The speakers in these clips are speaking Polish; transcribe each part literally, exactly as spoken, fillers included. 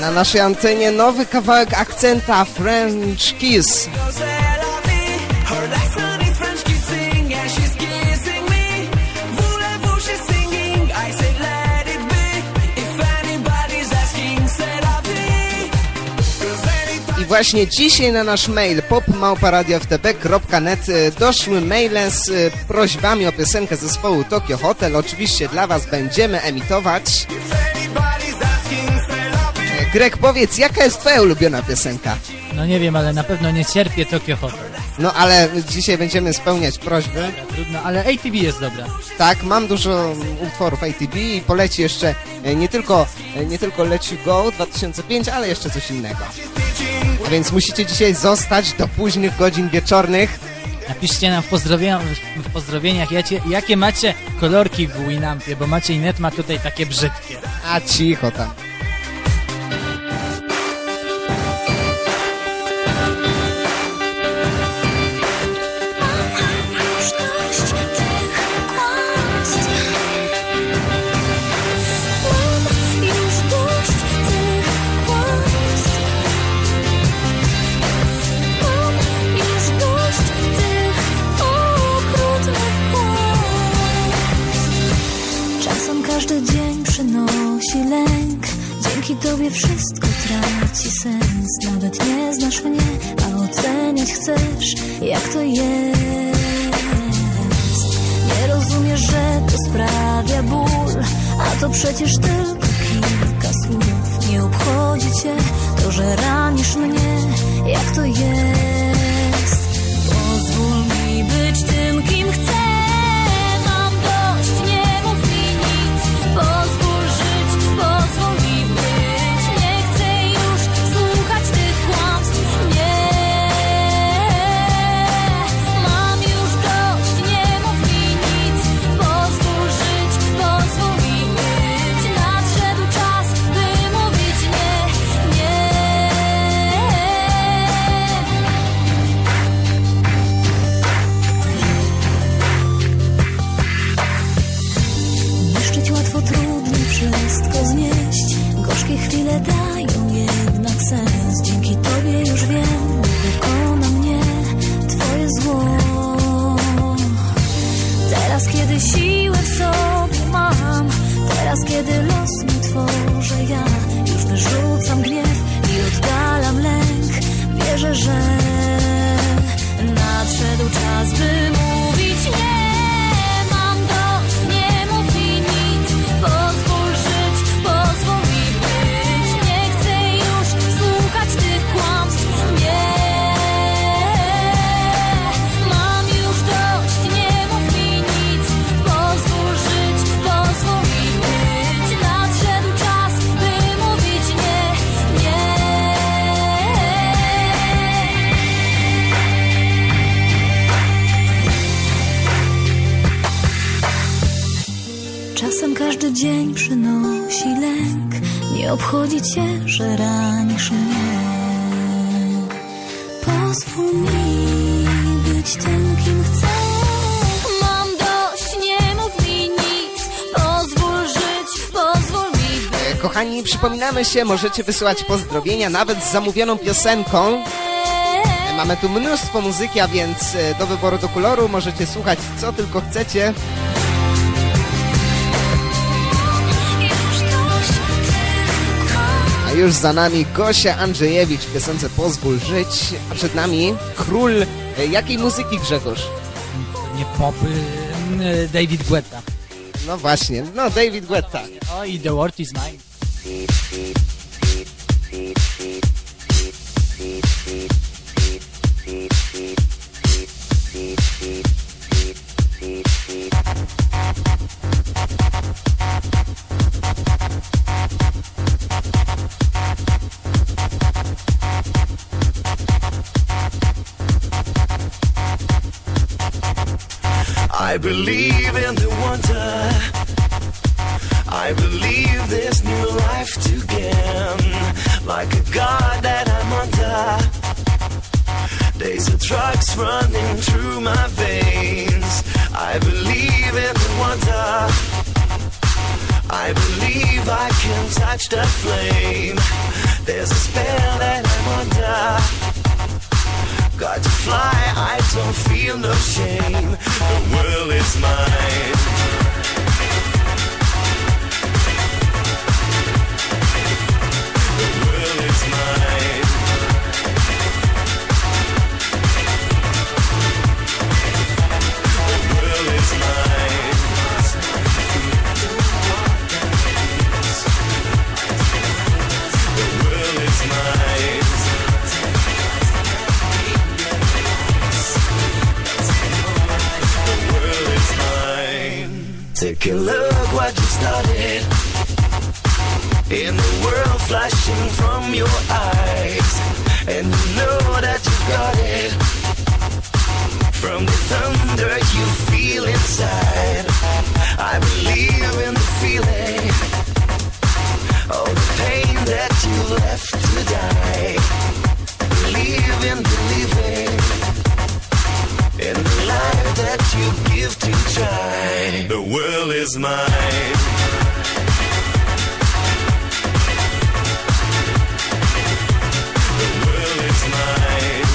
Na naszej antenie nowy kawałek Akcenta, French Kiss. I właśnie dzisiaj na nasz mail pop małpa radio f t b kropka net doszły maile z prośbami o piosenkę zespołu Tokio Hotel. Oczywiście dla Was będziemy emitować. Greg, powiedz, jaka jest Twoja ulubiona piosenka? No nie wiem, ale na pewno nie cierpię Tokio Hotel. No ale dzisiaj będziemy spełniać prośby. Dobra, trudno, ale A T B jest dobra. Tak, mam dużo utworów A T B i poleci jeszcze nie tylko, nie tylko Let You Go dwa tysiące pięć, ale jeszcze coś innego. A więc musicie dzisiaj zostać do późnych godzin wieczornych. Napiszcie nam w, pozdrowieniach, w pozdrowieniach, jakie, jakie macie kolorki w Winampie, bo Maciej Net ma tutaj takie brzydkie. A cicho tam. Każdy dzień przynosi lęk. Dzięki Tobie wszystko traci sens. Nawet nie znasz mnie, a oceniać chcesz, jak to jest. Nie rozumiesz, że to sprawia ból, a to przecież tylko kilka słów. Nie obchodzi Cię to, że ranisz mnie, jak to jest. Pozwól mi być tym, kim chcę. Pozwól żyć, pozwól mi być. Nie chcę już słuchać tych kłamstw. Nie, mam już dość, nie mów mi nic. Pozwól żyć, pozwól mi być. Nadszedł czas, by mówić nie, nie. Niszczyć łatwo, trudno wszystko znieść. Gorzkie chwile dają jednak sens. Dzięki Tobie już wiem, nie wykona mnie Twoje zło. Teraz, kiedy siłę w sobie mam, teraz, kiedy los mi tworzę ja, już wyrzucam gniew i oddalam lęk. Wierzę, że nadszedł czas, by mówić nie. Pozwól żyć, pozwól mi być. Nie chcę już słuchać tych kłamstw. Nie, mam już dość, nie mów mi nic. Pozwól żyć, pozwól mi być. Nadszedł czas, by mówić nie, nie. Czasem każdy dzień przynosi lęk. Nie obchodzi Cię, że ranisz mnie. Pozwól mi być tym, kim chcę. Mam dość, nie mów mi nic. Pozwól żyć, pozwól mi być. Kochani, przypominamy się, możecie wysyłać pozdrowienia nawet z zamówioną piosenką. Mamy tu mnóstwo muzyki, a więc do wyboru, do koloru możecie słuchać co tylko chcecie. Już za nami Gosia Andrzejewicz w piosence Pozwól żyć, a przed nami król jakiej muzyki, Grzegorz? Nie popy, David Guetta. No właśnie, no David Guetta. O, i The World Is Mine. I believe in the wonder. I believe there's new life to gain. Like a god that I'm under. Days of drugs running through my veins. I believe in the wonder. I believe I can touch the flame. There's a spell that I'm under. Got to fly, I don't feel no shame. The world is mine. The world is mine. The world is mine. The world is mine. Take a look what you started. In the world flashing from your eyes, and you know that you've got it. From the thunder you feel inside, I believe in the feeling. All the pain that you left to die. Believe in believing in the life that you give to try. The world is mine. The world is mine.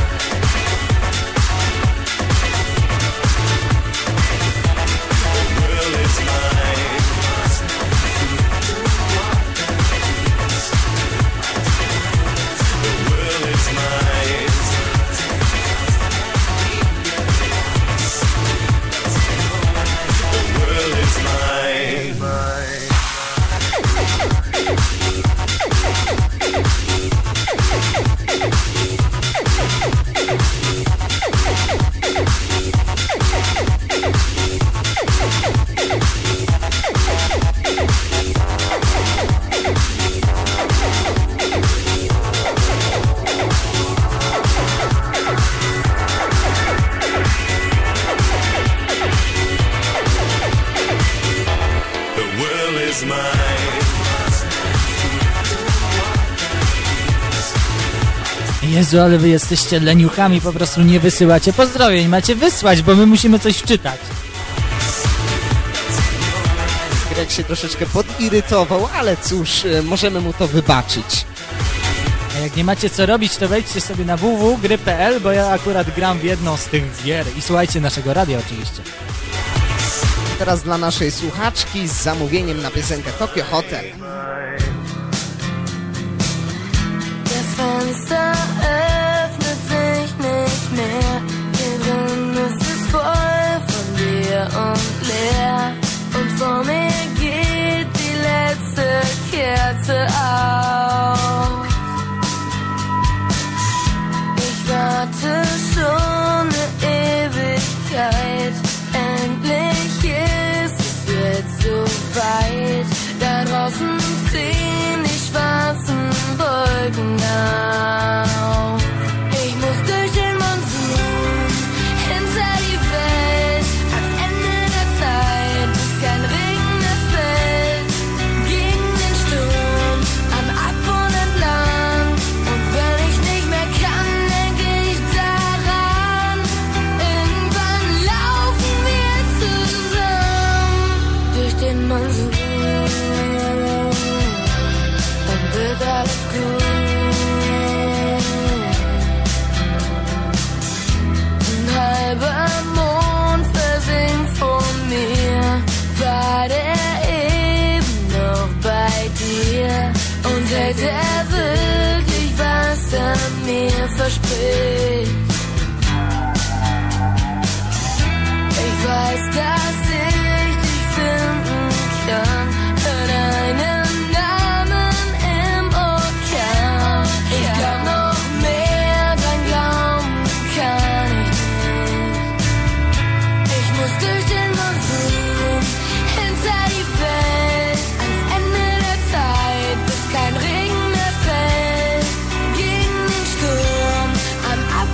The world is mine. The world is mine. The world is mine. The world is mine. Jezu, ale wy jesteście leniuchami, po prostu nie wysyłacie pozdrowień. Macie wysłać, bo my musimy coś czytać. Greg się troszeczkę podirytował, ale cóż, e, możemy mu to wybaczyć. A jak nie macie co robić, to wejdźcie sobie na w w w kropka gry kropka p l, bo ja akurat gram w jedną z tych gier. I słuchajcie naszego radia oczywiście. Teraz dla naszej słuchaczki z zamówieniem na piosenkę Tokyo Hotel. Das Fenster öffnet sich nicht mehr. Hier drin ist es voll von dir und leer. Und vor mir geht die letzte Kerze aus. Ich warte schon eine Ewigkeit. Endlich ist es jetzt so weit. Da draußen ziehen die schwarzen Wolken auf. Ich muss durch den Monsun hinter die Welt. Ans Ende der Zeit, bis kein Regen mehr fällt. Gegen den Sturm, am Abgrund entlang. Und wenn ich nicht mehr kann, denke ich daran. Irgendwann laufen wir zusammen durch den Monsun. Dann wird alles gut. Ein halber Mond versinkt vor mir. War der eben noch bei dir? Und hält er wirklich, was er mir verspricht? Ich weiß, dass ich dich finden kann. Hör deinen Namen im Ozean. Ich glaub noch mehr, dran glauben kann ich nicht. Ich muss durch den Monsun hinter die Welt. Ans Ende der Zeit, bis kein Regen mehr fällt. Gegen den Sturm, am Ab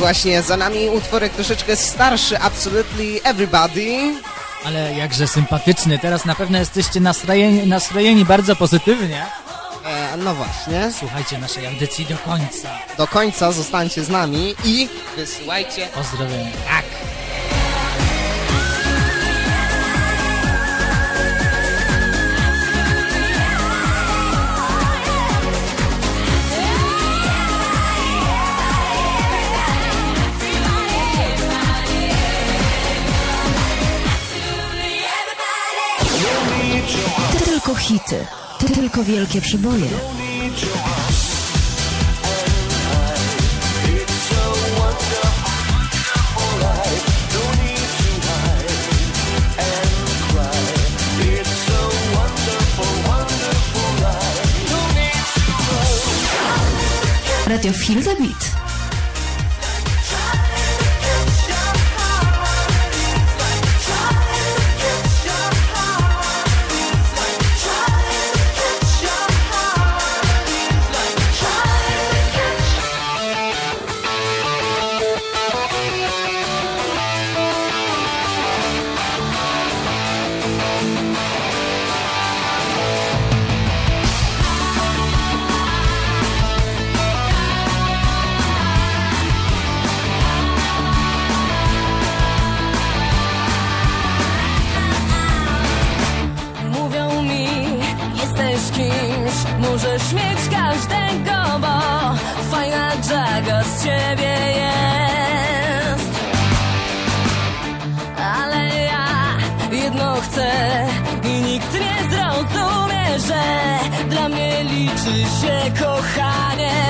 właśnie za nami utworek troszeczkę starszy, Absolutely Everybody. Ale jakże sympatyczny. Teraz na pewno jesteście nastrojeni, nastrojeni bardzo pozytywnie. E, no właśnie. Słuchajcie naszej audycji do końca. Do końca zostańcie z nami i wysyłajcie Pozdrowienia. tak. Tylko hity, tylko wielkie przeboje. Radio Feel the Beat. Możesz mieć każdego, bo fajna dżaga z ciebie jest. Ale ja jedno chcę i nikt nie zrozumie, że dla mnie liczy się kochanie.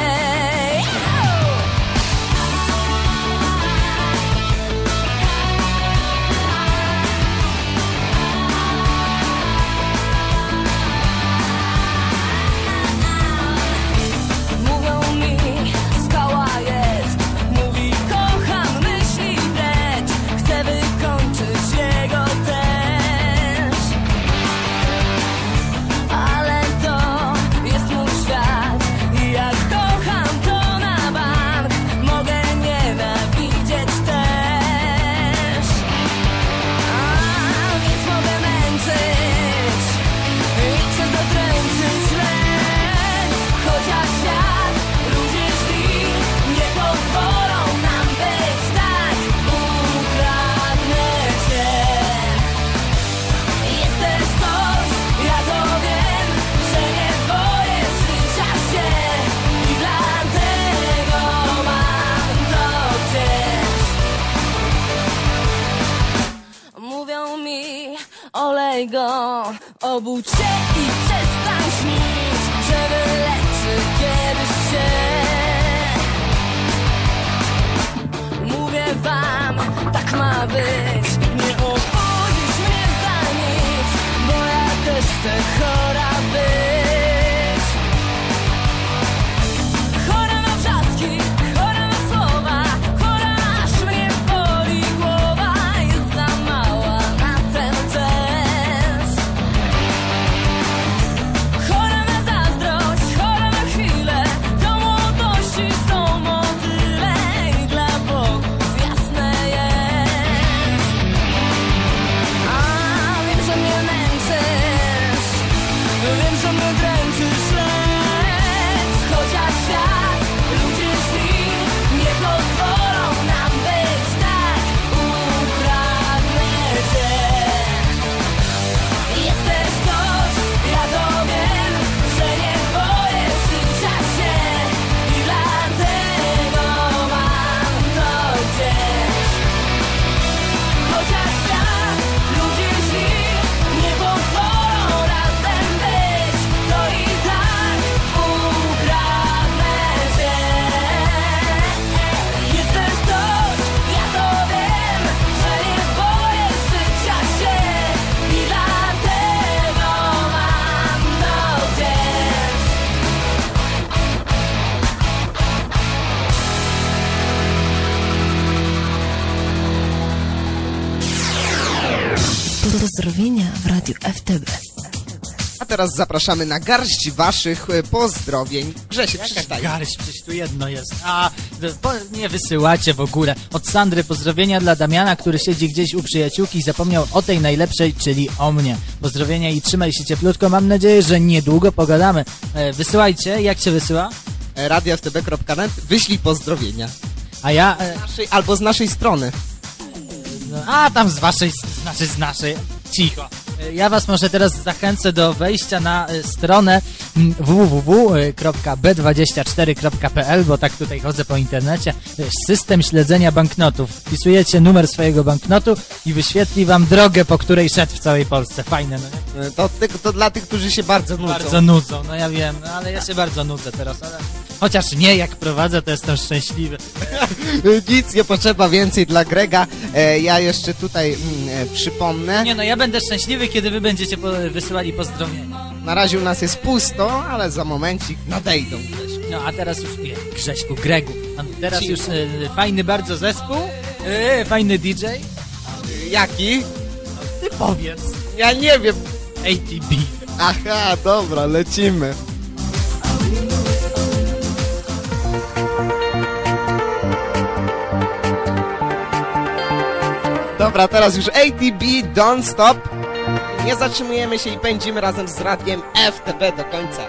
Olej go, obudź się i przestań śnić, że wyleczy kiedyś się. Mówię wam, tak ma być, nie obudzisz mnie za nic, bo ja też chcę chora być. Chora na wrzaski, chora na słowa, chora aż mnie boli głowa, jest za mała na ten test. Chora na zazdrość, chora na chwilę, do młodości są motyle i dla bogów jasne jest. A wiem, że mnie męczysz, wiem, że mnie dręczysz, lecz chociaż świat, ludzie źli nie pozwolą nam być tak, upragnę cię. Jesteś coś, ja to wiem, że nie boisz życia się i dlatego mam to gdzieś. Chociaż świat, ludzie źli nie pozwolą razem być, to i tak upragnę cię. Jesteś coś, ja to wiem, że nie boisz życia się i dlatego mam to gdzieś. Pozdrowienia w Radiu F T B. A teraz zapraszamy na garść waszych e, pozdrowień. Grzesie, Jaka przeczytaj. garść, przecież tu jedno jest. A pozdro- po, nie wysyłacie w ogóle. Od Sandry pozdrowienia dla Damiana, który siedzi gdzieś u przyjaciółki i zapomniał o tej najlepszej, czyli o mnie. Pozdrowienia i trzymaj się cieplutko. Mam nadzieję, że niedługo pogadamy. E, wysyłajcie. Jak się wysyła? E, radio f t b kropka net, wyślij pozdrowienia. A ja... E, Naszej, albo z naszej strony. no, a tam z waszej, znaczy z naszej... Cicho. E, Ja was może teraz zachęcę do wejścia na e, stronę mm, w w w kropka b dwadzieścia cztery kropka p l, bo tak tutaj chodzę po internecie. E, System śledzenia banknotów. Wpisujecie numer swojego banknotu i wyświetli wam drogę, po której szedł w całej Polsce. Fajne, no nie? E, To, ty- to dla tych, którzy się bardzo nudzą. Bardzo nudzą, no ja wiem, no, ale ja się bardzo nudzę teraz, ale... Chociaż nie, jak prowadzę, to jestem szczęśliwy. Nic nie potrzeba więcej dla Grega. E, ja jeszcze tutaj mm, e, przypomnę. Nie no, ja będę szczęśliwy, kiedy wy będziecie po wysyłali pozdrowienia. Na razie u nas jest pusto, ale za momencik nadejdą. No a teraz już, nie, Grześku, Gregu, a teraz Cicho. już e, fajny bardzo zespół, e, fajny D J, Jaki? ty powiedz, Ja nie wiem. A T B. Aha, dobra, lecimy. Dobra, teraz już A T B, Don't Stop. Nie zatrzymujemy się i pędzimy razem z radiem F T B do końca.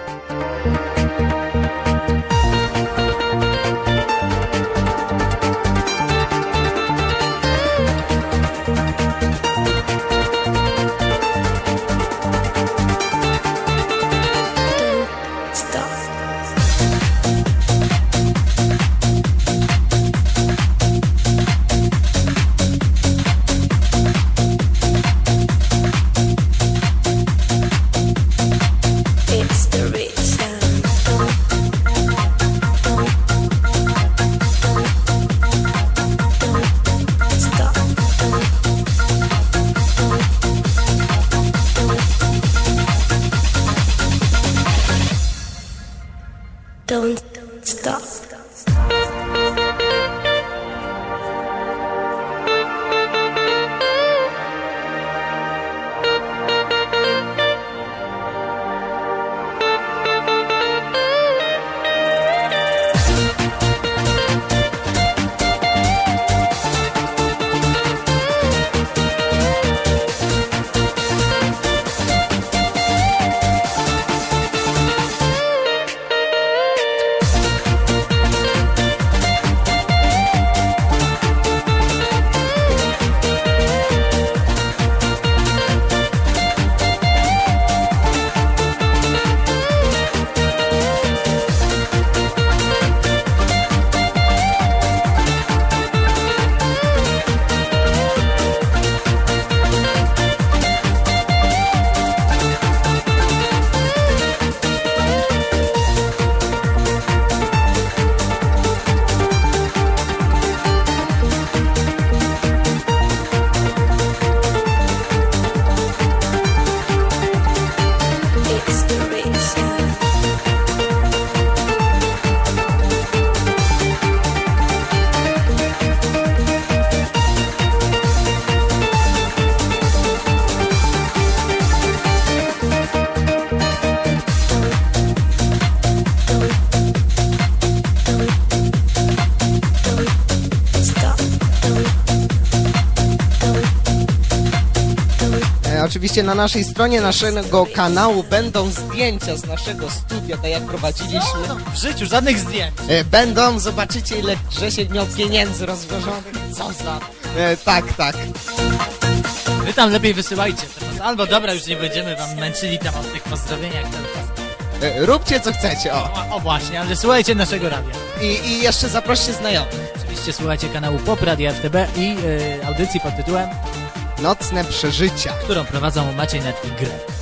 It's the reason. Stop. Don't stop. It's the reason. Stop. E, oczywiście na naszej stronie naszego kanału będą zdjęcia z naszego studia, tak jak prowadziliśmy. W życiu żadnych zdjęć. E, będą, zobaczycie ile Grzesiek miał pieniędzy rozłożonych. Co za... E, tak, tak. Wy tam lepiej wysyłajcie teraz. Albo dobra, już nie będziemy wam męczyli tam o tych pozdrowieniach. E, róbcie co chcecie, o. O, o właśnie, ale słuchajcie naszego radia. I, i jeszcze zaproście znajomych. Oczywiście słuchajcie kanału Pop Radia F T B i y, audycji pod tytułem, Nocne przeżycia. którą prowadzą Maciej Net i Greg.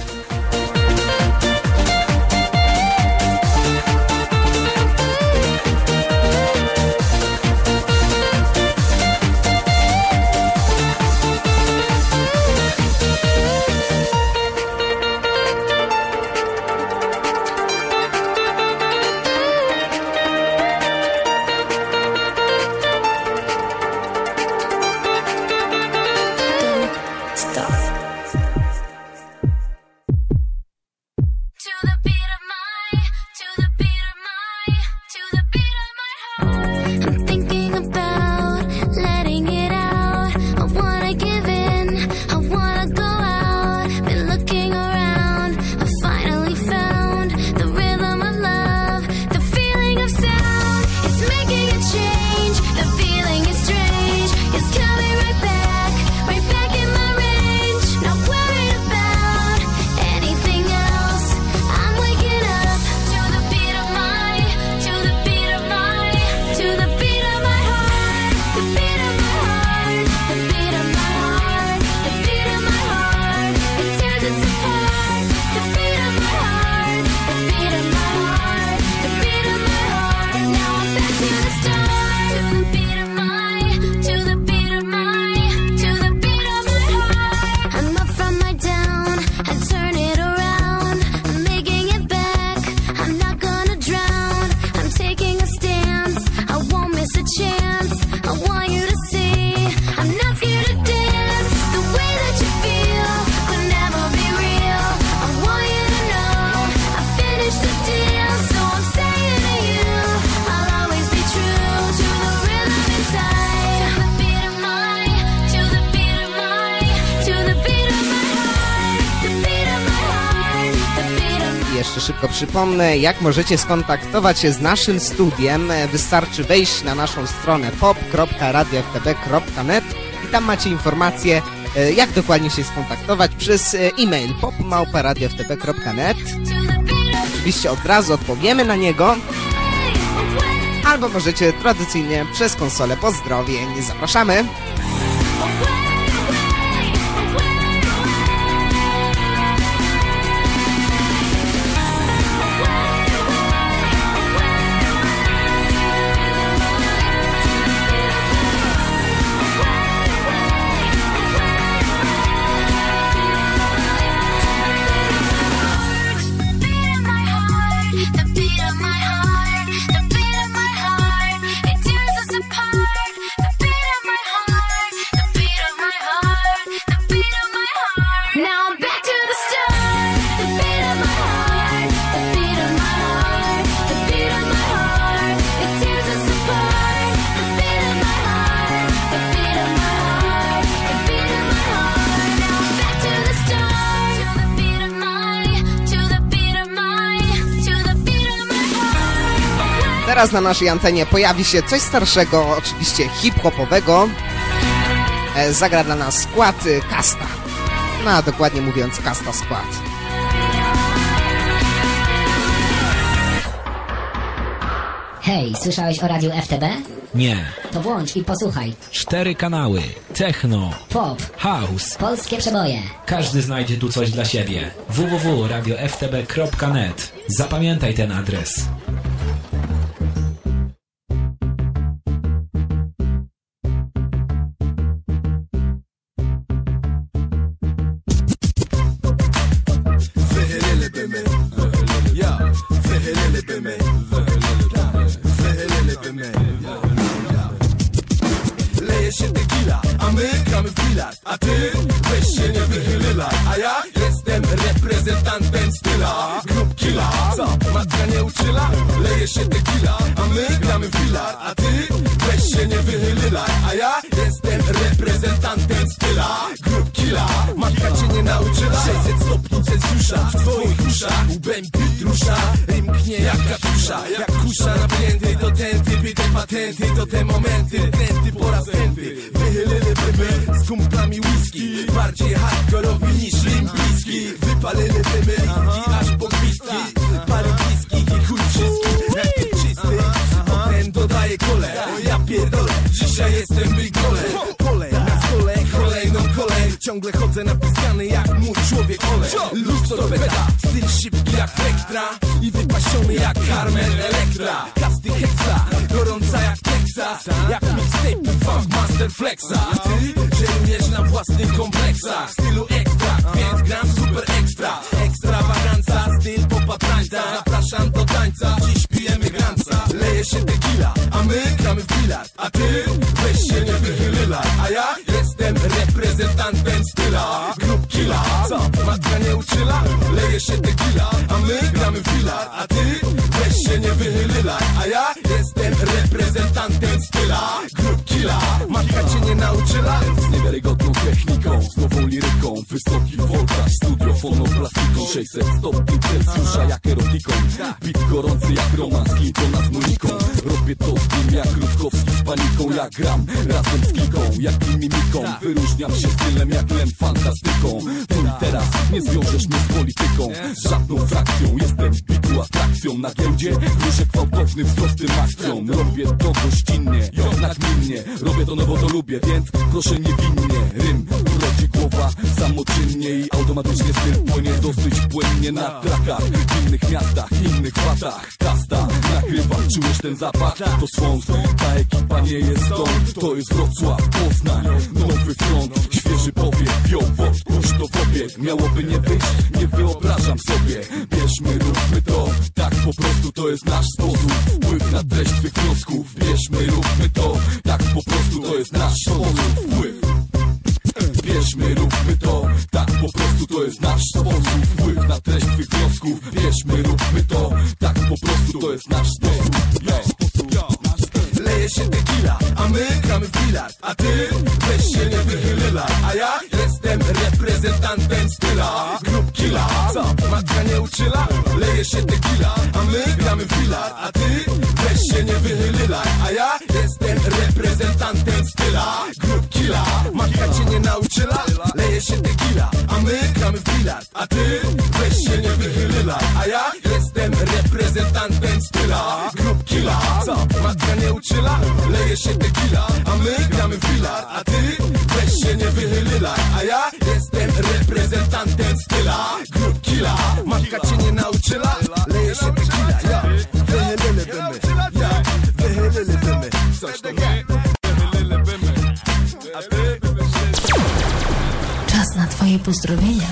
jeszcze szybko przypomnę, jak możecie skontaktować się z naszym studiem. Wystarczy wejść na naszą stronę pop kropka radio f t b kropka net i tam macie informacje, jak dokładnie się skontaktować przez e-mail pop małpa radio f t b kropka net. Oczywiście od razu odpowiemy na niego. Albo możecie tradycyjnie przez konsolę pozdrowień. Zapraszamy! Teraz na naszej antenie pojawi się coś starszego, oczywiście hip-hopowego. E, zagra dla nas skład y, Kasta. No, a dokładnie mówiąc Kasta skład. Hej, słyszałeś o radiu F T B? Nie. To włącz i posłuchaj. Cztery kanały. Techno. Pop. House. Polskie przeboje. Każdy znajdzie tu coś dla siebie. w w w kropka radio f t b kropka net. Zapamiętaj ten adres. Leje się tequila, a my gramy w bilard. A ty weź się nie wychylylaj. A ja jestem reprezentantem styla Grup Killa. Co? Matka nie uczyla? Leje się tequila, a my gramy w bilard. A ty weź się nie wychylylaj. A ja jestem reprezentantem styla Grup Killa. Matka cię nie nauczyła? sześćset stopni Celsjusza w twoich uszach. Łbem pitrusza, rymknie jak katusza. Jak kusza napięty, to ten typ i te patenty, to te momenty, ten typ po raz tępy. Wychylilibymy z kumplami whisky, bardziej hardkorowi niż limpijski. Wypalilibymy i aż po gwizdki, parę bliskich i chuj wszystkich. Jak ty czysty, potem dodaję kole. O ja pierdolę, dzisiaj jestem big gole. Kolej na stole, kolejną kolej. Ciągle chodzę napiskany jak mój człowiek olej. Luz torpeda, styl szybki jak Vectra i wypasiony jak Carmen Electra. Kasty heksa, gorąca jak Texas, jak mixtape funk master flexa. A ty żerujesz na własnych kompleksach w stylu ekstra, więc gram super ekstra. Ekstrawaganza, styl popa tańca. Zapraszam do tańca, dziś pijemy granca. Leje się tequila, a my gramy w bilard. A ty weź się nie wychylylaj. A ja jestem reprezentantem styla Grup Killa. Co? Matka nie uczyla? Leje się tequila, a my gramy w bilard. A ty weź się nie wychylylaj. A ja jestem reprezentantem styla Grup Killa. Matka cię nie nauczyła? Z niewiarygodną techniką, z nową liryką, wysoki voltaż, studio fonoplastyką. Sześćset stopni Celsjusza jak erotiką. Bit gorący jak romans, to nas Moniką. Robię to z nim jak Rutkowski z paniką. Jak gram razem z kilką, jak i mimiką. Wyróżniam się stylem jak Len fantastyką. Tu i teraz nie zwiążesz mnie z polityką, z żadną frakcją. Jestem bitu atrakcją na giełdzie, ruszę gwałtownym wzrostem akcją. Robię to gościnnie, nagminnie. Robię to no bo to lubię, więc proszę niewinnie. Rym rodzi głowa samoczynnie i automatycznie styl płynie dosyć płynnie na trakach. W innych miastach, innych watach. Kasta nagrywa, czujesz ten zapach? To swąd, ta ekipa nie jest stąd. To jest Wrocław, Poznań, nowy front. Świeży powiew, Białowod, Rusztowobieg. Miałoby nie wyjść, nie wyobrażam sobie. Bierzmy, róbmy to, tak po prostu to jest nasz sposób. Wpływ na treść twych wniosków. Bierzmy, róbmy to, tak po prostu to jest nasz sposób. Wpływ. Bierzmy, róbmy to, tak po prostu to jest nasz sposób. Wpływ na treść twych wniosków. Bierzmy, róbmy to, tak po prostu to jest nasz sposób. Leje się tequila, a my gramy w bilard. A ty weź się nie wychylylaj. A ja jestem reprezentantem styla Grup Killa. Co? matka nie uczyła, leje się tequila, a my gramy w bilar, a ty weź się nie wychylilaj, a ja jestem reprezentantem styla. Grup Killa, matka cię nie nauczyła, leje się tequila, a my gramy w bilar, a ty weź się nie wychylilaj, a ja jestem reprezentantem styla. Grup Killa, co? Matka nie uczyła, leje się tequila, a my gramy w bilar, a ty weź się nie wychylilaj, a ja jestem reprezentantem styla. Grup Killa, matka cię nie nauczyła, leje się tequila, ja wychylili dymy, ja wychylili dymy, coś to my wychylili dymy, a ty Czas na twoje pozdrowienia.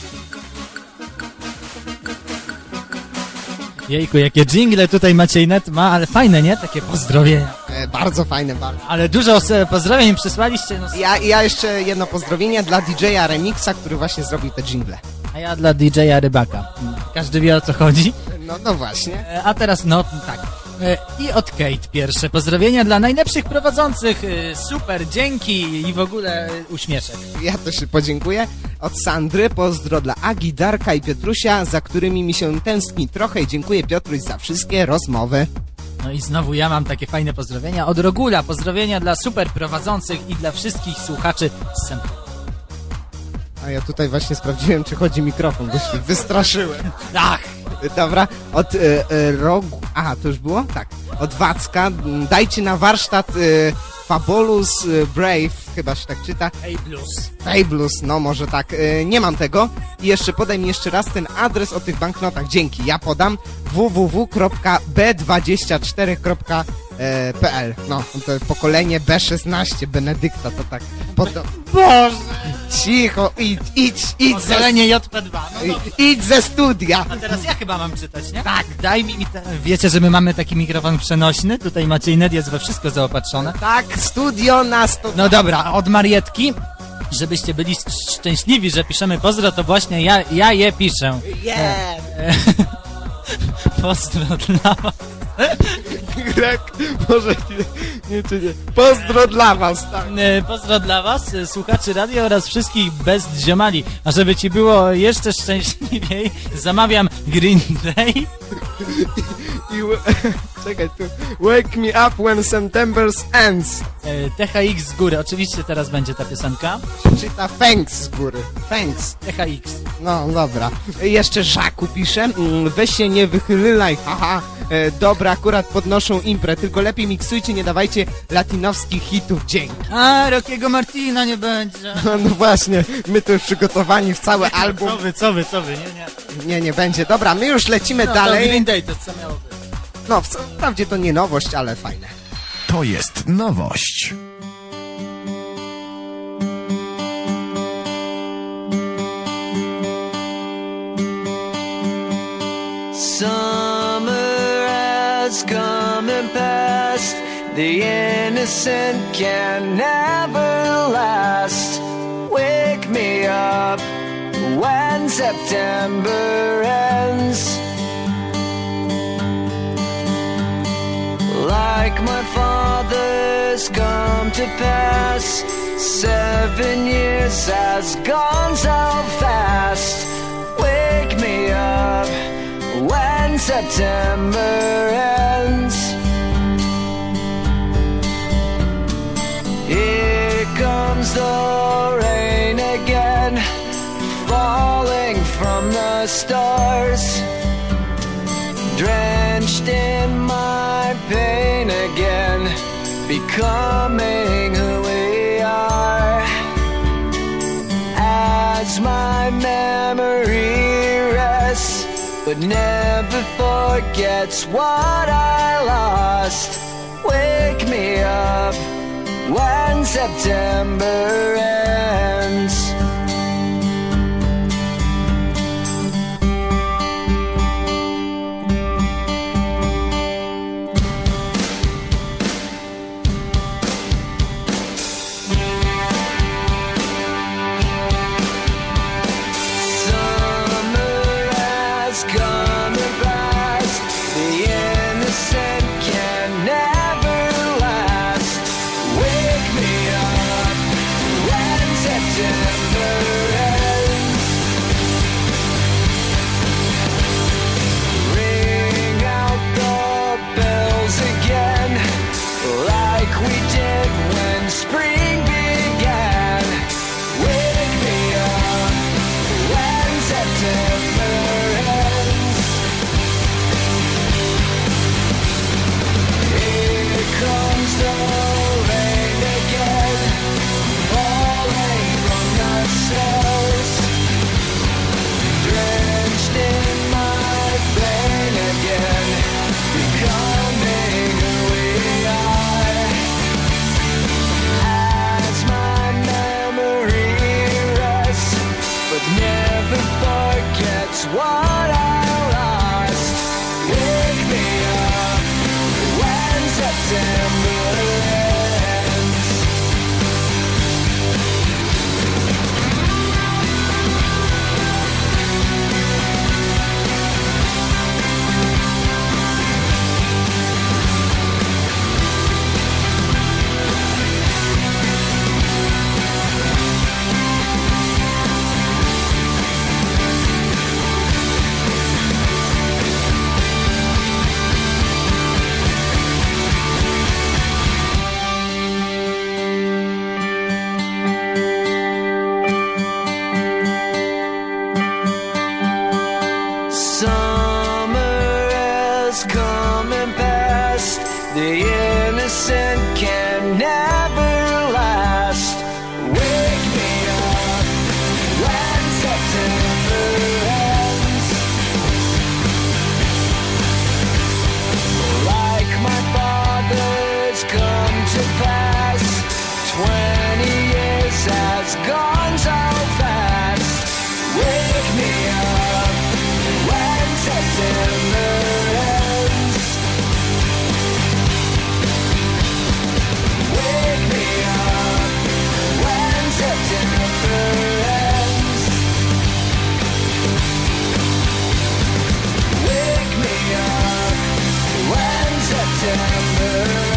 Jejku, jakie dżingle tutaj Maciej Net ma, ale fajne, nie? Takie pozdrowienia. E, bardzo fajne, bardzo. Ale dużo e, pozdrowień przysłaliście. No, Ja, ja jeszcze jedno pozdrowienie dla D J a Remixa, który właśnie zrobił te dżingle. a ja dla D J a Rybaka. Każdy wie, o co chodzi. No, no właśnie. E, A teraz, no tak. E, I od Kate pierwsze pozdrowienia dla najlepszych prowadzących. E, Super, dzięki i w ogóle e, uśmieszek. Ja też podziękuję. Od Sandry pozdro dla Agi, Darka i Piotrusia, za którymi mi się tęskni trochę i dziękuję Piotruś za wszystkie rozmowy. No i znowu ja mam takie fajne pozdrowienia. Od Rogula pozdrowienia dla super prowadzących i dla wszystkich słuchaczy z Sempra. A ja tutaj właśnie sprawdziłem, czy chodzi mikrofon, bo się wystraszyłem. Ach! Dobra, od y, y, Rogu... Aha, to już było? Tak. Od Wacka, m, dajcie na warsztat y, Fabulous y, Brave, chyba się tak czyta. Hey Blues. Fabulous, no może tak, y, nie mam tego. I jeszcze podaj mi jeszcze raz ten adres o tych banknotach, dzięki, ja podam w w w kropka b dwadzieścia cztery kropka p l. No, to pokolenie B szesnaście, Benedykta, to tak... Podo- Boże! Cicho, idź, idź, idź ze, Pokolenie J P dwa. No to... idź ze studia. A teraz ja chyba mam czytać, nie? Tak. Daj mi... mi te... Wiecie, że my mamy taki mikrofon przenośny? Tutaj Maciej Net jest we wszystko zaopatrzone. Tak, studio na sto... No dobra, od Marietki. Żebyście byli sz- szczęśliwi, że piszemy pozdro, to właśnie ja, ja je piszę. Yeah. Pozdro dla was. Grek, może nie, nie, czy nie. Pozdro dla was, tak. E, Pozdro dla was, e, słuchaczy radio oraz wszystkich bez dziomali. A żeby ci było jeszcze szczęśliwiej, zamawiam Green Day. I, czekaj tu. Wake me up when September ends. e, T H X z góry, oczywiście teraz będzie ta piosenka. Czyta thanks z góry. Thanks. T H X. No, dobra. Jeszcze Żaku pisze. Mm, Weź się nie wychylylaj, haha. E, dobra, akurat podnoszą imprę, tylko lepiej miksujcie, nie dawajcie latinowskich hitów, dzięki. A, Rockiego Martina nie będzie. No właśnie, my tu już przygotowani w cały album. Co wy, co wy, co wy, nie, nie. Nie, nie będzie. Dobra, my już lecimy No, dalej. to Green Day to co miało być? No, w- wprawdzie to nie nowość, ale fajne. To jest nowość. Summer has come and passed. The innocent can never last. Wake me up when September ends. Like my father's come to pass. Seven years has gone so fast. Wake me up when September ends. Here comes the rain again, falling from the stars, drenched in my pain again, becoming who we are. As my memory rests, but never forgets what I lost. Wake me up when September ends. September what I lost. Wake me up when September ends. Summer is coming past. The innocent can never last. Wake me up when September ends. Like my father's come to pass. Twenty years has gone so fast. Wake me up when September ends. Wake me up when September ends. Wake me up when September ends.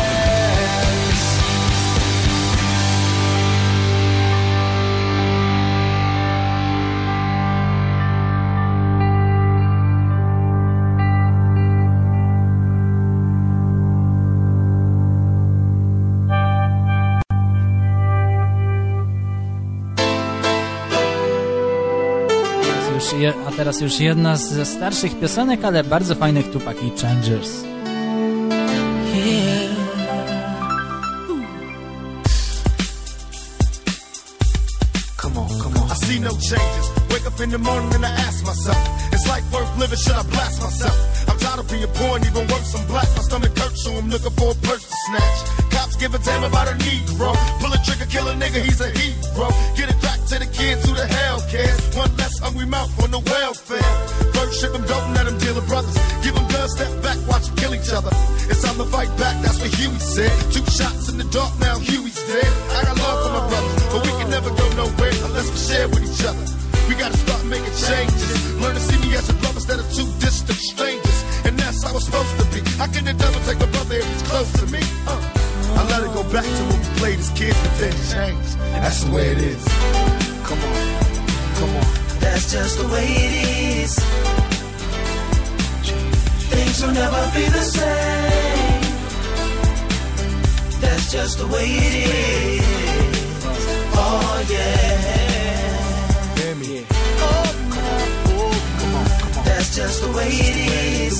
Już je, a teraz już jedna ze starszych piosenek, ale bardzo fajnych, Tupac i Changers. Come on, come on. I see no changes. Wake up in the morning and I ask myself, is life worth living? Should I blast myself? I'm tired of being poor and even worse, I'm black. My stomach hurts, so I'm looking for a purse to snatch. Cops give a damn about a Negro. Pull a trigger, kill a nigga, he's a hero. Get it back to the kids who the hell cares. One less hungry mouth on the welfare. First ship them, don't let them deal with brothers. Give them guns, step back, watch them kill each other. It's time to fight back, that's what Huey said. Two shots in the dark, now Huey's dead. I got love for my brothers, but we can never go nowhere unless we share with each other. We gotta start making changes. Learn to see me as a brother instead of two distant strangers. And that's how it's supposed to be. How can the devil take my brother if he's close to me? Uh. I let it go back to when we played as kids, but then it changed. And that's the way it is. Come on, come on. That's just the way it is. Things will never be the same. That's just the way it is. Oh yeah. Hear me. Oh, come on, oh, come on, come on. That's just the way it is.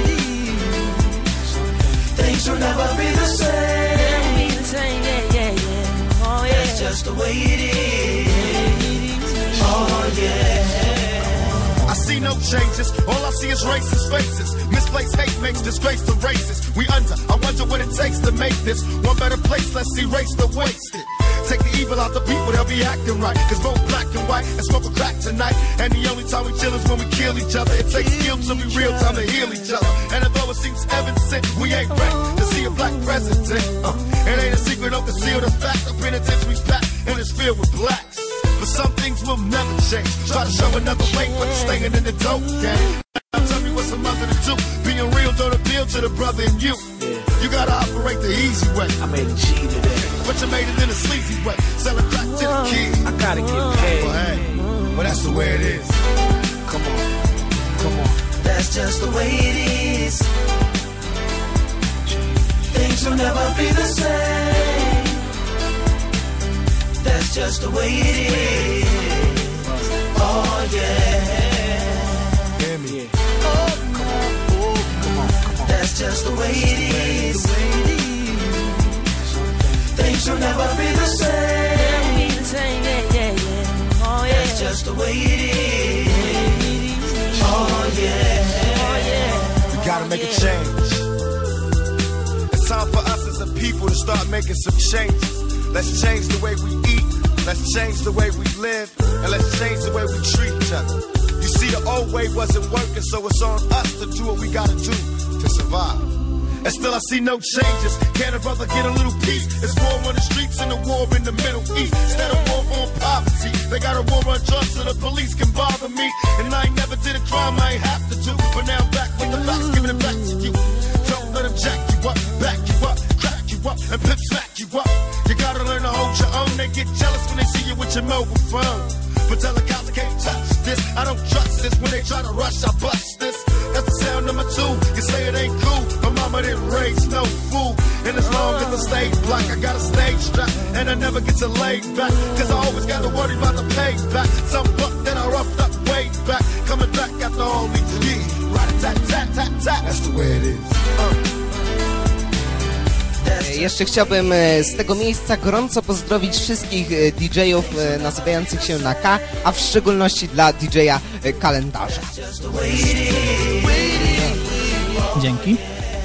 Things will never be the same. Yeah, yeah, yeah. Oh, yeah. That's just the way it is. Oh, yeah. I see no changes. All I see is racist faces. Misplaced hate makes disgrace to races. We under. I wonder what it takes to make this one better place. Let's erase the wasted. Take the evil out the people, they'll be acting right. Cause both black and white and smoke a crack tonight. And the only time we chill is when we kill each other. It takes skill to be real time to heal each other. And although it seems evident, we ain't ready to see a black president. Uh, it ain't a secret, don't conceal the fact. The penitentiary's packed and it's filled with blacks. But some things will never change. Try to show another way, but it's staying in the dope game. Now tell me what's a mother to do. Being real don't appeal to the brother in you. You gotta operate the easy way. I made a G today. But you made it in a sleazy way. Selling crack to the kids. I gotta get paid. Well, hey, well, that's the way it is. Come on, come on. That's just the way it is. Things will never be the same. That's just the way it is. Oh, yeah. Hear me. Oh, come on, oh, come on, come on. That's just the way it is. Things will never be the same. Yeah, yeah, yeah. Oh, yeah. That's just the way it is. Oh, yeah. Oh, yeah. We gotta make a change. It's time for us as a people to start making some changes. Let's change the way we eat. Let's change the way we live. And let's change the way we treat each other. You see See, the old way wasn't working, so it's on us to do what we gotta do to survive. And still I see no changes. Can a brother get a little peace? It's war on the streets and a war in the Middle East. Instead of war on poverty, they got a war on drugs so the police can bother me. And I ain't never did a crime I ain't have to do. But now I'm back with the facts, giving it back to you. Don't let them jack you up, back you up, crack you up, and pimp smack you up. You gotta learn to hold your own. They get jealous when they see you with your mobile phone. But tell the cops I can't touch this. I don't trust this. When they try to rush, I bust this. That's the sound number two. You say it ain't cool. My mama didn't raise no fool. And as long as I stay black, I got a stage strap. And I never get to lay back. Cause I always gotta worry about the payback. Some buck that I roughed up way back. Coming back after all these years. Rat-a-tat-tat-tat-tat. That's the way it is. Uh. Jeszcze chciałbym z tego miejsca gorąco pozdrowić wszystkich D J-ów nazywających się na K, a w szczególności dla D J-a Kalendarza. Dzięki.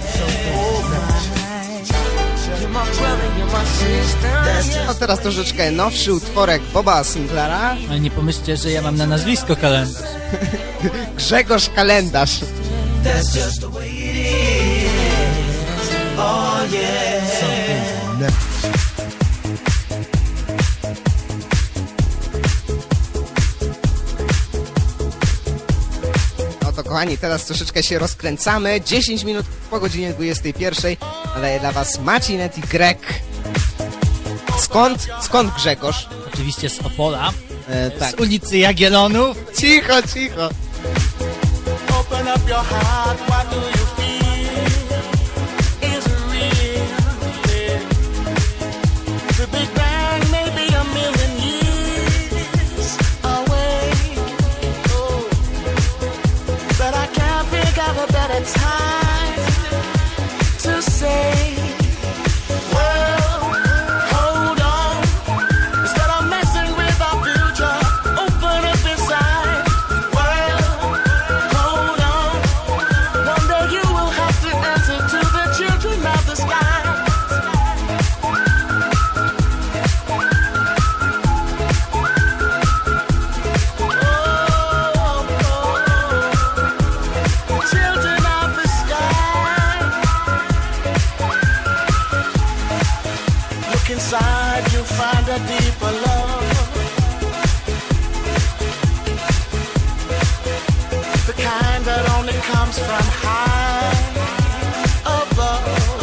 No teraz troszeczkę nowszy utworek Boba Sinclaira. Ale nie pomyślcie, że ja mam na nazwisko Kalendarz. Grzegorz Kalendarz. Oh yeah. No to kochani, teraz troszeczkę się rozkręcamy. dziesięć minut po godzinie dwudziestej pierwszej nadaje dla was Macinet i Greg. Skąd? Skąd Grzegorz? Oczywiście z Opola. E, tak. Z ulicy Jagiellonów. Cicho, cicho. Open up your heart, what do you feel? Is it real? The Big Bang may be a million years away. Oh. But I can't think of a better time to say, well, hold on. Instead of messing with our future, open up inside. Well, hold on. One day you will have to answer to the children of the sky. Children of the sky. Look inside, you'll find a deeper love. The kind that only comes from high above.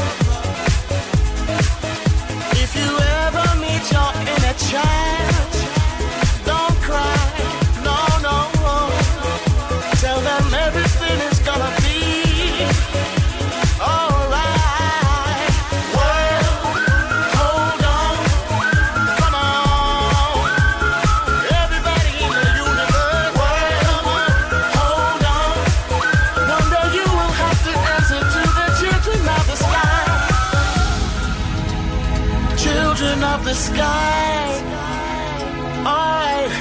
If you ever meet your inner child, don't cry, no, no. Tell them everything is gonna be alright. Well, hold on, come on. Everybody in the universe, well, hold on. One day you will have to answer to the children of the sky. Children of the sky. Alright.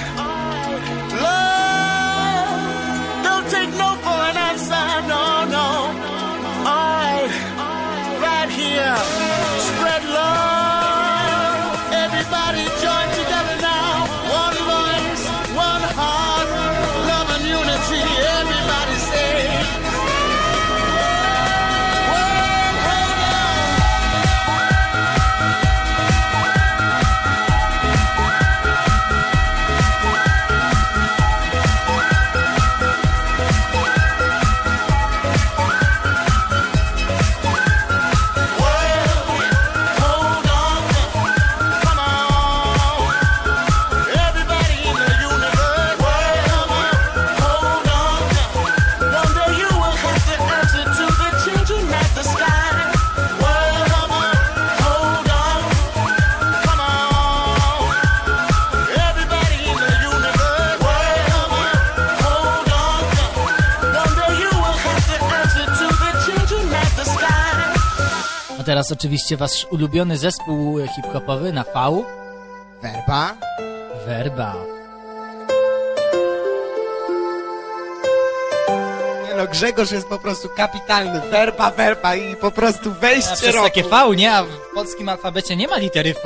Love. Don't take no for an answer, no, no. Alright. Right here. Spread love. Everybody join together now. One voice, one heart. Love and unity. Everybody say. Well, hold on. Hold on, come on. Everybody in the universe, hold on. One day you will have to answer to the children of the sky. Hold on, come on. Everybody in the universe, hold on. One day you will have to answer to the children of the sky. A teraz oczywiście wasz ulubiony zespół hip-hopowy na V. Werba. Werba. Nie no, Grzegorz jest po prostu kapitalny. Werba, werba i po prostu A wejście przez roku. takie V, nie? A w polskim alfabecie nie ma litery V.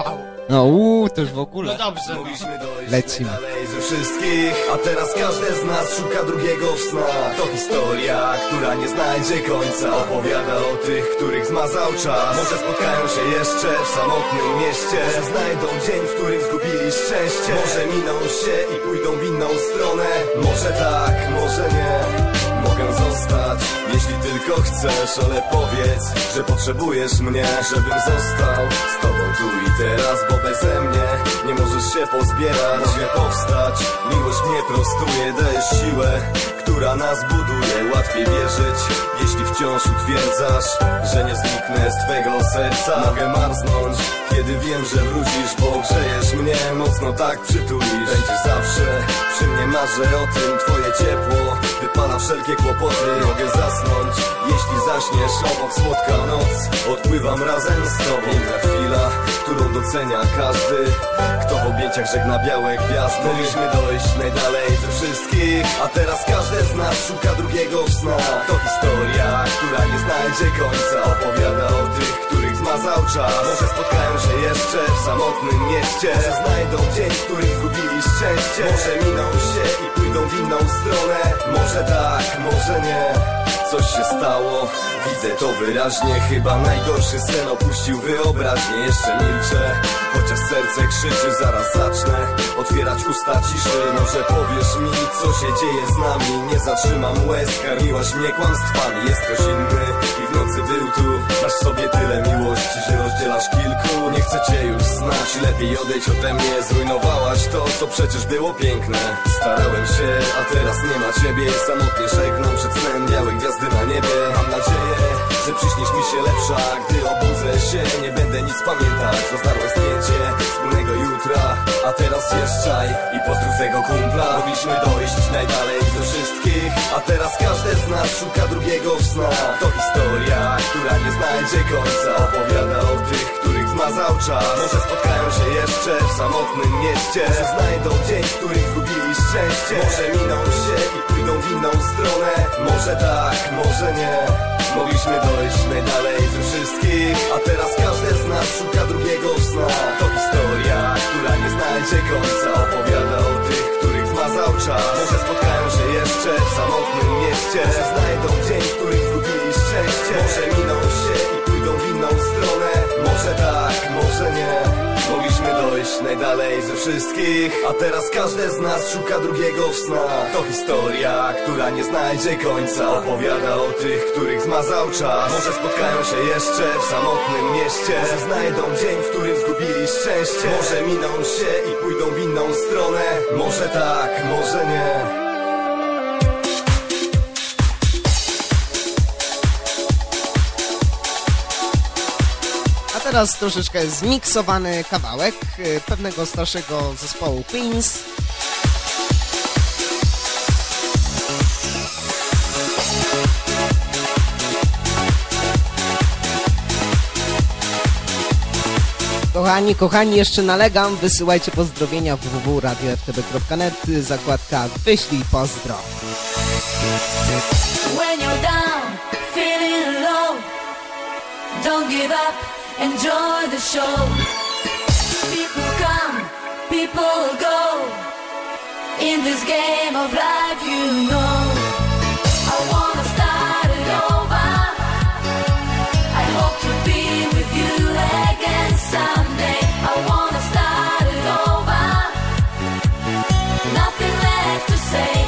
No uuu, to już w ogóle. No dobrze. Mogliśmy dojść Lecimy. najdalej ze wszystkich, a teraz każdy z nas szuka drugiego w snach. To historia, która nie znajdzie końca. Opowiada o tych, których zmazał czas. Może spotkają się jeszcze w samotnym mieście. Może znajdą dzień, w którym zgubili szczęście. Może miną się i pójdą w inną stronę. Może tak, może nie. Mogę zostać, jeśli tylko chcesz, ale powiedz, że potrzebujesz mnie, żebym został z tobą tu i teraz, bo beze mnie nie możesz się pozbierać. Mogę powstać, miłość mnie prostuje, dajesz siłę, która nas buduje. Łatwiej wierzyć, jeśli wciąż utwierdzasz, że nie zniknę z twego serca. Mogę marznąć, kiedy wiem, że wrócisz, bo grzejesz mnie, mocno tak przytulisz. Będziesz zawsze przy mnie, marzę o tym, twoje ciepło wypala wszelkie kłopoty. Mogę zasnąć, jeśli zaśniesz obok, słodka noc, odpływam razem z tobą. Piękna chwila, którą docenia każdy, kto w objęciach żegna białe gwiazdy. Mogliśmy dojść najdalej ze wszystkich, a teraz każdy z nas szuka drugiego w snach. To historia, która nie znajdzie końca. Opowiada o tych, których zmazał czas. Może spotkają się jeszcze w samotnym mieście. Może znajdą dzień, w którym zgubili szczęście. Może miną się i pójdą w inną stronę. Może tak, może nie. Coś się stało, widzę to wyraźnie. Chyba najgorszy sen opuścił wyobraźnię. Jeszcze milczę, chociaż serce krzyczy. Zaraz zacznę otwierać usta ciszy. Może powiesz mi, co się dzieje z nami. Nie zatrzymam łez, karmiłaś mnie kłamstwami. Jest ktoś inny i w nocy był tu. Masz w sobie tyle miłości, że rozdzielasz kilku. Nie chcę cię już znać, lepiej odejdź ode mnie. Zrujnowałaś to, co przecież było piękne. Starałem się, a teraz nie ma ciebie. Samotnie żegnam przed snem białe gwiazdy na niebie. Mam nadzieję, że przyśnisz mi się lepsza. Gdy obudzę się, nie będę nic pamiętać. Rozdarłem zdjęcie wspólnego jutra, a teraz jeżdżaj i pozdrów tego kumpla. Mogliśmy dojść najdalej ze wszystkich, a teraz każdy z nas szuka drugiego w snach. To historia, która nie znajdzie końca. Opowiada o tych, których zmazał czas. Może spotkają się jeszcze w samotnym mieście. Może znajdą dzień, w którym zgubili szczęście. Może miną się i pójdą w inną stronę. Może tak, może nie. Mogliśmy dojść najdalej ze wszystkich, a teraz każdy z nas szuka drugiego w snach. To historia, która nie znajdzie końca. Opowiada o tych, których zmazał czas. Może spotkają się jeszcze w samotnym mieście. Może znajdą dzień, w którym zgubili szczęście. Może miną się i pójdą w inną stronę. Może tak, może nie. Mogliśmy dojść najdalej ze wszystkich, a teraz każdy z nas szuka drugiego w snach. To historia, która nie znajdzie końca. Opowiada o tych, których zmazał czas. Może spotkają się jeszcze w samotnym mieście. Może znajdą dzień, w którym zgubili szczęście. Może miną się i pójdą w inną stronę. Może tak, może nie. Teraz troszeczkę zmiksowany kawałek y, pewnego starszego zespołu Queens. Kochani, kochani, jeszcze nalegam, wysyłajcie pozdrowienia w w w kropka radio f t b kropka net, zakładka wyślij pozdro. When you're down, feeling low, don't give up, enjoy the show. People come, people go, in this game of life you know. I wanna start it over, I hope to be with you again someday. I wanna start it over, nothing left to say.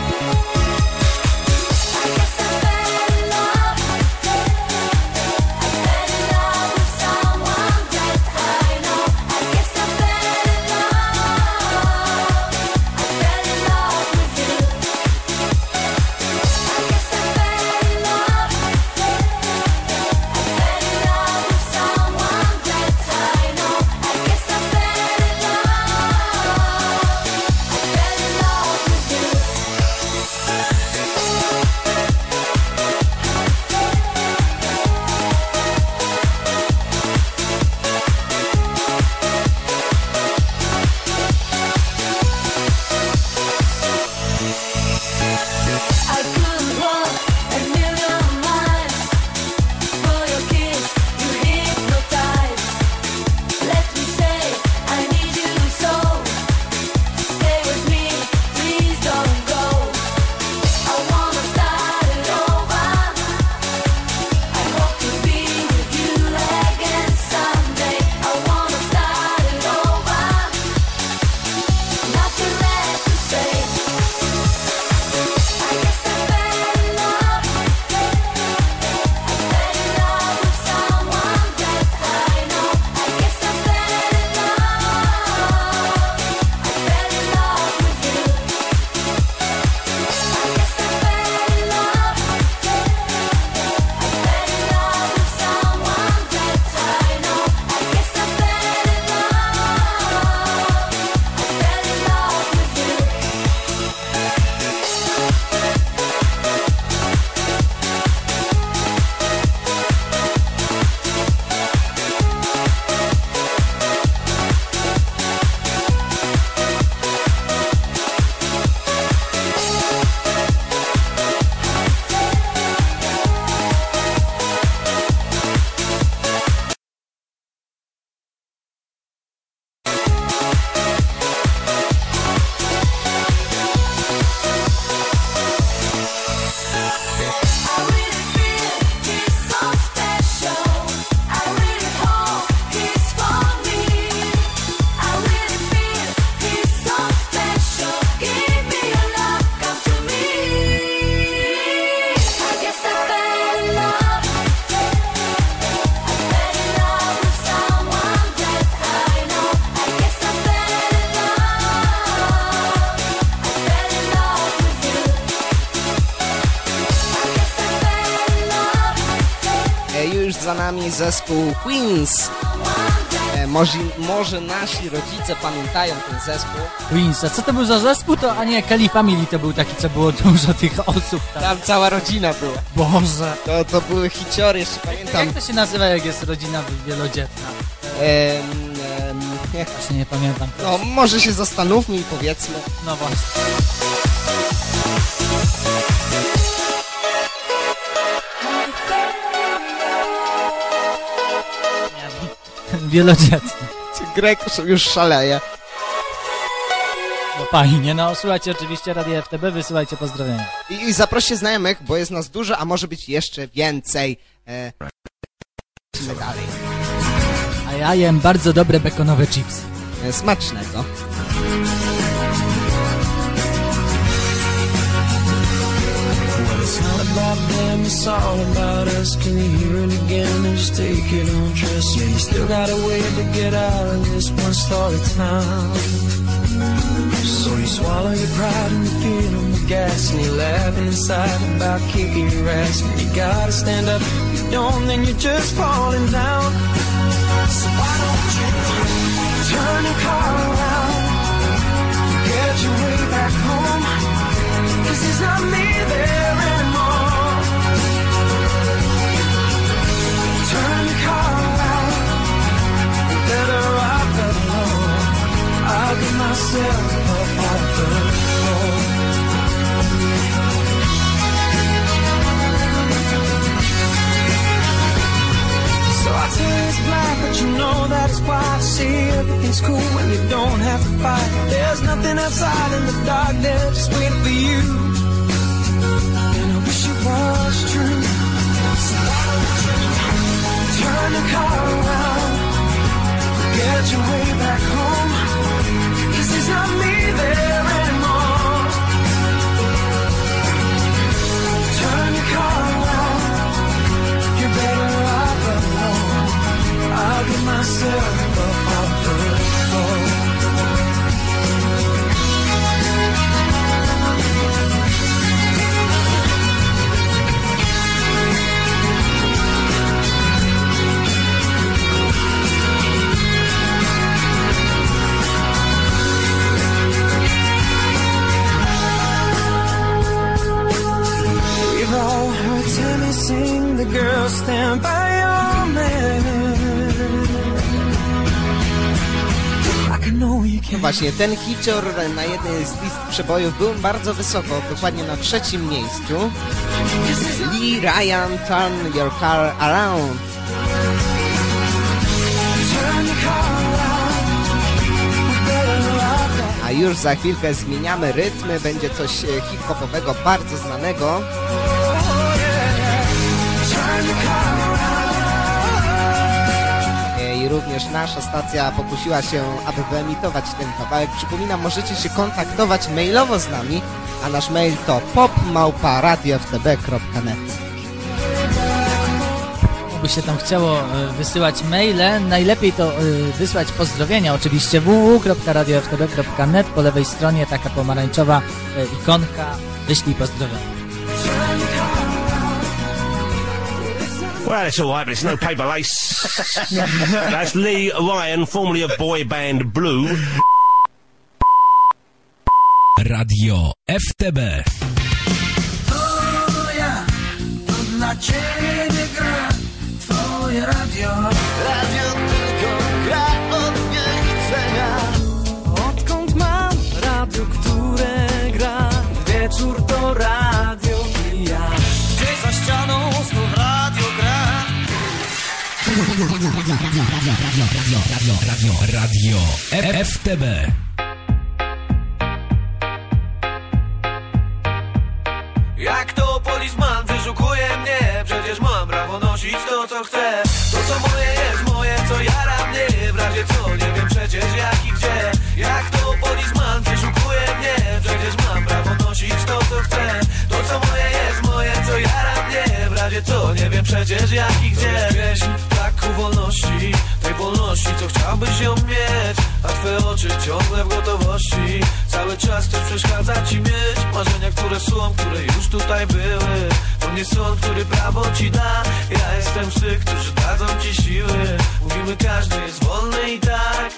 już za nami zespół Queens. E, może, może nasi rodzice pamiętają ten zespół. Queens, a co to był za zespół? To, a nie, Kelly Family to był taki, co było dużo tych osób tam. Tam cała rodzina była. Boże. To, to były hiciory, jeszcze pamiętam. Jak to się nazywa, jak jest rodzina wielodzietna? Em, em, jak... Właśnie nie pamiętam. No, może się zastanówmy i powiedzmy. No właśnie. Wielodzietny. Greg już szaleje. No fajnie, no słuchajcie oczywiście Radio F T B, wysyłajcie pozdrowienia. I, i zaproście znajomych, bo jest nas dużo, a może być jeszcze więcej. E... Lecimy dalej. A ja jem bardzo dobre bekonowe chipsy. E, smacznego. It's not about them, it's all about us. Can you hear it again and just take it on trust? Yeah, you still got a way to get out of this one story town. So you swallow your pride and you feel on the gas, and you're laughing inside about kicking your ass. And you gotta stand up, if you don't, then you're just falling down. So why don't you turn your car around, get your way back home? Cause it's not me there anymore. Turn the car around, you're better off alone. I'll get myself up off the floor. So I tell you it's black, but you know that it's white. See, everything's cool when you don't have to fight. There's nothing outside in the dark there just waiting for you. And I wish it was true. So why don't you turn the car around, get your way back home? Cause there's not me there anymore. Turn your car around, you're better off alone. I'll get myself up off the floor. We've all heard Tammy sing, the girls stand by your man. No właśnie, ten hicior na jednej z list przebojów był bardzo wysoko, dokładnie na trzecim miejscu. Lee Ryan, Turn Your Car Around. A już za chwilkę zmieniamy rytmy, będzie coś hip-hopowego bardzo znanego. I również nasza stacja pokusiła się, aby wyemitować ten kawałek. Przypominam, możecie się kontaktować mailowo z nami, a nasz mail to pop małpa radio f t b kropka net. By się tam chciało wysyłać maile, najlepiej to wysłać pozdrowienia, oczywiście w w w kropka radio f t b kropka net, po lewej stronie taka pomarańczowa ikonka, wyślij pozdrowienia. Well, it's all right, but it's no paper lace. That's Lee Ryan, formerly of boy band Blue. Radio F T B. To ja, to dla ciebie gra twoje radio. Radio tylko gra od niechcenia. Odkąd mam radio, które gra, wieczór to radio i ja. Gdzie za ścianą znów radio gra. Radio, radio, radio, radio, radio, radio, radio, radio, radio F T B. Jak to policjant wyszukuje mnie, przecież mam prawo nosić to, co chcę. To, co moje jest moje, co jara mnie, w razie co nie wiem przecież jak i gdzie. Jak to policjant wyszukuje mnie, przecież mam prawo nosić to, co chcę. To, co moje jest moje, co jara mnie, w razie co nie wiem przecież jak i gdzie. To jest pieśń tak ku wolności, tej wolności, co chciałbyś ją mieć, a twoje oczy ciągle w gotowości. Cały czas coś przeszkadza ci mieć marzenia, które są, które już tutaj były. To To nie sąd, który prawo ci da. Ja jestem z tych, którzy dadzą ci siły. Mówimy, każdy jest wolny i tak.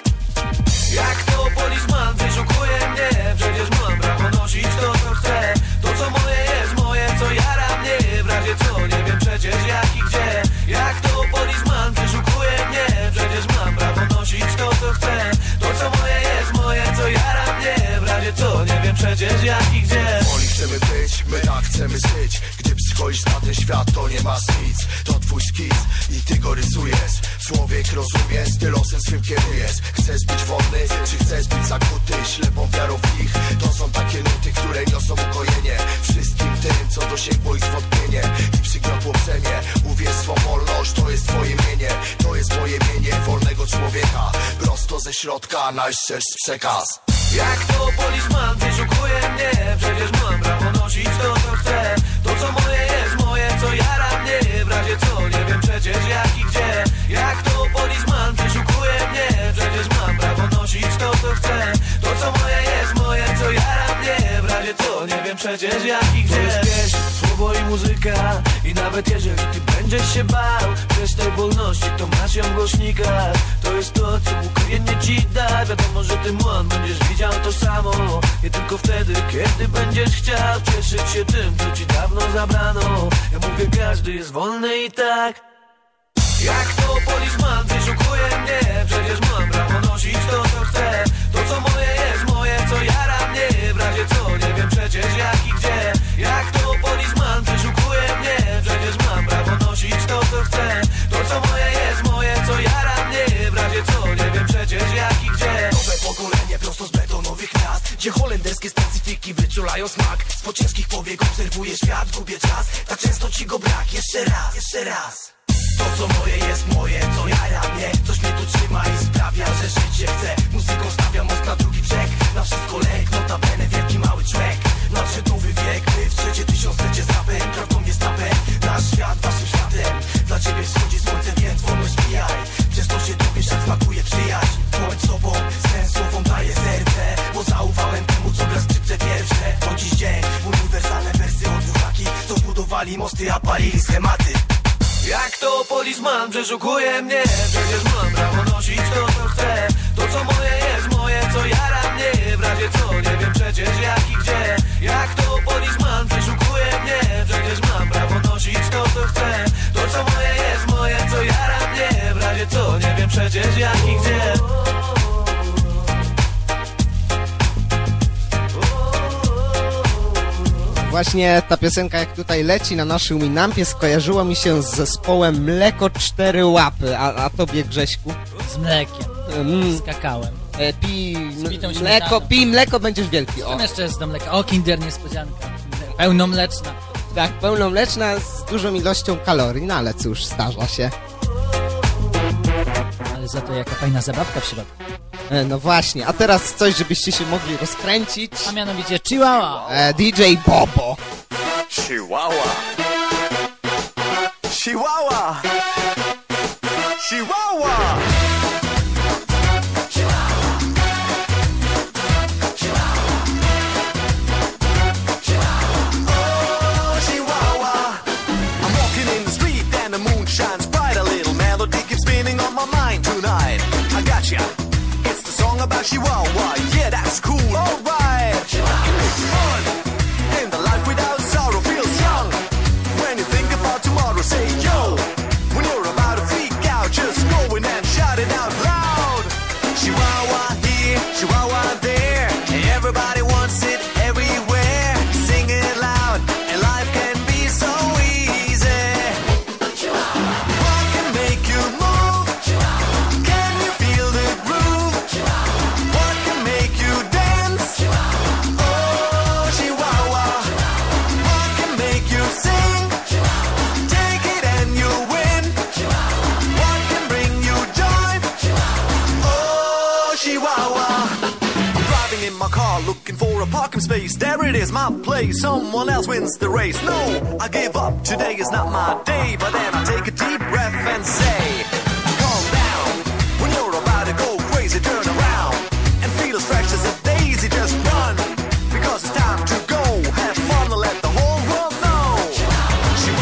Jak to policjant wyszukuje mnie. Przecież mam prawo nosić to, co chcę. To, co moje jest moje, co jara mnie. W razie co, nie wiem przecież jak i gdzie. Jak to policjant wyszukuje mnie. Przecież mam prawo nosić to, co chcę. To, co moje jest moje, co jara mnie. W razie co, nie wiem przecież jak i gdzie. Woli chcemy być, my tak chcemy żyć. Gdy przychodzisz na ten świat, to nie masz nic. To twój szkic i ty go rysujesz. Człowiek rozumiesz, ty losem swym kierujesz. Chcesz być wolny, czy chcesz być zakuty ślepą wiarą w nich? To są takie nuty, które niosą ukojenie wszystkim tym, co dosięgło ich zwątpienie i przygniotło brzemię. Uwierz swą wolność, to jest twoje mienie. To jest moje mienie wolnego człowieka. Prosto ze środka najszczerszy przekaz. Jak to policjant wyszukuje mnie. Przecież mam prawo nosić to, co chcę. To, co moje jest moje, co jara mnie. W razie co, nie wiem przecież jak i gdzie. Jak to policjant wyszukuje mnie. Przecież mam prawo nosić to, co chcę. To, co moje jest moje, co jara mnie. W razie co, nie wiem przecież jak i gdzie. To jest pieśń, słowo i muzyka. I nawet jeżeli ty będziesz się bał przez tej wolności, to masz ją w głośnikach. To jest to, co ukojenie ci da. Wiadomo, że ty młon będziesz widział to samo. Nie tylko wtedy, kiedy będziesz chciał cieszyć się tym, co ci dawno zabrano. Ja mówię, każdy jest wolny i tak. Jak to policjant wyszukuje mnie. Przecież mam prawo nosić to, co chcę. To, co moje jest moje, co jara mnie. W razie co, nie wiem przecież jak i gdzie. Jak to policjant wyszukuje mnie. Przecież mam prawo nosić to, co chcę. To, co moje jest moje, co jara mnie. W razie co, nie wiem przecież jak i gdzie. Nowe pokolenie prosto z betonowych miast, gdzie holenderskie specyfiki wyczulają smak. Spod ciężkich powiek obserwuję świat, gubię czas. Tak często ci go brak, jeszcze raz, jeszcze raz. To, co moje jest moje, co jara mnie. Coś mnie tu trzyma i sprawia, że żyć się chce. Muzyką stawiam most na drugi brzeg. Na wszystko lek, notabene wielki mały człek. Nadszedł nowy wiek, my w trzecie tysiąclecie z rapem. Prawdą jest rapem, nasz świat waszym światem. Dla ciebie wschodzi słońce, więc wolność mijaj. Przez to się dowiesz, jak smakuje przyjaźń. Bądź sobą, z słowom daję serce. Bo zaufałem temu, co gra skrzypce pierwsze. To dziś dzień, uniwersalne wersy od dwóch takich, co budowali mosty, a palili schematy. Jak to policjant przeszukuje mnie. Przecież mam prawo nosić to, co chcę. To, co moje jest moje, co jara mnie. W razie co, nie wiem przecież jak i gdzie. Jak to policjant przeszukuje mnie. Przecież mam prawo nosić to, co chcę. To, co moje jest moje, co jara mnie. W razie co, nie wiem przecież jak i gdzie. Właśnie ta piosenka, jak tutaj leci na naszym Winampie, skojarzyła mi się z zespołem Mleko Cztery Łapy. A, a tobie, Grześku? Z mlekiem, Mm. z kakałem. E, pi... Z bitą mleko, śmietaną. pi mleko, będziesz wielki. O. Tam jeszcze jest do mleka. O, Kinder niespodzianka. Pełnomleczna. Tak, pełnomleczna z dużą ilością kalorii, no ale cóż, zdarza się. Ale za to jaka fajna zabawka w środku. E, no właśnie, a teraz coś, żebyście się mogli rozkręcić. A mianowicie Chihuahua. E, D J Bobo. Chihuahua. Chihuahua. Chihuahua. Shines bright, a little melody keeps spinning on my mind tonight. I gotcha, it's the song about Chihuahua. Yeah, that's cool, alright. It's fun, and the life without sorrow feels young. When you think about tomorrow, say yo. When you're about to freak out, just go in and shout it out loud. Chihuahua here, Chihuahua there. Everybody wants it everywhere. Sing it loud, and life can be so easy. Looking for a parking space, there it is, my place. Someone else wins the race. No, I give up, today is not my day. But then I take a deep breath and say, calm down. When you're about to go crazy, turn around and feel as fresh as a daisy. Just run, because it's time to go. Have fun and let the whole world know. She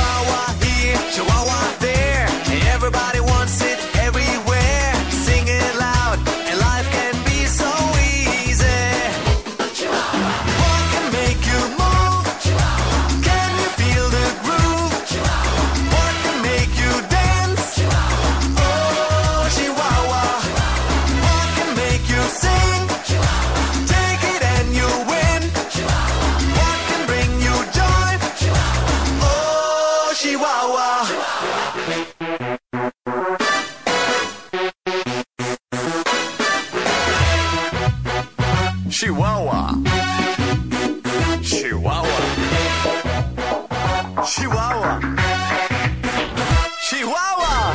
Chihuahua!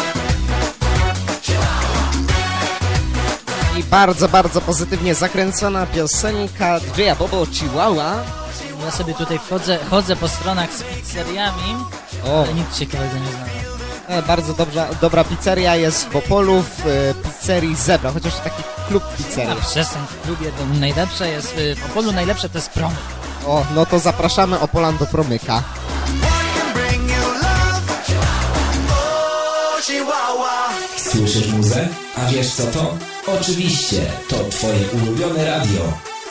I bardzo, bardzo pozytywnie zakręcona piosenka D J Bobo Chihuahua. Ja sobie tutaj wchodzę, chodzę po stronach z pizzeriami, O. ale nic ciekawego nie znalazłem. E, bardzo dobra, dobra pizzeria jest w Opolu w e, pizzerii Zebra, chociaż taki klub A pizzerii. przestań, w klubie to najlepsze jest, y, w Opolu najlepsze to jest prom. O, no to zapraszamy Opolan do promyka. Słyszysz muzę? A wiesz co to? Oczywiście, to twoje ulubione radio.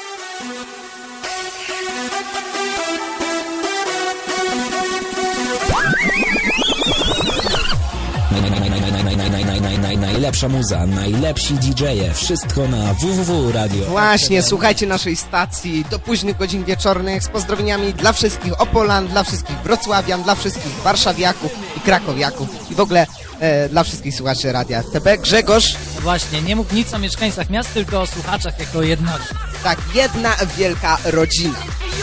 Naj, naj, naj, naj, naj, naj, naj, naj, naj, naj, najlepsza muza, najlepsi D J-e, wszystko na www radio. Właśnie, słuchajcie naszej stacji do późnych godzin wieczornych z pozdrowieniami dla wszystkich Opolan, dla wszystkich wrocławian, dla wszystkich warszawiaków i krakowiaków i w ogóle e, dla wszystkich słuchaczy Radia F T B. Grzegorz? No właśnie, nie mów nic o mieszkańcach miast, tylko o słuchaczach jako jednocie. Tak, jedna wielka rodzina.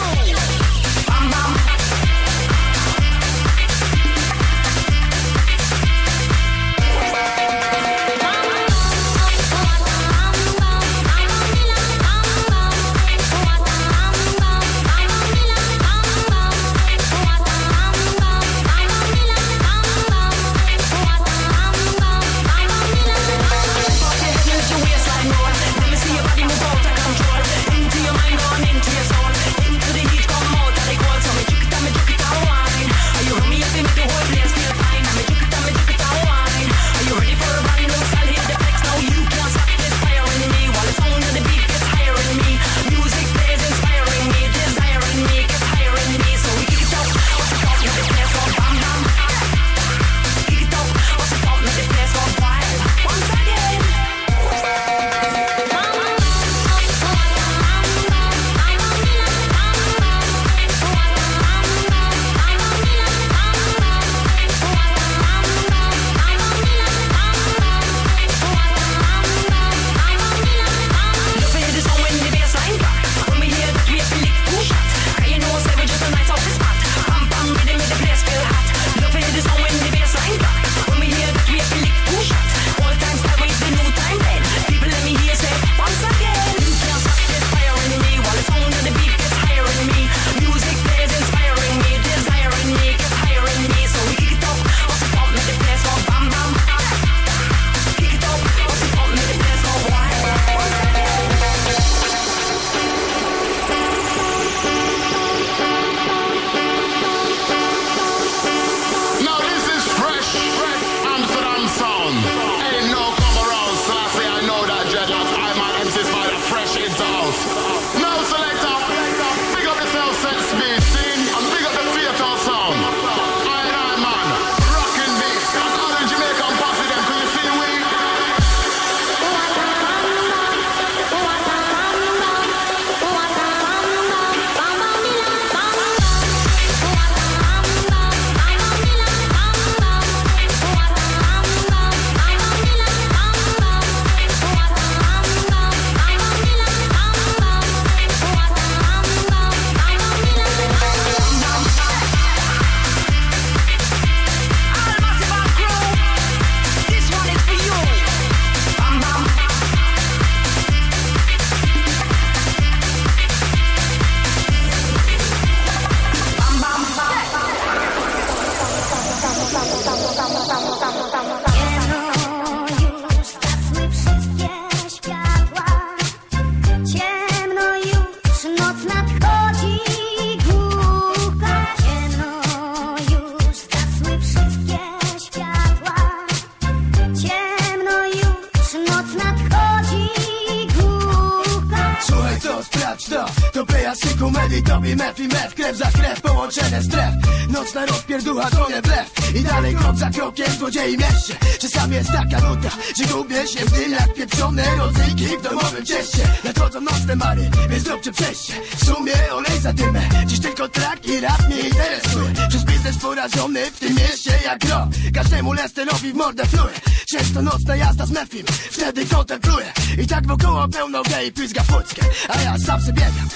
Komedii tobie mef i mef, krew za krew, połączone stref. Nocna rozpierducha to nie blef. I dalej krok za krokiem złodziei mieście. Czasami jest taka nuda, że gubię się w tym jak pieprzone rodzyjki w domowym cieście. Nadchodzą nocne mary, więc zróbcie przejście. W sumie olej za dymę, dziś tylko trak i rap mnie interesuje. Przez biznes porażony w tym mieście jak gro. Każdemu Lesterowi w mordę fluje. Często nocna jazda z mefim, wtedy kontempluję. I tak wokoło pełno gej, pizga fuckę. A ja sam sobie biegam, ciągle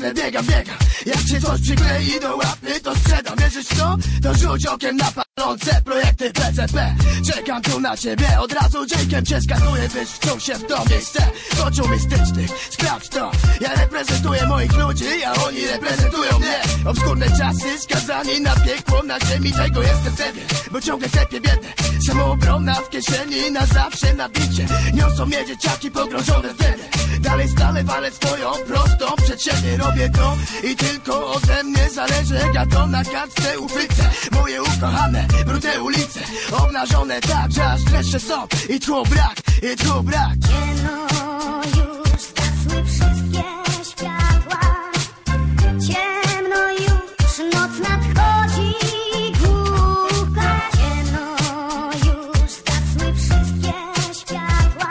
jadę, biegam, biegam. Jak się coś przyklei do łapy, to sprzedam. Wierzysz w to? To rzuć okiem na palące projekty P C P. Czekam tu na ciebie, od razu dźwiękiem cię skakuję, byś wczuł się w to miejsce oczu mistycznych. Sprawdź to, ja reprezentuję moich ludzi, a oni reprezentują mnie. Obskurne czasy, skazani na piekło, na ziemi, tego jestem pewien, bo ciągle tepię biedę. Samoobrona w kieszeni, na zawsze na bicie. Niosą mnie dzieciaki pogrążone w biedy. Dalej stale walę swoją prostą przed siebie. Robię to i tylko ode mnie zależy. Gato na kartce uchwycę moje ukochane, brudne ulice, obnażone tak, że aż dreszcze są. I tchu brak, i tchu brak. Ciemno już, zgasły wszystkie światła. Ciemno już, noc nadchodzi, głucha. Ciemno już, zgasły wszystkie światła.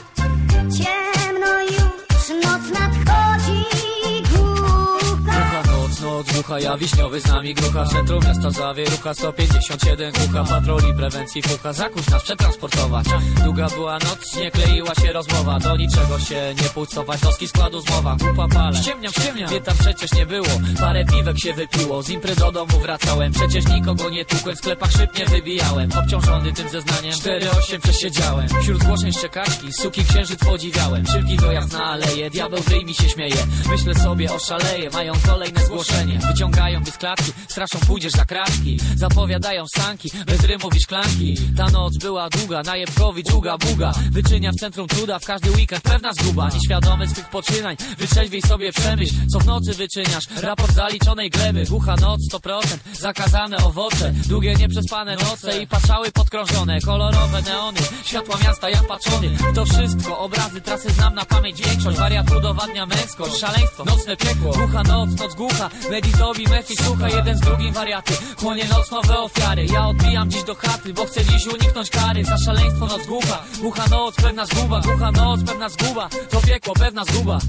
Ciemno już, noc nadchodzi, głucha. Głucha noc, noc głucha, ja wiśniowy z nami grucha. W centrum miasta zawierucha, sto pięćdziesiąt siedem kucha. Patroli prewencji fucha, zakuć nas przetransportować. Długa była noc, nie kleiła się rozmowa. Do niczego się nie pulsować, doski składu zmowa. Kupa pale, ściemniam, ściemniam, wie tam przecież nie było. Parę piwek się wypiło, z impry do domu wracałem. Przecież nikogo nie tłukłem, w sklepach szyb nie wybijałem. Obciążony tym zeznaniem, cztery osiem przesiedziałem. Wśród zgłoszeń szczekaczki, suki księżyc podziwiałem. Szybki dojazd na aleję, diabeł w ryj mi się śmieje. Myślę sobie, oszaleję, mają kolejne zgłoszenie. Wyciągają mnie z klatki, straszą pójdziesz za kratki. Zapowiadają sanki, bez rymów i szklanki. Ta noc była długa, najebkowi dżuga buga. Wyczynia w centrum cuda, w każdy weekend pewna zguba. Nieświadomy swych poczynań, wytrzeźwiej sobie przemyśl, co w nocy wyczyniasz. Raport zaliczonej gleby, głucha noc sto procent. Zakazane owoce, długie nieprzespane noce i patrzały podkrążone. Kolorowe neony, światła miasta jak patrzony. To wszystko, obrazy, trasy znam na pamięć większość. Wariat udowadnia męskość, szaleństwo, nocne piekło. Głucha noc, noc głucha, meditowi, mefi, słucha. Jeden z drugim wariaty, chłonie noc nowe ofiary. Ja odbijam dziś do chaty, bo chcę dziś uniknąć kary. Za szaleństwo noc głucha, głucha noc, pewna zguba. Głucha noc, pewna zguba, to piekło, pewna zguba.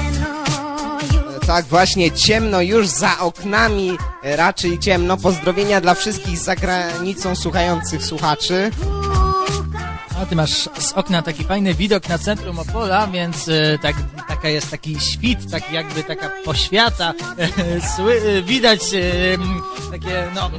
Tak właśnie, ciemno już za oknami, raczej ciemno. Pozdrowienia dla wszystkich za granicą słuchających słuchaczy. A ty masz z okna taki fajny widok na centrum Opola, więc y, tak, taka jest taki świt, tak jakby taka poświata. Sły, y, widać y, takie, no,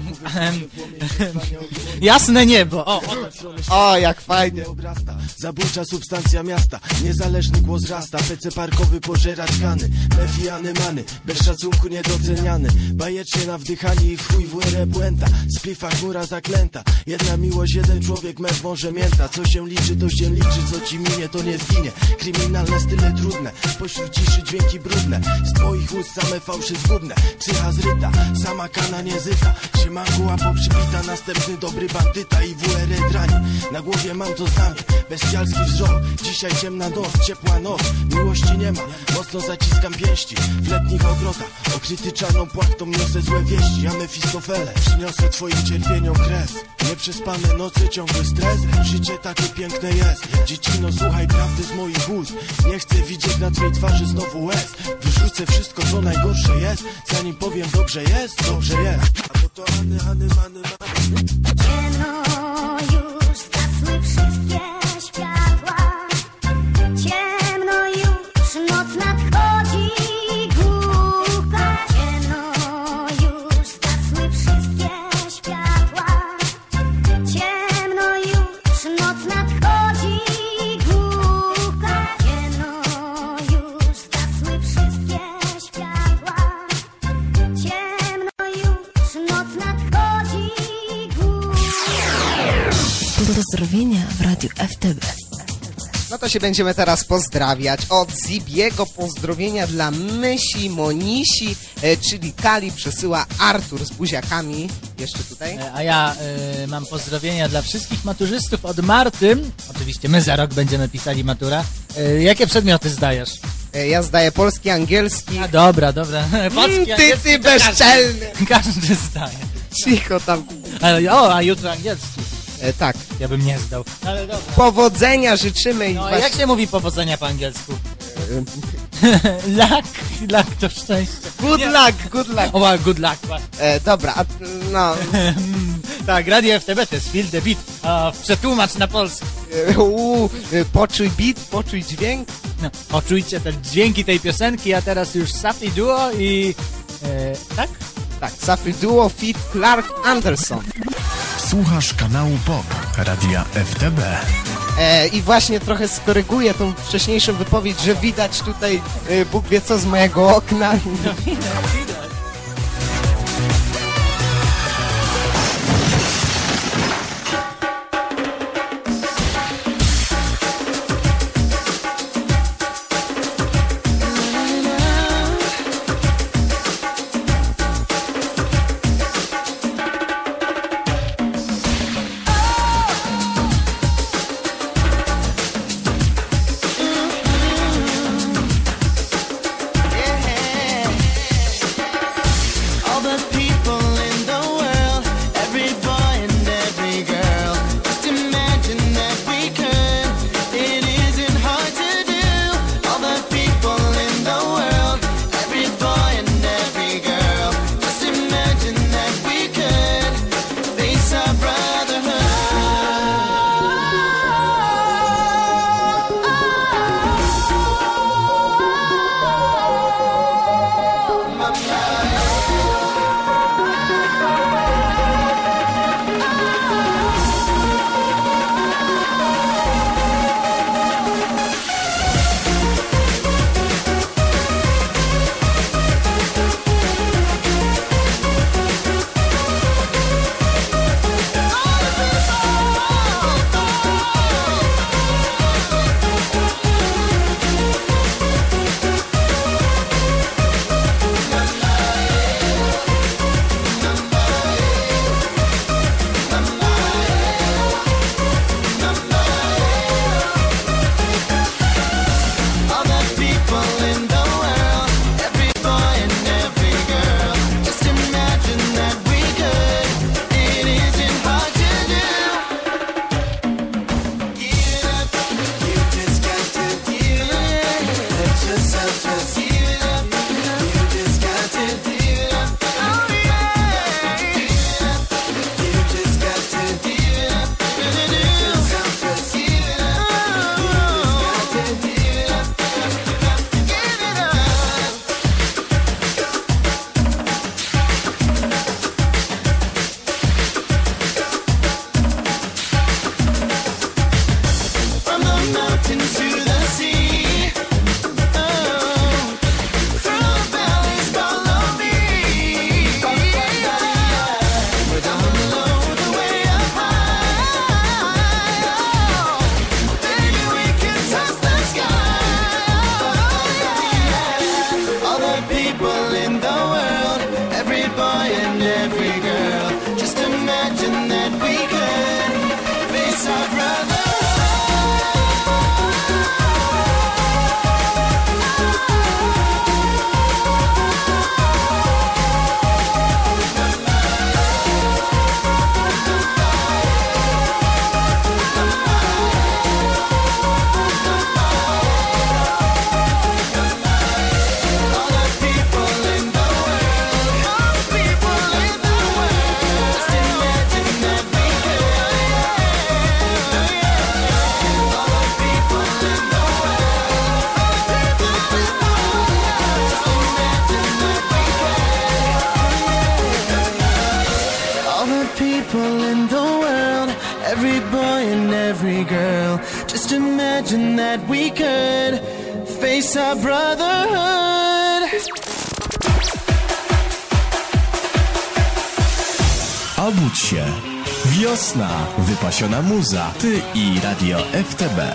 jasne niebo. O, o, jak fajnie. Zabójcza substancja miasta, niezależny głos rasta. P C parkowy pożera tkany, mefiany many, bez szacunku niedoceniany. Bajecznie na wdychanie i w chuj w łere błęta. Splifa chmura zaklęta, jedna miłość, jeden człowiek, mecz może mięta. Co się liczy, to się liczy, co ci minie, to nie zginie. Kryminalne style trudne, pośród ciszy dźwięki brudne. Z twoich ust same fałszy zgubne. Psycha zryta, sama kana nie zyta. Siemanku łapo przybita, następny dobry bandyta i w łere drani. Na głowie mam to znamie, bestialski wzrok. Dzisiaj ciemna noc, ciepła noc, miłości nie ma. Mocno zaciskam pięści w letnich ogrodach. Okryty czarną płachtą niosę złe wieści. Ja Mefistofele, przyniosę twoim cierpieniom kres. Nieprzespane noce, ciągły stres. Życie takie piękne jest. Dziecino, słuchaj prawdy z moich ust. Nie chcę widzieć na twej twarzy znowu łez. Wyrzucę wszystko, co najgorsze jest, zanim powiem dobrze jest, dobrze jest. A bo to Any, Any, Any, Any. Ciemno już, zgasły wszystkie światła. Ciemno już, noc nadchodzi, głucha. Ciemno już, zgasły wszystkie światła. Ciemno już, noc nadchodzi, głucha. Ciemno już, zgasły wszystkie światła. Ciemno już, noc nadchodzi, Pozdrowienia w Radiu F T B. No to się będziemy teraz pozdrawiać. Od Zibiego pozdrowienia dla Mysi, Monisi, e, czyli Kali przesyła Artur z buziakami. Jeszcze tutaj. A ja y, mam pozdrowienia dla wszystkich maturzystów od Marty. Oczywiście my za rok będziemy pisali matura. Y, jakie przedmioty zdajesz? E, ja zdaję polski, angielski. A dobra, dobra. Polski, mm, ty, angielski, ty bezczelny. Każdy, każdy zdaje. Cicho tam. Ale, o, a jutro angielski. E, tak. Ja bym nie zdał. Ale dobra. Powodzenia życzymy. No, i a właśnie... jak się mówi powodzenia po angielsku? luck, luck to szczęście. Good nie. luck, good luck. O, good luck. E, dobra, a, no. Tak, Radio F T B to jest Feel the Beat. A przetłumacz na polski. E, u, poczuj beat, poczuj dźwięk. No, poczujcie te dźwięki tej piosenki, a teraz już Safi Duo i... E, tak? Tak, Safi Duo feat. Clark Anderson. Słuchasz kanału Pop Radia F T B. E, I właśnie trochę skoryguję tą wcześniejszą wypowiedź, że widać tutaj e, Bóg wie co z mojego okna. No widać, widać. Imagine that we could face our brotherhood. Obudź się. Wiosna, wypasiona muza, ty i Radio F T B.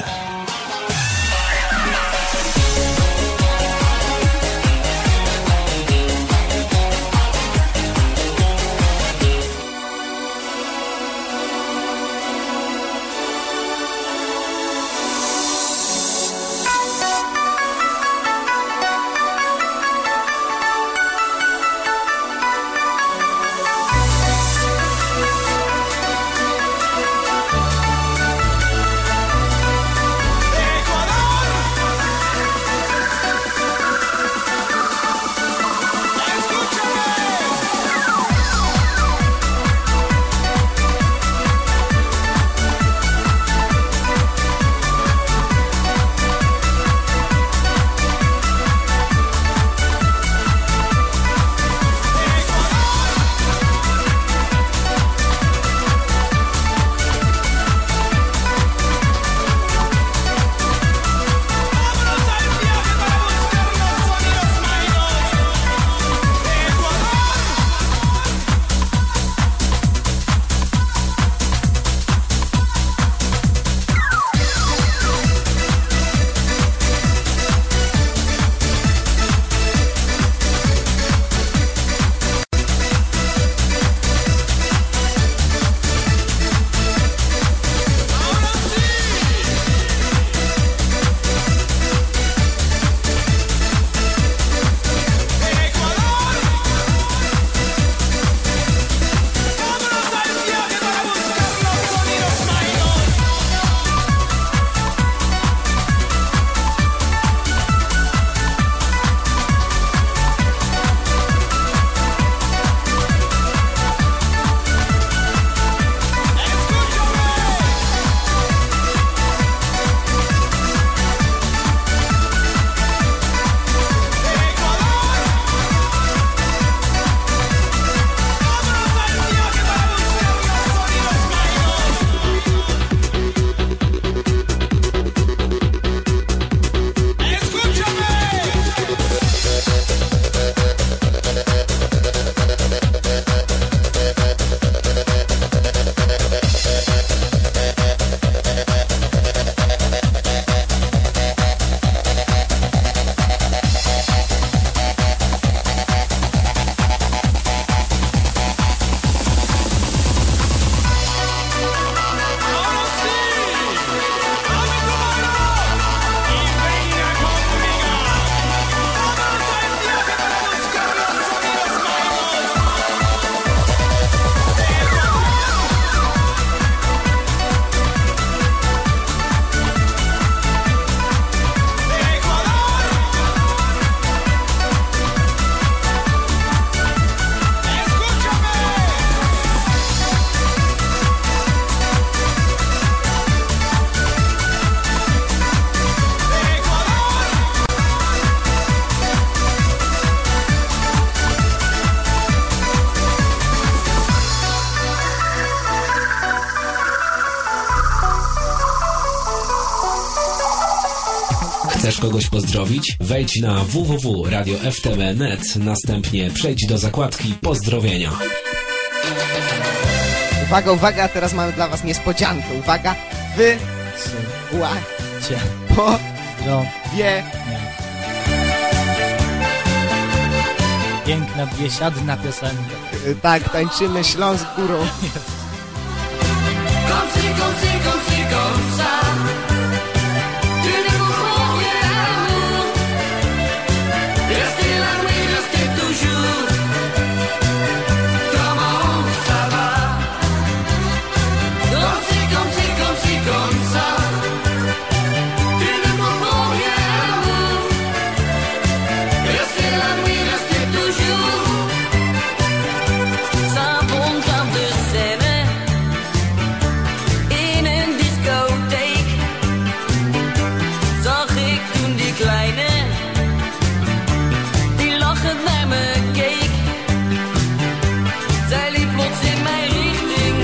Chcesz kogoś pozdrowić? Wejdź na w w w kropka radio f t b kropka net, następnie przejdź do zakładki pozdrowienia. Uwaga, uwaga, teraz mamy dla was niespodziankę. Uwaga, wy... Słuchajcie. Po... No. Wie... Piękna, biesiadna piosenka. Tak, tańczymy Śląsk górą. Comme si, comme si, comme si, comme ça. Tu ne comprends rien à l'amour. Restez la nuit, restez toujours. Comment ça va? Comme si, comme si, comme si, comme ça. Tu ne comprends rien à l'amour. Restez la nuit, restez toujours. S'avond aan de scène. In een discotheek zag ik toen die kleine die lachend naar me keek. Zij liep plots in mijn richting.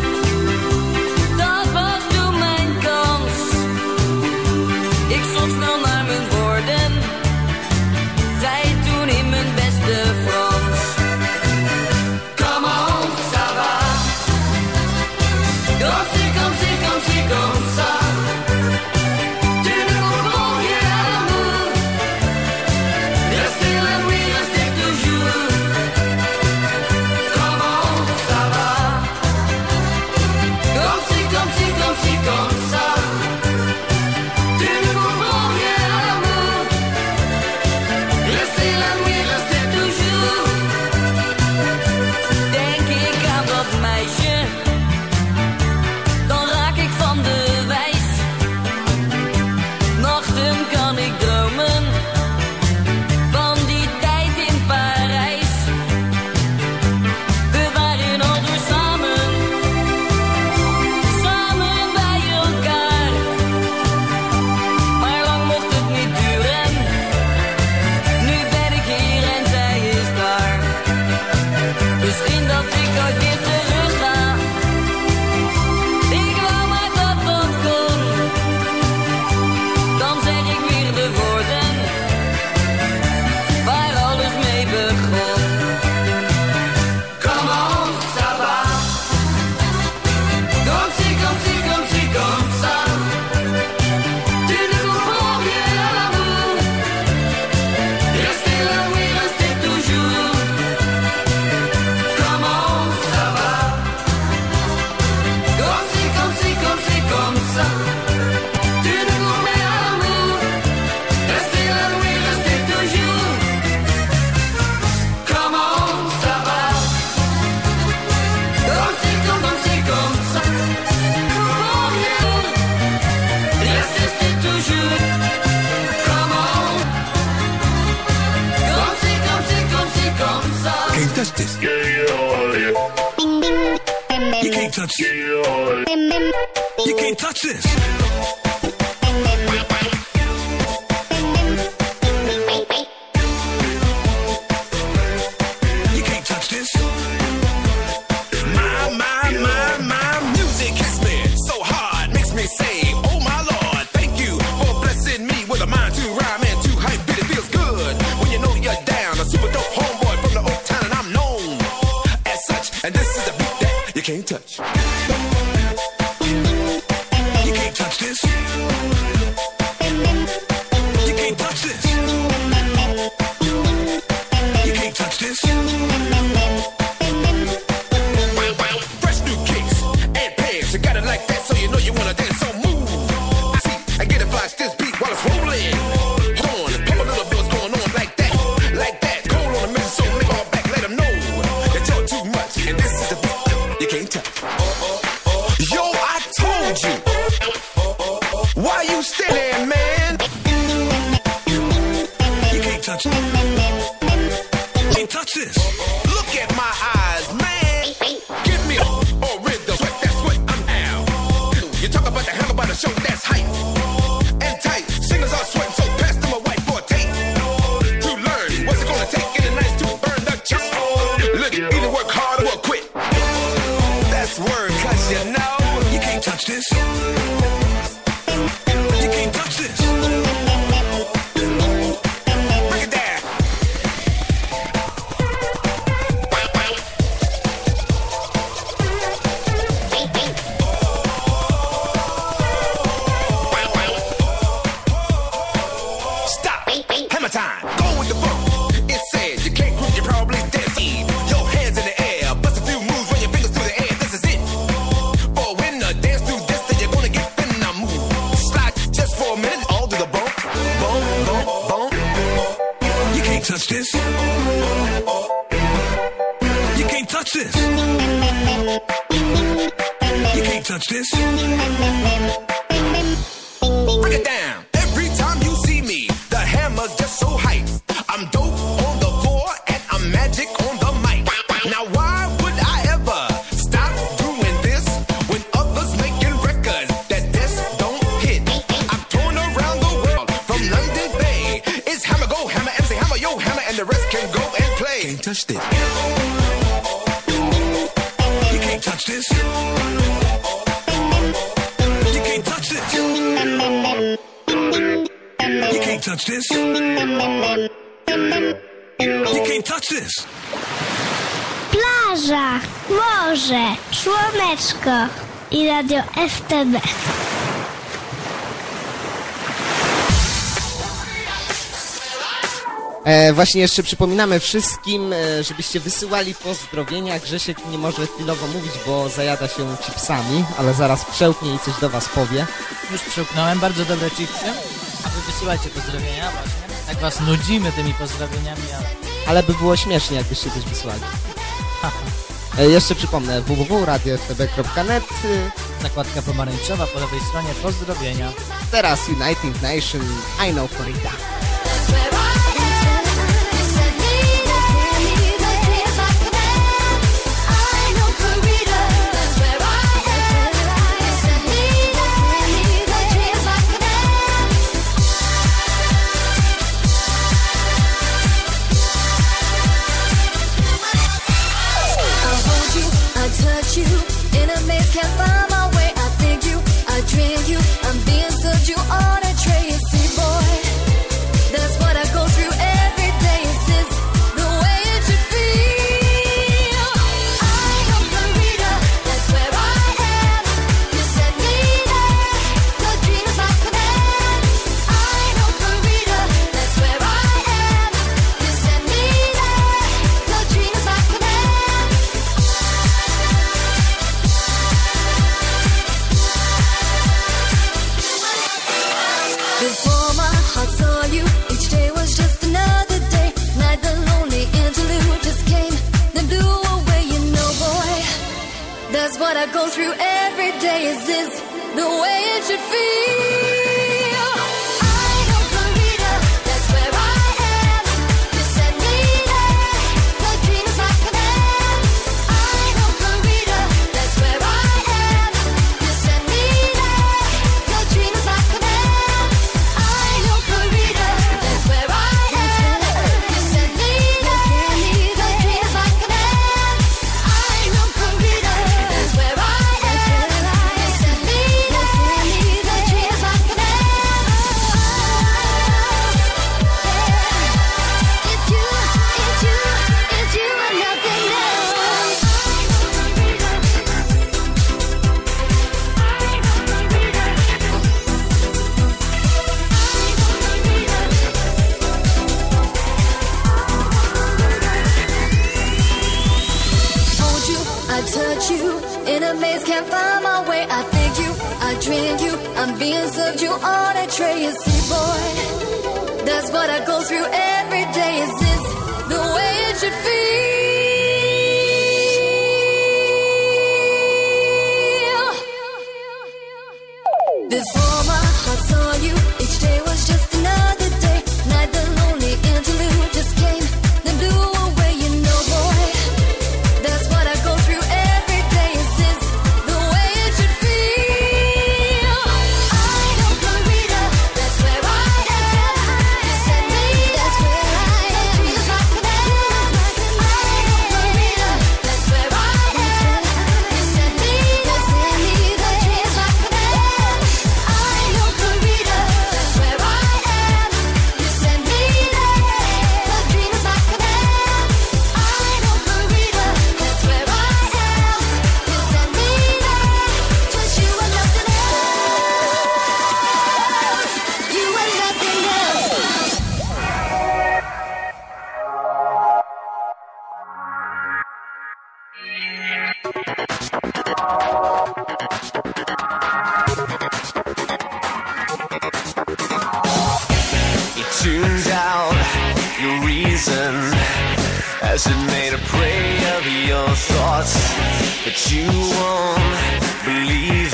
Dat was toen mijn kans. Ik zocht snel naar mijn woorden. Zei toen in mijn beste Frans: Comment ça va? Comme si, comme si, comme si, comme ça. Tu ne comprends rien à l'amour. Restez la nuit, restez toujours. Comment ça va? Comme si, comme si, comme si, comme ça. Tu ne comprends rien à l'amour. Restez la nuit, restez toujours. Denk ik aan dat meisje, dan raak ik van de wijs. Nachten kan ik dromen van die tijd in Parijs. We waren aldoor samen, samen bij elkaar. Maar lang mocht het niet duren. Nu ben ik hier en zij is daar. Misschien dat ik ooit weer terug ga. Ik wou maar dat dat kon. Dan zeg ik weer de woorden waar alles mee begon. Comment ça va? Comme si, comme si, comme si, comme ça. Tu ne comprends rien à l'amour. Restez la nuit, restez toujours. Comment ça va? Comme si, comme si, comme si, comme ça. Tu ne comprends rien à l'amour. Restez la nuit, restez toujours. Comment ça va? Comme si, comme si, comme ça. Comprends rien. Restez toujours. Comment? Comme si, comme si, comme si, comme ça. Can't touch this. You can't touch this. You can't touch this. You can't touch this. My, my, my, my music hits me so hard, makes me say, oh my Lord, thank you for blessing me with a mind to rhyme and to hype beat. It feels good when you know you're down. A super dope homeboy from the old town and I'm known as such. And this is a beat that you can't touch. You can't touch this. You can't touch this. You can't touch this. Fresh new kicks and pants, you got it like that, so you know you wanna dance. So move, I see, and get it flash this beat while it's rolling. Hold on, pump a little bit what's going on like that, like that. Cold on the mission, so make all back, let them know that you're too much, and this is the beat you can't touch. Yo, I told you. Why you still there, man? You can't touch it. Can't touch this. Look at my eyes, man. Give me a or rhythm. Sweat, that's what I'm now. You talk about the hell about a show that's hype and tight. Singers are sweating, so pass them a white for a tape to learn what's it gonna take in the night to earn the check. Look, either work hard or quit. That's word, cause you know you can't touch this. You can't touch this. touch this. Break it down. Every time you see me, the hammer's just so hype. I'm dope on the floor and I'm magic on the mic. Now why would I ever stop doing this when others making records that this don't hit? I've torn around the world from London Bay. It's hammer go hammer M C hammer yo hammer and the rest can go and play. Can't touch this. You can't touch this. You can't touch this. You can't touch this. You can't touch this. Plaża, morze, słoneczko i radio F T B. E, właśnie jeszcze przypominamy wszystkim, e, żebyście wysyłali pozdrowienia. Grzesiek nie może chwilowo mówić, bo zajada się chipsami, ale zaraz przełknie i coś do was powie. Już przełknąłem, bardzo dobre chipsy. A wy wysyłajcie pozdrowienia właśnie. Tak was nudzimy tymi pozdrowieniami, ale... Ale by było śmiesznie, jakbyście coś wysłali. e, jeszcze przypomnę, w w w kropka radio f t b kropka net. Zakładka pomarańczowa po lewej stronie, pozdrowienia. Teraz United Nation, I Know Florida. You in a maze, can't find my way. I think you, I drink you. I'm being served you on a tray. See, boy, that's what I go through every day. Is this the way it should feel? I know Florida, that's where I am. You sent me there, your dream is my command. I know Florida, that's where I am. You sent me there, your dream is my command. Before my heart saw you, each day was just another day. Night, the lonely interlude just came, then blew away. You know, boy, that's what I go through every day. Is this the way it should feel? I know Florida, that's where I am. You sent me there, your dream is my command. I know Florida, that's where I am. You sent me there, your dream is my command. I know Florida, that's where I am. You sent me there, your dream is my command. I know Florida, that's where I am. You sent me there, your dream is my command. It's you, it's you, it's you and nothing else. Hold you, I touch you, in a maze, can't find my way. I think you, I drink you, I'm being served you on a tray. You see, boy, that's what I go through every day. Is this the way it should feel? Before my heart saw you, each day was just another day. Night, the lonely interlude just came, then blew away. You know, boy, that's what I go through every day. Is this the way it should feel? I know Florida, that's where I am. You sent me, that's where I am. It's my command. I know Florida, that's where I am. You sent me, that's where I am. It's my command. I know Florida, that's where I am. You sent me there, the dream is my command. I know Florida, that's where I am. You sent me there, just you and nothing else. You and nothing else. It tunes out your reason as it made a prey of your thoughts, but you won't believe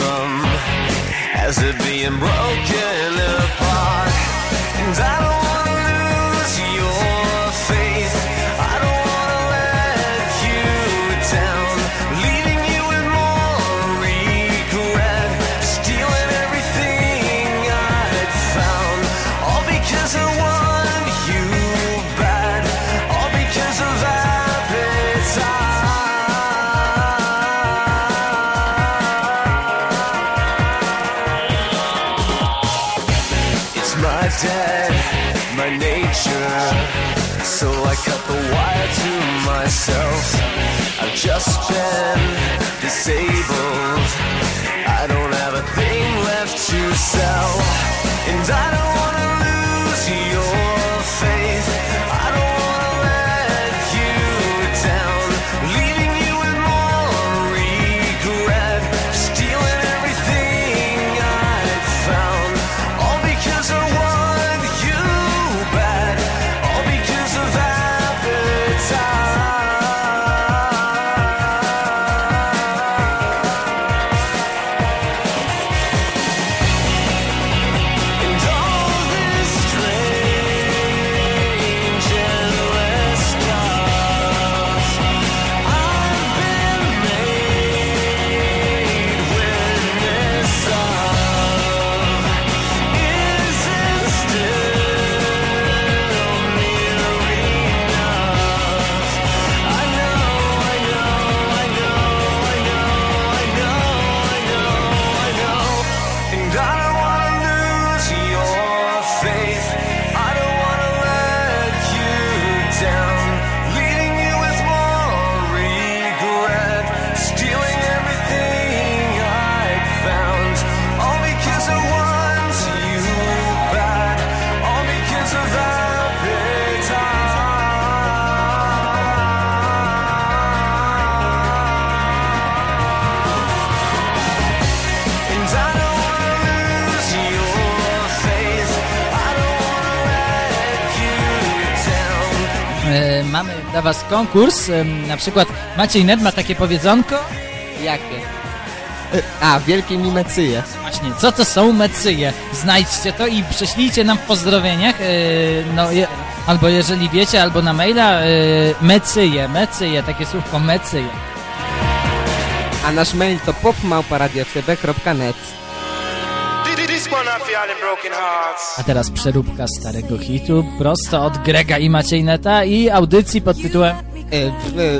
being broken apart. And I don't wanna lose your faith. I don't wanna let you down, leaving you with more regret, stealing everything I'd found, all because I want you bad, all because of appetite. It's my debt, my nature, so I cut the wire to myself. I've just been disabled, I don't have a thing left to sell, and I don't wanna lose your faith. I don't wanna let you down, leaving you with more regret, stealing everything I'd found, all because I want you bad, all because of appetite. And all this strange endless stuff I've been made witness of isn't still near enough. I know, I know, I know, I know, I know, I know, I know. And I don't wanna lose your faith. I don't wanna let you down, leaving you with more regret, stealing everything I'd found, all because I want you bad, all because of appetite. And I don't wanna lose your faith. I don't wanna let you down. E, mamy dla was konkurs, em, na przykład Maciej Net ma takie powiedzonko. Jakie? E, A, wielkie mi mecyje. Właśnie, co to są mecyje? Znajdźcie to i prześlijcie nam w pozdrowieniach, e, no, je, albo jeżeli wiecie, albo na maila, e, mecyje, mecyje, takie słówko mecyje. A nasz mail to popmałpa radio f t b kropka net. This one I feel in broken hearts. A teraz przeróbka starego hitu, prosto od Grega i Maciej Neta i audycji pod tytułem... E, w,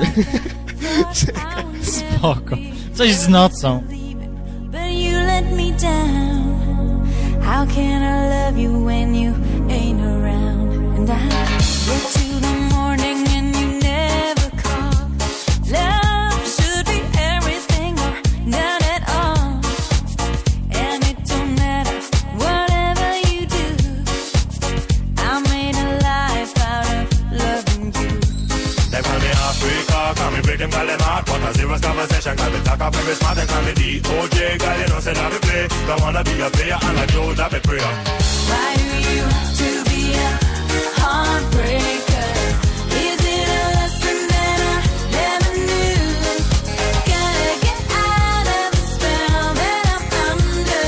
Spoko, coś z nocą. But you let me down. How can I love you when you ain't around? And I get to the morning and you never call. Love should be everything or none at all. And it don't matter whatever you do. I made a life out of loving you. They call me Africa, call me break them, call them hard, but a serious conversation, call me talk up every smart and call me D O J, girl, you know, say that we play, don't wanna be a player, and I do that be prayer. Why do you have to be a heartbreaker? Is it a lesson that I never knew? Gotta get out of the spell that I'm under.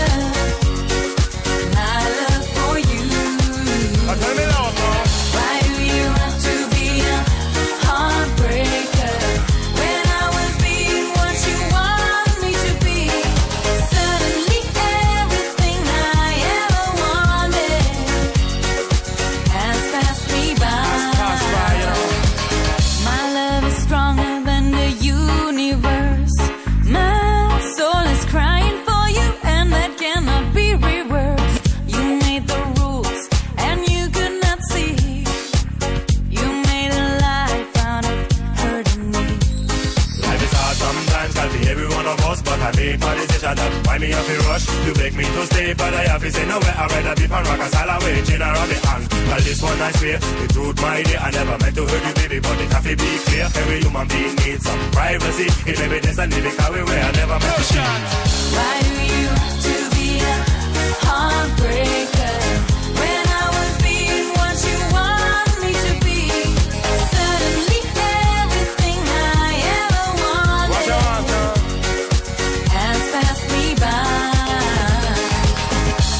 My love for you. Now tell me now, now. Why do you have to be a heartbreaker? When I was being what you want me to be, suddenly everything I ever wanted has passed me by. My love is stronger than the universe. My soul is crying for you, and that cannot be reversed. You made the rules, and you could not see. You made a life out of hurting me. Life is hard sometimes, cause for every one of us, but I make my decision that why me have to rush. You beg me to stay, but I have to say no way. I'd rather be pan rock and style away, chain around the hand. Cause this one I swear, the truth my dear, I never meant to hurt you, baby, but it have to be clear. Every human being needs some privacy. It may be this and living how we were, I never meant to cheat. Why do you have to be a heartbreaker? When I was being what you want me to be, suddenly everything I ever wanted has passed me by.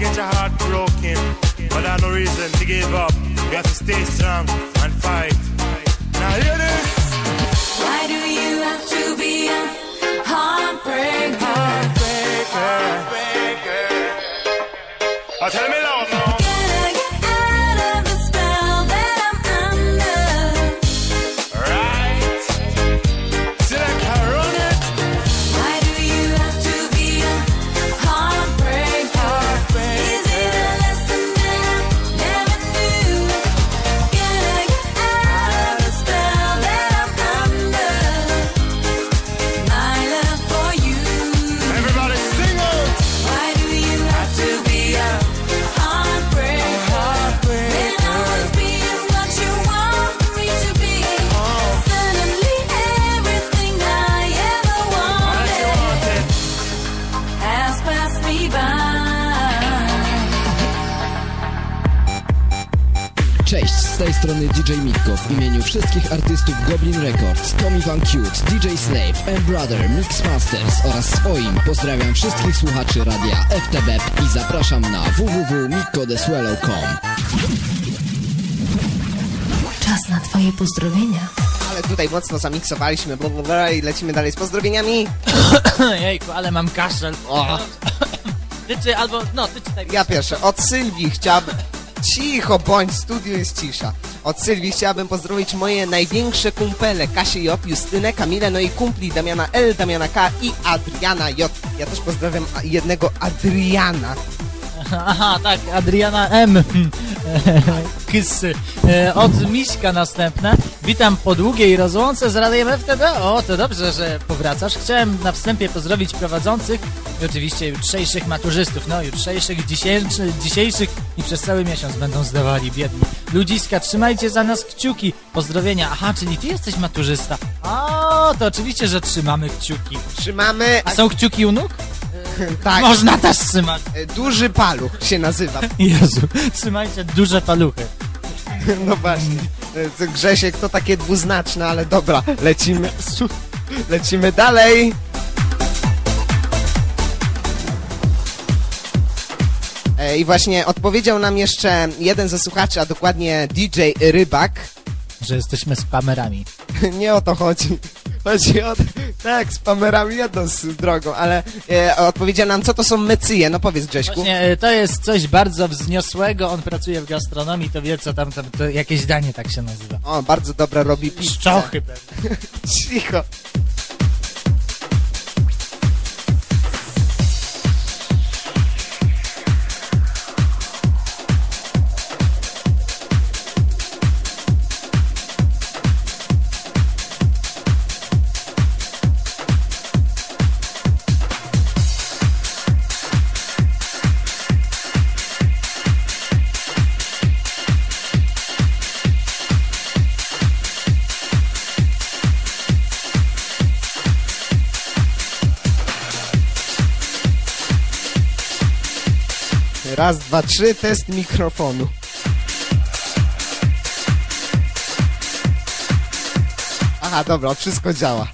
get your heart broken, but I no reason to give up. You have to stay strong and fight. Now hear this. Why do you have to be a heartbreaker? Heartbreaker. Oh, tell me loud now. Cześć, z tej strony D J Mikko w imieniu wszystkich artystów Goblin Records, Tommy Van Cute, D J Slave, M Brother, Mix Masters oraz swoim pozdrawiam wszystkich słuchaczy radia F T B i zapraszam na w w w kropka mikko the swallow kropka com. Czas na twoje pozdrowienia. Ale tutaj mocno zamiksowaliśmy, bla, bla, bla, i lecimy dalej z pozdrowieniami. Jejku, ale mam kaszel. O. Ty czy albo, no, ty czytaj. Ja pierwszy. Od Sylwii chciałbym... Cicho bądź, w studiu jest cisza. Od Sylwii chciałabym pozdrowić moje największe kumpele, Kasię J, Justynę, Kamilę, no i kumpli Damiana L, Damiana K i Adriana J. Ja też pozdrawiam jednego Adriana. Aha, tak, Adriana M. Kysy. E, od Miśka następne. Witam po długiej rozłące z Radiem F T B. O, to dobrze, że powracasz. Chciałem na wstępie pozdrowić prowadzących i oczywiście jutrzejszych maturzystów. No, jutrzejszych, dzisiejszych, dzisiejszych i przez cały miesiąc będą zdawali, biedni. Ludziska, trzymajcie za nas kciuki. Pozdrowienia. Aha, czyli ty jesteś maturzysta. O, to oczywiście, że trzymamy kciuki. Trzymamy... A są kciuki u nóg? Tak. Można też trzymać. Duży paluch się nazywa. Jezu, trzymajcie duże paluchy. No właśnie. Grzesiek to takie dwuznaczne, ale dobra, lecimy. Lecimy dalej. I właśnie odpowiedział nam jeszcze jeden ze słuchaczy, a dokładnie D J Rybak. Że jesteśmy spamerami. Nie o to chodzi. Chodzi o... Tak, spamerami jedną z drogą, ale e, odpowiedział nam, co to są mecyje. No powiedz, Grześku. Właśnie, to jest coś bardzo wzniosłego. On pracuje w gastronomii, to wie, co tam, tam to jakieś danie tak się nazywa. O, bardzo dobre robi pizzę. Szczochy pewnie. Cicho. Raz, dwa, trzy, test mikrofonu. Aha, dobra, wszystko działa.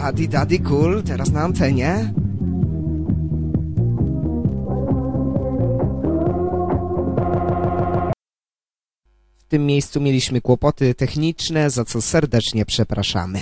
Daddy, Daddy Cool, teraz na antenie. W tym miejscu mieliśmy kłopoty techniczne, za co serdecznie przepraszamy.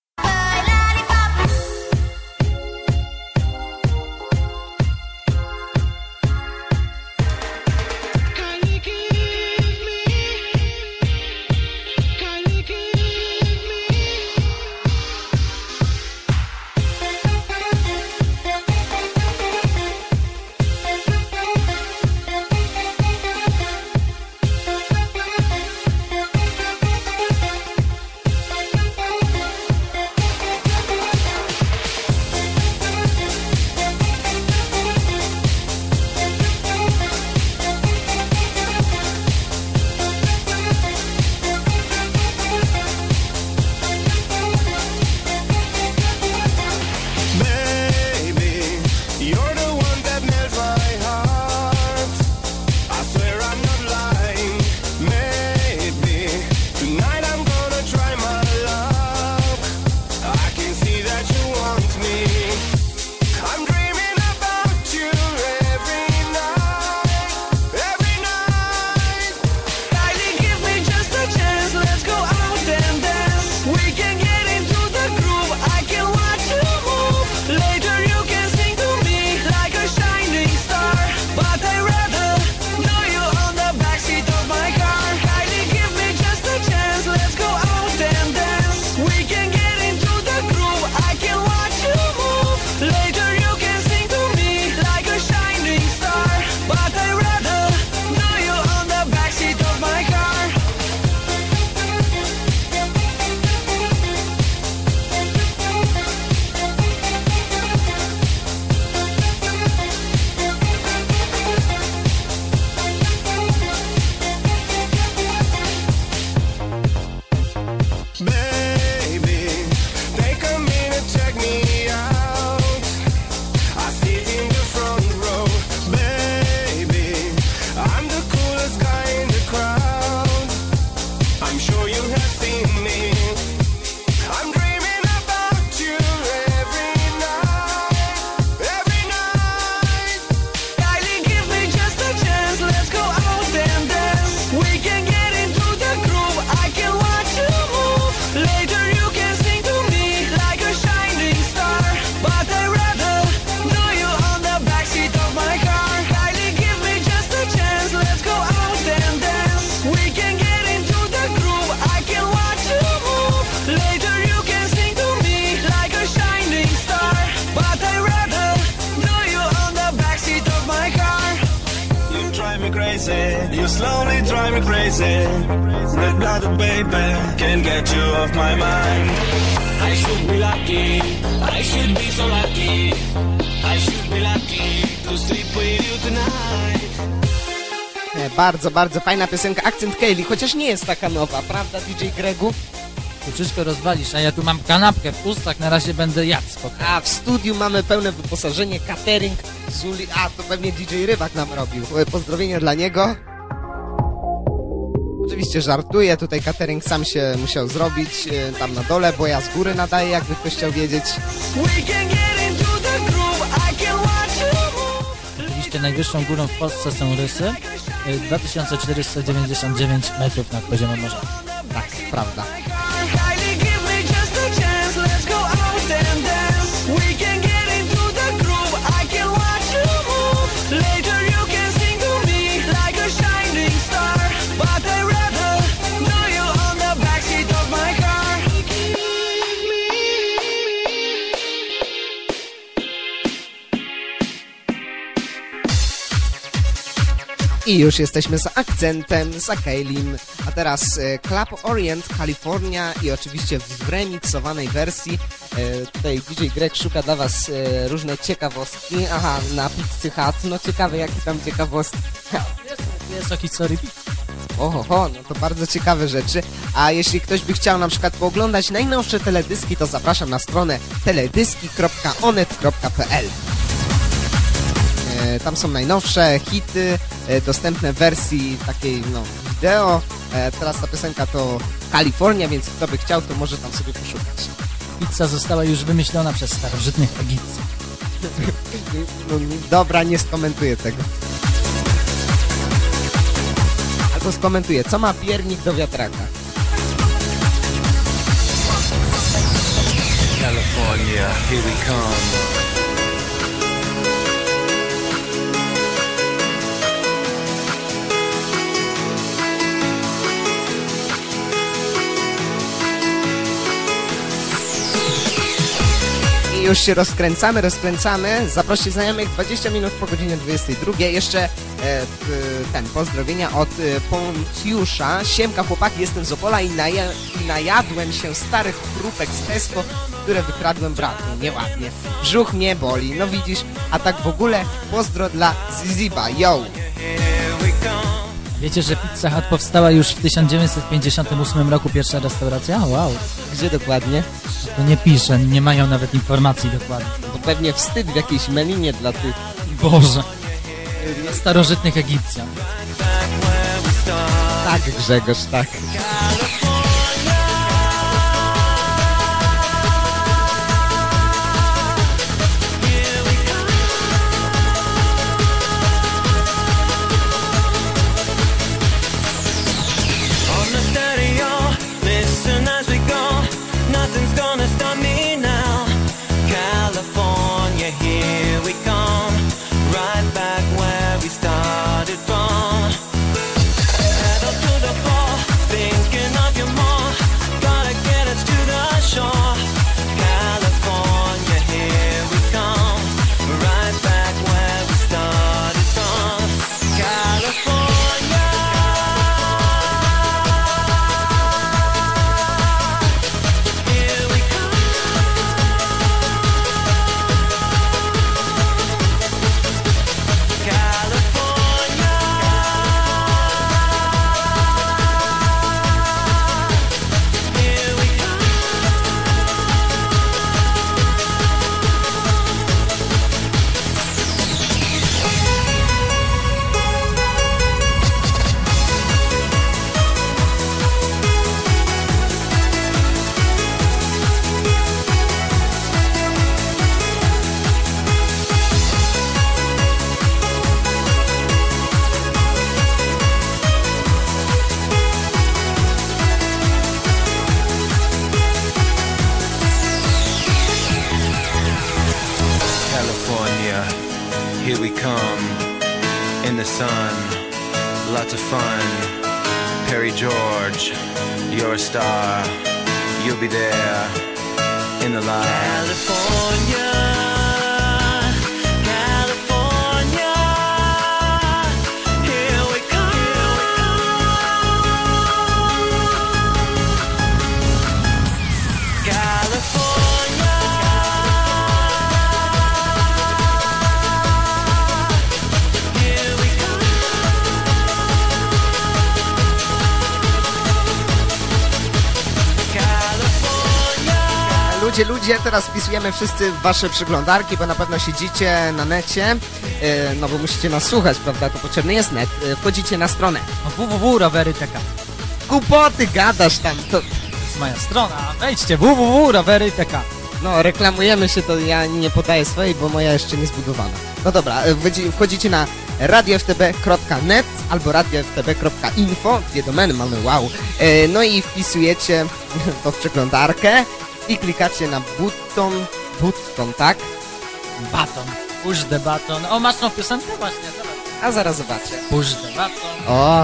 You slowly drive me crazy. Red-blooded baby, can't get you off my mind. I should be lucky, I should be so lucky. I should be lucky to sleep with you tonight. Bardzo, bardzo fajna piosenka, akcent Kaylee, chociaż nie jest taka nowa, prawda D J Gregu? Tu wszystko rozwalisz, a ja tu mam kanapkę w ustach, na razie będę jadł spokojnie. A w studiu mamy pełne wyposażenie, catering, Zuli, a to pewnie D J Rybak nam robił. Pozdrowienia dla niego. Oczywiście żartuję, tutaj catering sam się musiał zrobić tam na dole, bo ja z góry nadaję, jakby ktoś chciał wiedzieć. Oczywiście najwyższą górą w Polsce są Rysy, dwa tysiące czterysta dziewięćdziesiąt dziewięć metrów nad poziomem morza. Tak, prawda. I już jesteśmy z akcentem, z Kaylim, a teraz e, Club Orient, Kalifornia i oczywiście w remiksowanej wersji. E, tutaj D J Greg szuka dla was e, różne ciekawostki. Aha, na Pizzy Hut, no ciekawe jakie tam ciekawostki. Jest, jest o historii pizzy. Oho, ho, no to bardzo ciekawe rzeczy. A jeśli ktoś by chciał na przykład pooglądać najnowsze teledyski, to zapraszam na stronę teledyski kropka onet kropka pe el. Tam są najnowsze hity, dostępne w wersji takiej, no, wideo. Teraz ta piosenka to Kalifornia, więc kto by chciał, to może tam sobie poszukać. pizza została już wymyślona przez starożytnych Egipcjan. No, dobra, nie skomentuję tego. Albo skomentuję, co ma piernik do wiatraka? California, here we come. I już się rozkręcamy, rozkręcamy. Zaproście znajomych dwadzieścia minut po godzinie dwudziestej drugiej. Jeszcze e, ten, pozdrowienia od e, Poncjusza. Siemka chłopaki, jestem z Opola i, naja, i najadłem się starych chrupek z Tesco, które wykradłem bratu. Nieładnie. Brzuch mnie boli. No widzisz, a tak w ogóle pozdro dla Ziziba. Yo! Wiecie, że Pizza Hut powstała już w tysiąc dziewięćset pięćdziesiątym ósmym roku, pierwsza restauracja? Wow. Gdzie dokładnie? To nie pisze, nie mają nawet informacji dokładnie. To pewnie wstyd w jakiejś melinie dla tych... Boże. Starożytnych Egipcjan. Tak, Grzegorz, tak. Here we come, in the sun, lots of fun. Perry George, you're a star, you'll be there, in the line. California, California, here we come. California. Ludzie, ludzie, teraz wpisujemy wszyscy w wasze przeglądarki, bo na pewno siedzicie na necie, yy, no bo musicie nas słuchać, prawda, to potrzebny jest net. Yy, wchodzicie na stronę www rowery kropka t k. Głupoty gadasz tam, to... To jest moja strona, wejdźcie www rowery kropka t k. No, reklamujemy się, to ja nie podaję swojej, bo moja jeszcze nie zbudowana. No dobra, wchodzicie na radio f t b kropka net albo radio f t b kropka info, dwie domeny mamy, wow. Yy, no i wpisujecie to w przeglądarkę i klikacie na button, button, tak? Baton, push the button. O, masz tą piosenkę właśnie, zobacz. A zaraz zobaczę. Push the button. O!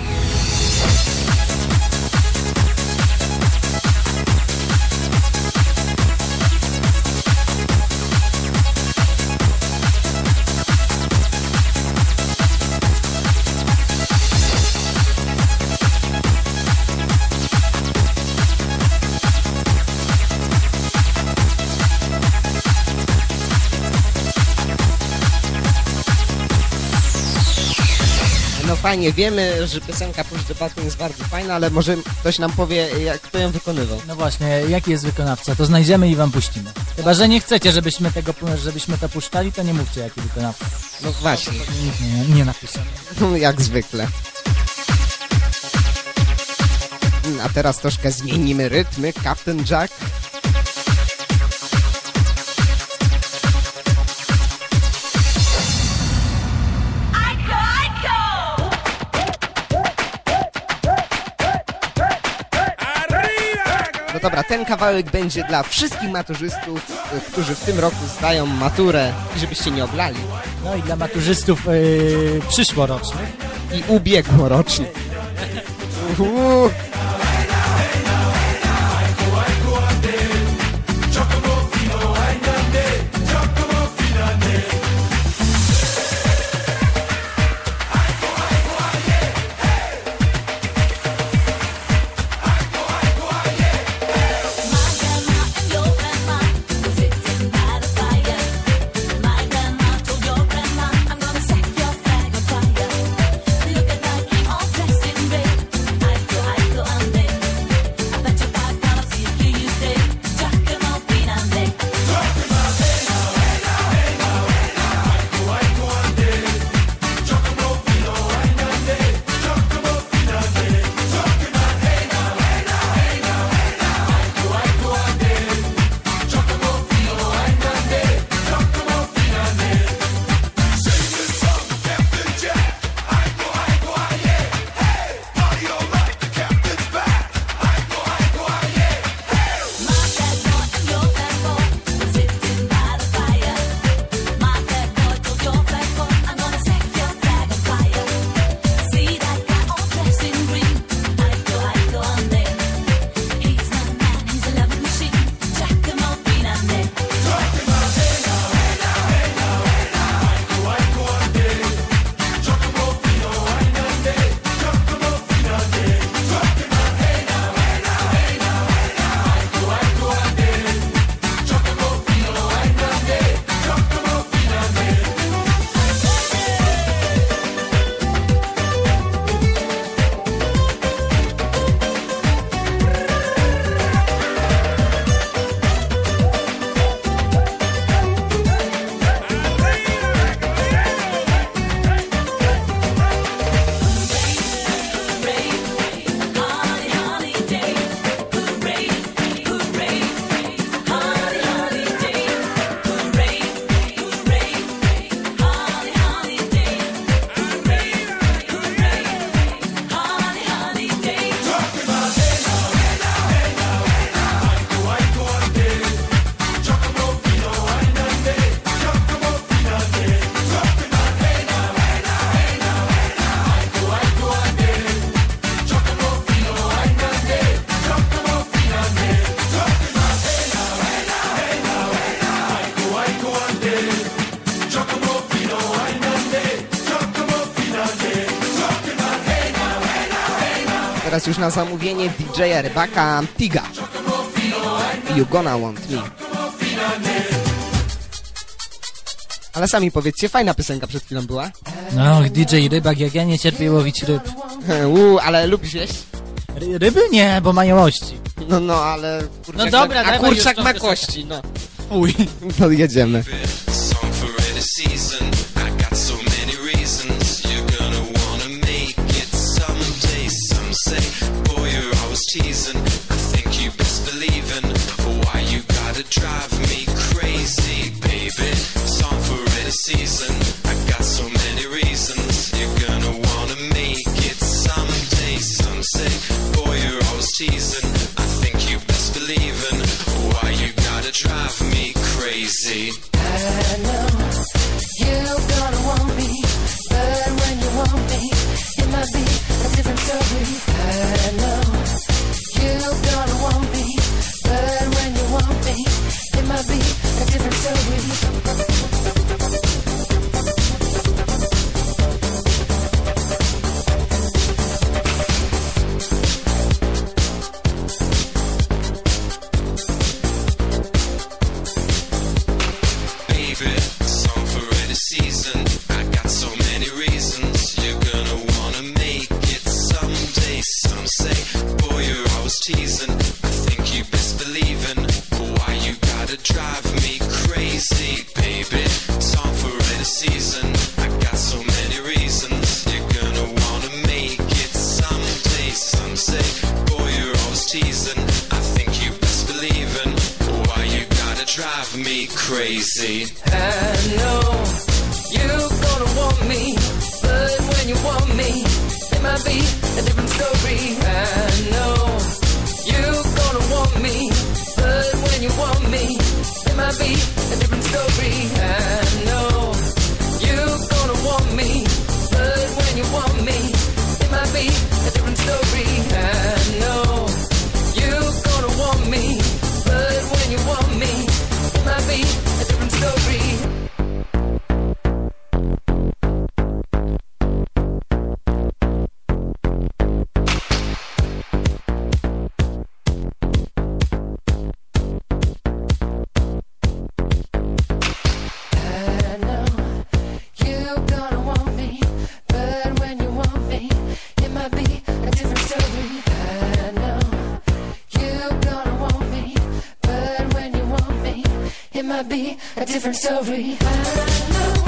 No fajnie, wiemy, że piosenka Push the Button jest bardzo fajna, ale może ktoś nam powie, jak, kto ją wykonywał. No właśnie, jaki jest wykonawca, to znajdziemy i wam puścimy. Chyba że nie chcecie, żebyśmy tego, żebyśmy to puszczali, to nie mówcie, jaki wykonawca. No właśnie. Nikt nie, nie napisał. No, jak zwykle. A teraz troszkę zmienimy rytmy. Captain Jack. Dobra, ten kawałek będzie dla wszystkich maturzystów, którzy w tym roku zdają maturę i żebyście nie oblali. No i dla maturzystów yy, przyszłorocznych. I ubiegłorocznych. Uhu. Teraz już na zamówienie D J a Rybaka Tiga. You Gonna Want Me. Ale sami powiedzcie, fajna piosenka przed chwilą była. No, D J Rybak, jak ja nie cierpię łowić ryb. Uuu, ale lubisz jeść? Ry ryby? Nie, bo mają ości. No, no, ale kurczak, no dobra, ma, a kurczak ma kości, no. Uj. To jedziemy. Teasing, I think you best believe in why you gotta drive me crazy, baby. Song for any season. I got so many reasons. You're gonna wanna make it someday. Some say, boy, you're always teasing. I think you best believe in why you gotta drive me crazy. I know you're gonna want me, but when you want me, it might be a different story. I know. You're gonna want me, but when you want me, it might be a different story. Baby, song for any season. I got so many reasons. You're gonna wanna make it someday. Some say, boy, you're always teasing. I think you best believe in why you gotta drive me crazy, baby. Song for any season. I got so many reasons. You're gonna wanna make it someday. Some say, boy, you're always teasing. I think you best believe in why you gotta drive me crazy. I know you're gonna want me, but when you want me, it might be a different story. I know you're gonna want me, It might be a different story. I know you're gonna want me, but when you want me, it might be a different story. I know you're gonna want me, but when you want me, it might be a different story. Be a different story. I know.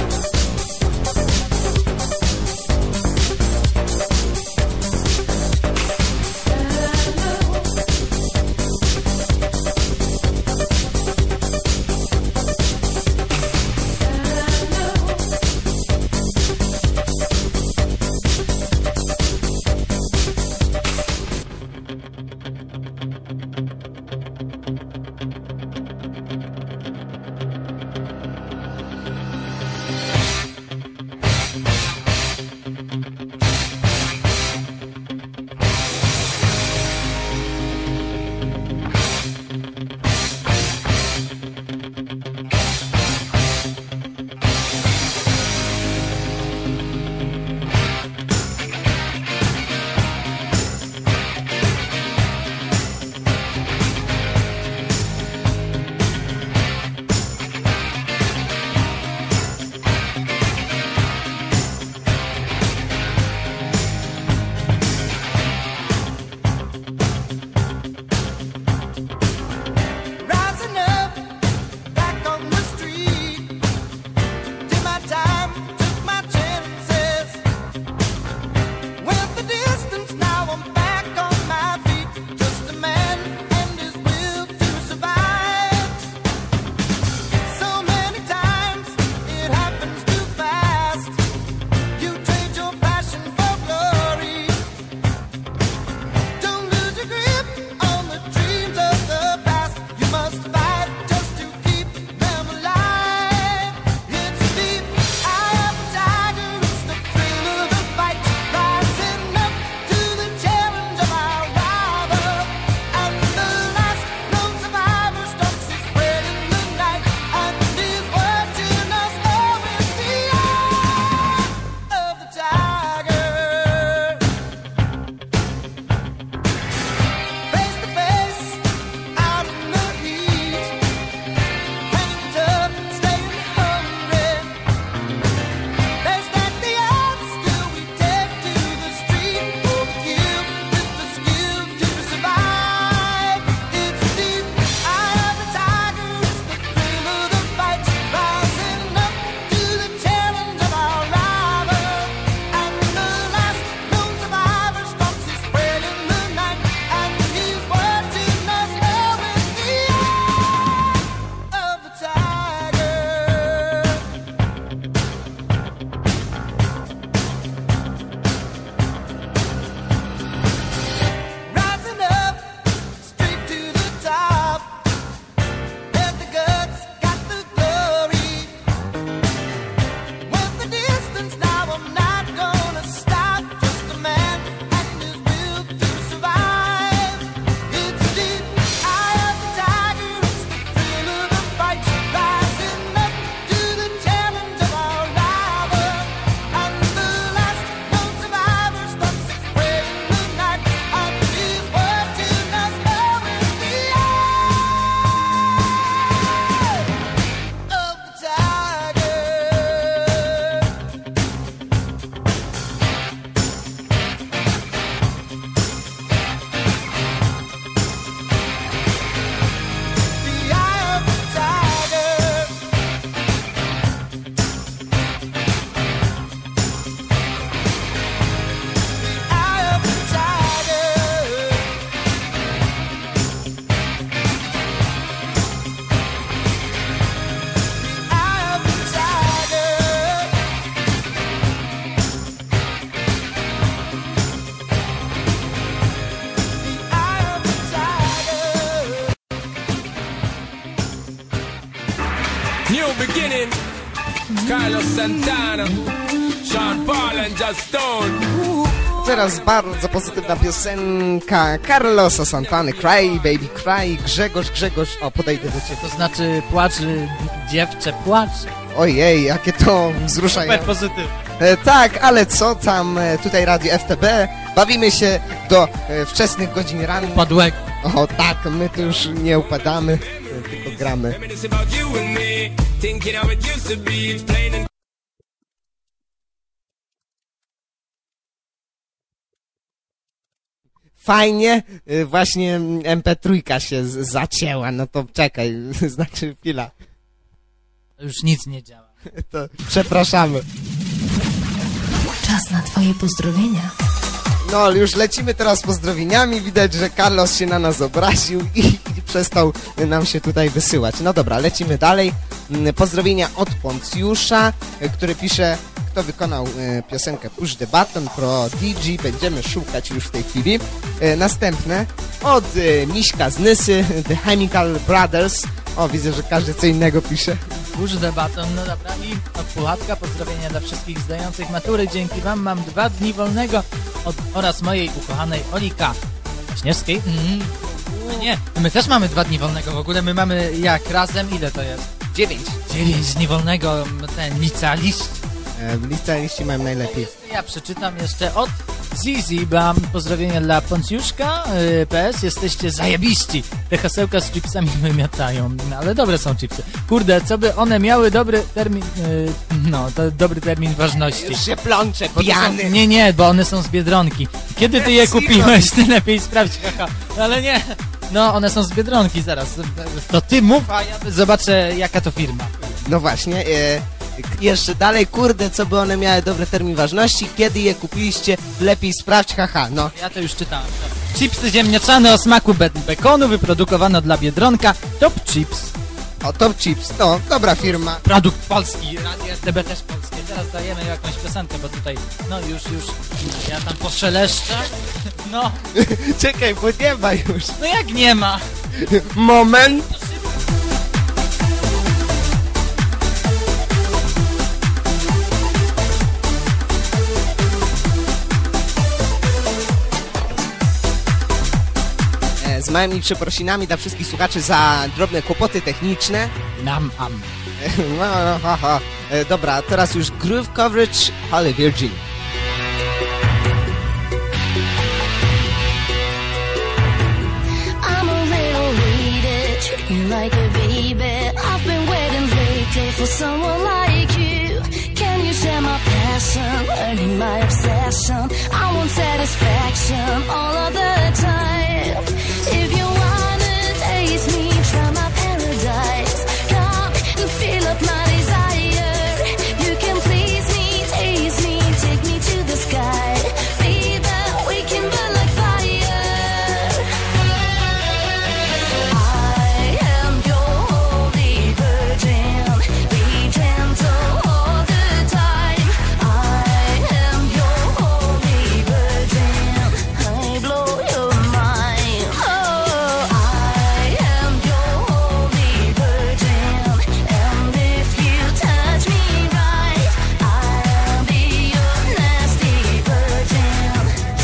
new beginning. Carlos Santana, Sean Paul and Just Stone. Teraz bardzo pozytywna piosenka Carlosa Santany, Cry Baby Cry. Grzegorz, Grzegorz, o podejdę do ciebie. To znaczy płacz, y, dziewczę płacz. Ojej, jakie to wzruszające. Super pozytywne. E, tak, ale co tam, e, tutaj Radio F T B, bawimy się do e, wczesnych godzin rannych. Upadłego. O tak, my tu już nie upadamy, e, tylko gramy. Fajnie, e, właśnie em pe trzy się z- zacięła, no to czekaj, znaczy chwila. Już nic nie działa. To przepraszamy. Czas na twoje pozdrowienia. No, już lecimy teraz pozdrowieniami. Widać, że Carlos się na nas obraził i, i przestał nam się tutaj wysyłać. No dobra, lecimy dalej. Mm, Pozdrowienia od Poncjusza, y, który pisze, kto wykonał y, piosenkę Push the Button pro D J. Będziemy szukać już w tej chwili. Y, Następne od y, Miśka z Nysy, The Chemical Brothers. O, widzę, że każdy co innego pisze. Push the button, no dobra, i od Puchatka pozdrowienia dla wszystkich zdających matury. Dzięki wam mam dwa dni wolnego od, oraz mojej ukochanej Olika Śnieżskiej. Mm. No nie, my też mamy dwa dni wolnego. W ogóle my mamy jak razem, ile to jest? Dziewięć. Dziewięć dni wolnego, ten licealiści. E, licealiści mają najlepiej. Ja przeczytam jeszcze od Zizi, mam pozdrowienia dla Poncjuszka, yy, P S, jesteście zajebiści. Te hasełka z chipsami wymiatają, no, ale dobre są chipsy. Kurde, co by one miały dobry termin, yy, no, to dobry termin ważności. Już się plącze, Bo to pijany. Są, nie, nie, bo one są z Biedronki. Kiedy ty je kupiłeś, ty lepiej sprawdź, haha. Ale nie, no one są z Biedronki, zaraz. To ty mów, a ja zobaczę jaka to firma. No właśnie, e, jeszcze dalej, kurde, co by one miały dobry termin ważności, kiedy je kupiliście, lepiej sprawdź, haha, no. Ja to już czytałem. Chipsy ziemniaczane o smaku be bekonu, wyprodukowano dla Biedronka, Top Chips. O, Top Chips, no, dobra firma. Produkt polski, Radio R T B też polskie. Teraz dajemy jakąś piosenkę, bo tutaj, no już, już, ja tam poszeleszczę. No. Czekaj, bo nie ma już. No jak nie ma? Moment. Z małymi przeprosinami dla wszystkich słuchaczy za drobne kłopoty techniczne. Nam, am. No, no, ha, ha. E, dobra, teraz już Groove Coverage, Holy Virgin. I'm a little lady, treat me like a baby. I've been waiting lately for someone like you. Can you share my passion, learning my obsession? I want satisfaction all of the time. If you wanna taste me, try my paradise. Come and fill up my desire. You can please me, taste me, take me to the sky. Baby, we can burn like fire. I am your holy virgin. Be gentle all the time. I am your holy virgin. I blow your mind. Oh, I am your holy virgin. And if you touch me right, I'll be your nasty virgin.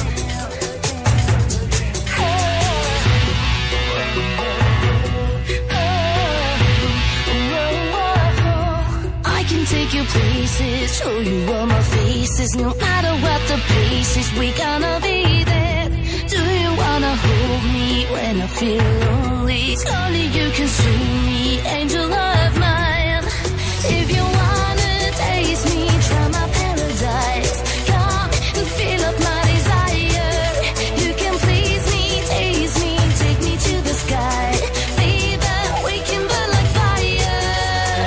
I can take you places, show you all my faces. No matter what the pace is, we gonna be there. Do you wanna hold me when I feel lonely? Slowly you consume me, angel of mine. If you wanna taste me, try my paradise. Come and fill up my desire. You can please me, taste me, take me to the sky. Baby, we can burn like fire.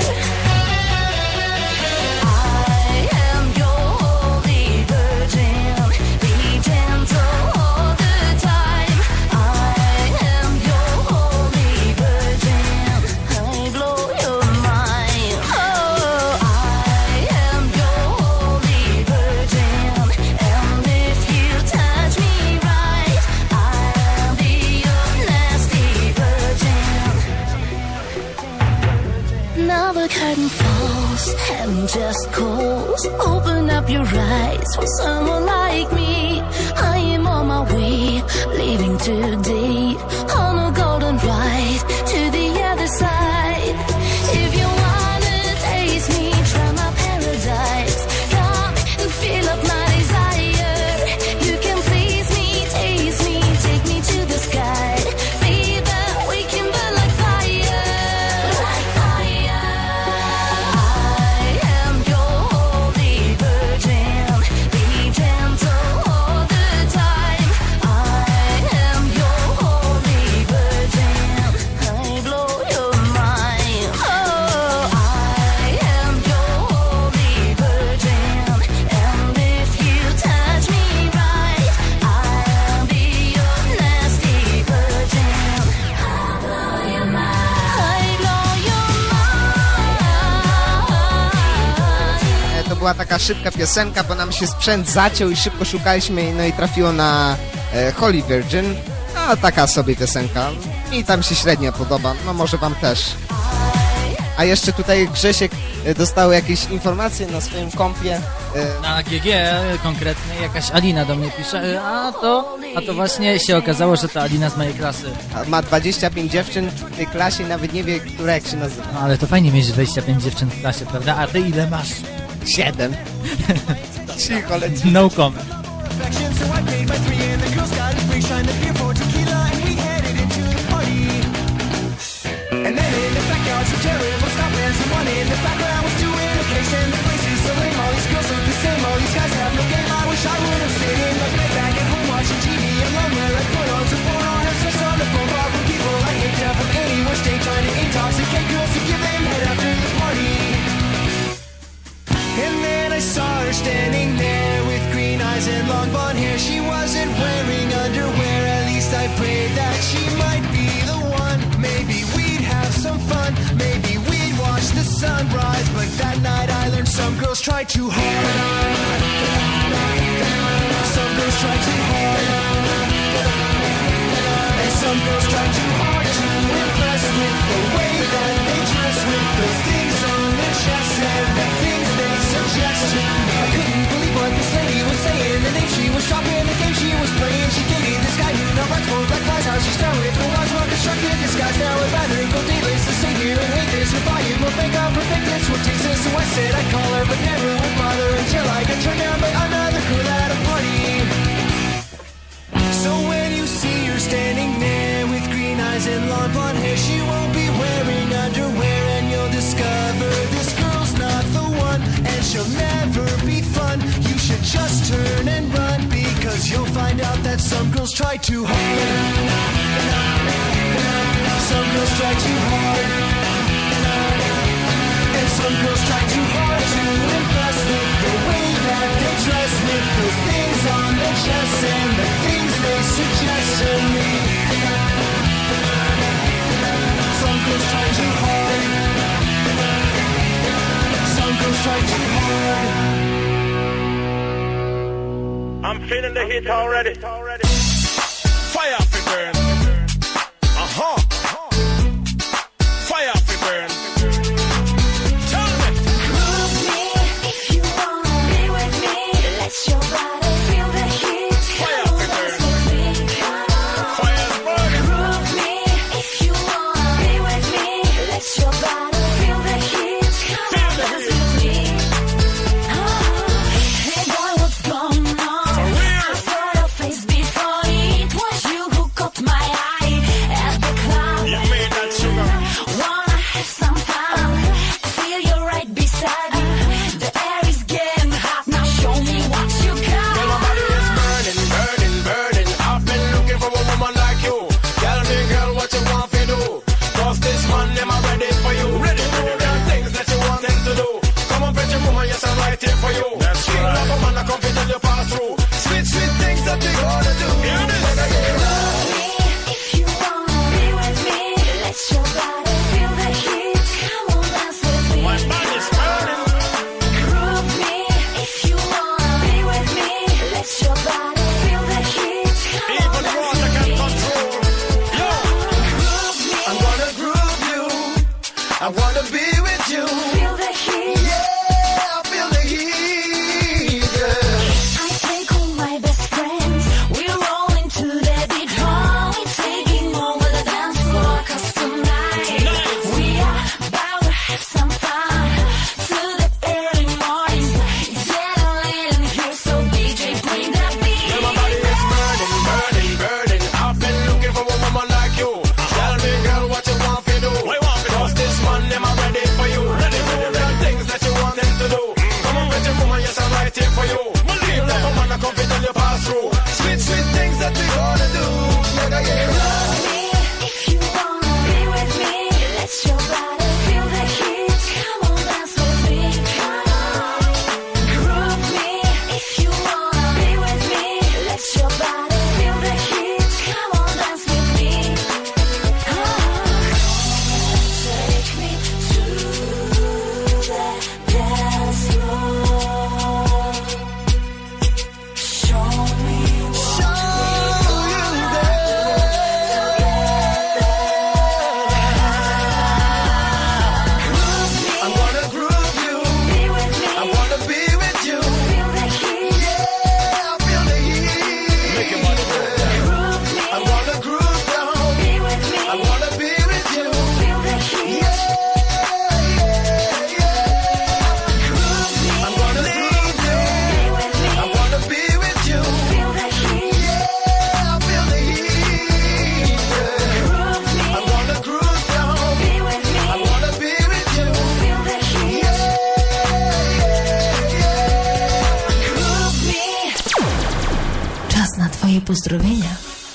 I am your holy virgin. Be gentle all the time. I am your holy virgin. I blow one just calls. Open up your eyes for someone like me. I am on my way, leaving today on a golden ride to the other side. If you wanna taste me, try my paradise. Come and fill up my desire. You can please me, taste me, take me to the sky. Baby, we can burn like fire. Like fire. I am your holy virgin. Be gentle all the time. I am your holy virgin. I blow your mind. Oh, I am your holy virgin. And if you touch me right, I'll be your nasty virgin. I blow your mind. I blow your mind. E, To była taka szybka piosenka, bo nam się sprzęt zaciął i szybko szukaliśmy jej, no i trafiło na e, Holy Virgin. A taka sobie piosenka. Mi tam się średnio podoba, no może wam też. A jeszcze tutaj Grzesiek e, dostał jakieś informacje na swoim kompie. E, Na G G konkretnie jakaś Alina do mnie pisze, e, a to, a to właśnie się okazało, że to Alina z mojej klasy. a ma dwadzieścia pięć dziewczyn w tej klasie i nawet nie wie, która jak się nazywa. No ale to fajnie mieć dwadzieścia pięć dziewczyn w klasie, prawda? A ty ile masz? Siedem. Cicho, leci. No comment. So I paid my three and the girls got a free shine the beer for tequila and we headed into the party. And then in the backyard some terrible stop and someone in the background was doing a case and the place is so lame. All these girls look the same, all these guys have no game. I wish I would have stayed in my bed back at home watching T V alone where I put on some porn or have sex on the phone bar from people I hate to from anywhere state trying to intoxicate girls to give them head after the party. And then I saw her standing there with green eyes and long blonde hair. She wasn't wearing underwear, at least I prayed that she might be the one. Maybe we'd have some fun, maybe we'd watch the sunrise. But that night I learned some girls try too hard. Some girls try too hard. And some girls try too hard to impress with the way that they dress, with those things on their chests and the things they suggest to me. I couldn't believe what this lady was saying. The name she was dropping, the game she was playing. She gave me this guy who now writes for Black Lives. How she started for wise, well constructed disguise. Now I'd rather go dayless to stay here and hate this. Her volume will make up perfect, that's what takes us. So I said I'd call her, but never would bother until I got turned down by another girl at a party. So when you see her standing there with green eyes and long blonde hair, she won't be wearing underwear, and you'll discover this girl's not the one, and she'll never be fun. You should just turn and run, because you'll find out that some girls try too hard. Some girls try too hard. And some girls try too hard to impress with the way that they dress, with those things on their chests and the things they suggest to me. Some girls try too hard. Some girls try too hard. I'm feeling the heat already. Fire up the burn. Uh-huh. Fire up the burn. Tell me. Groove me if you wanna be with me. Let your body feel the heat. Come on, dance with me. Come on. Fire's burning. Groove me if you wanna be with me. Let your body feel the heat. Come on, dance with me. Oh, hey boy, what's going on? I saw your face before. pozdrowienia.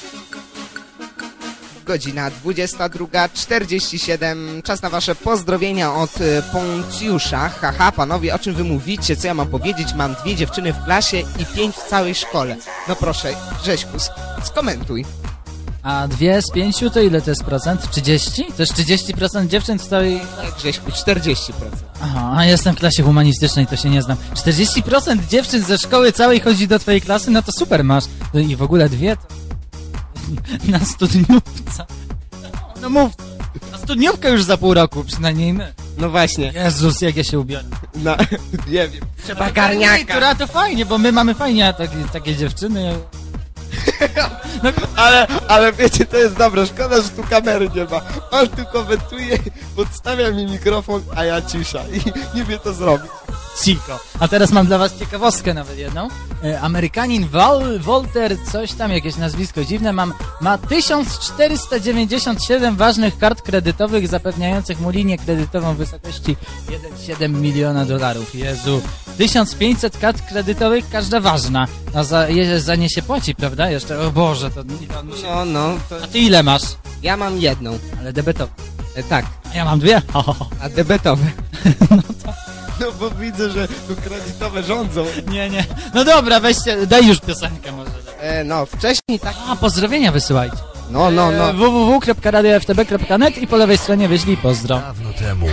Godzina dwudziesta druga czterdzieści siedem. Czas na wasze pozdrowienia od y, Poncjusza. Haha, panowie, o czym wy mówicie? Co ja mam powiedzieć? Mam dwie dziewczyny w klasie i pięć w całej szkole. No proszę, Grześku, sk skomentuj. A dwie z pięciu to ile to jest procent? trzydzieści? To jest trzydzieści procent dziewczyn w całej... Nie, Grześku, czterdzieści procent. Aha, a jestem w klasie humanistycznej, to się nie znam. czterdzieści procent dziewczyn ze szkoły całej chodzi do twojej klasy? No to super masz. I w ogóle dwie to... Na studniówce. No mów, na studniówkę już za pół roku, przynajmniej my. No właśnie. Jezus, jak ja się ubiorę. No, nie wiem. Trzeba no, garniaka. Która to fajnie, bo my mamy fajnie, a takie, takie dziewczyny... No, ale, ale wiecie, to jest dobre, szkoda, że tu kamery nie ma. On tu komentuje, podstawia mi mikrofon, a ja cisza i nie wie to zrobić. Cicho. A teraz mam dla was ciekawostkę nawet jedną. E, Amerykanin Wal, Walter, coś tam, jakieś nazwisko dziwne, mam, ma tysiąc czterysta dziewięćdziesiąt siedem ważnych kart kredytowych zapewniających mu linię kredytową w wysokości jeden przecinek siedem miliona dolarów. Jezu. tysiąc pięćset kart kredytowych, każda ważna. A za, je, za nie się płaci, prawda? Jeszcze, o Boże, to... to no, no. To... A ty ile masz? Ja mam jedną. Ale debetowe. E, tak. A ja mam dwie. A debetowe? No to... No bo widzę, że tu kredytowe rządzą. Nie, nie. No dobra, weźcie, daj już piosenkę może. E, no, wcześniej tak... A, pozdrowienia wysyłajcie. No, no, no. E, w w w kropka radio f t b kropka net i po lewej stronie wyślij pozdro. Dawno temu.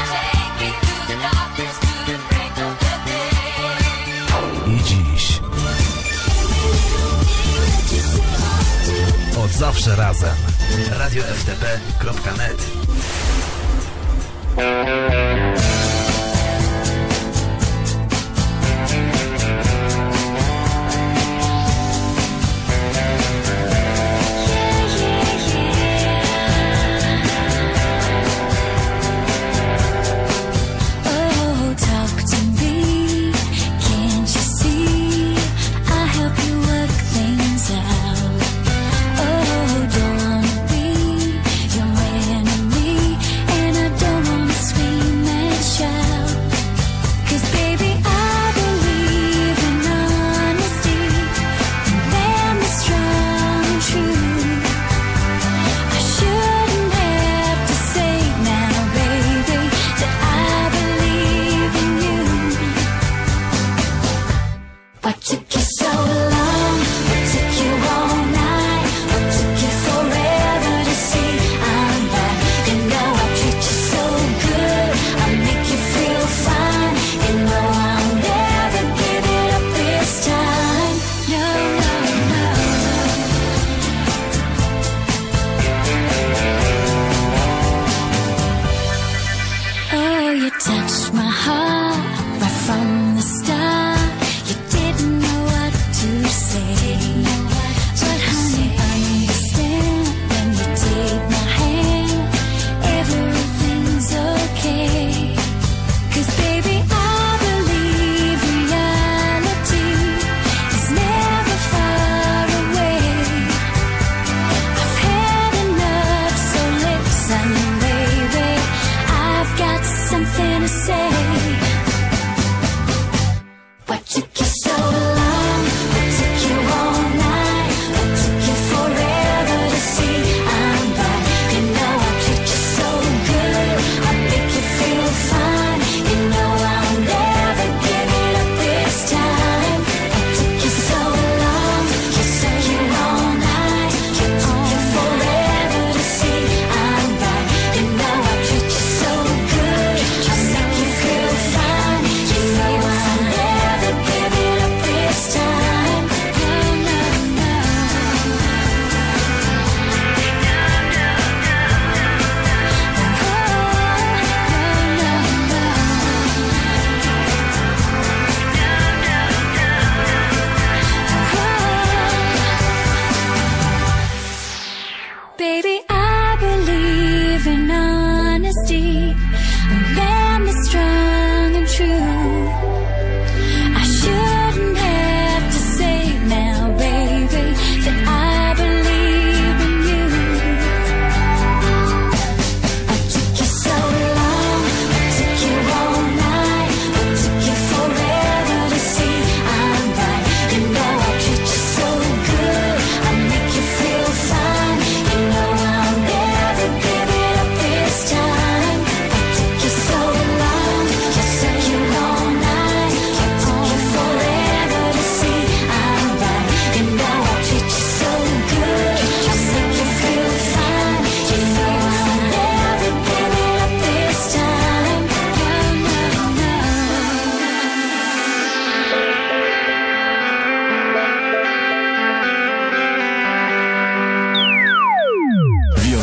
I dziś. Od zawsze razem. radio f t b kropka net.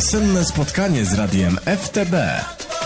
Wiosenne spotkanie z radiem F T B.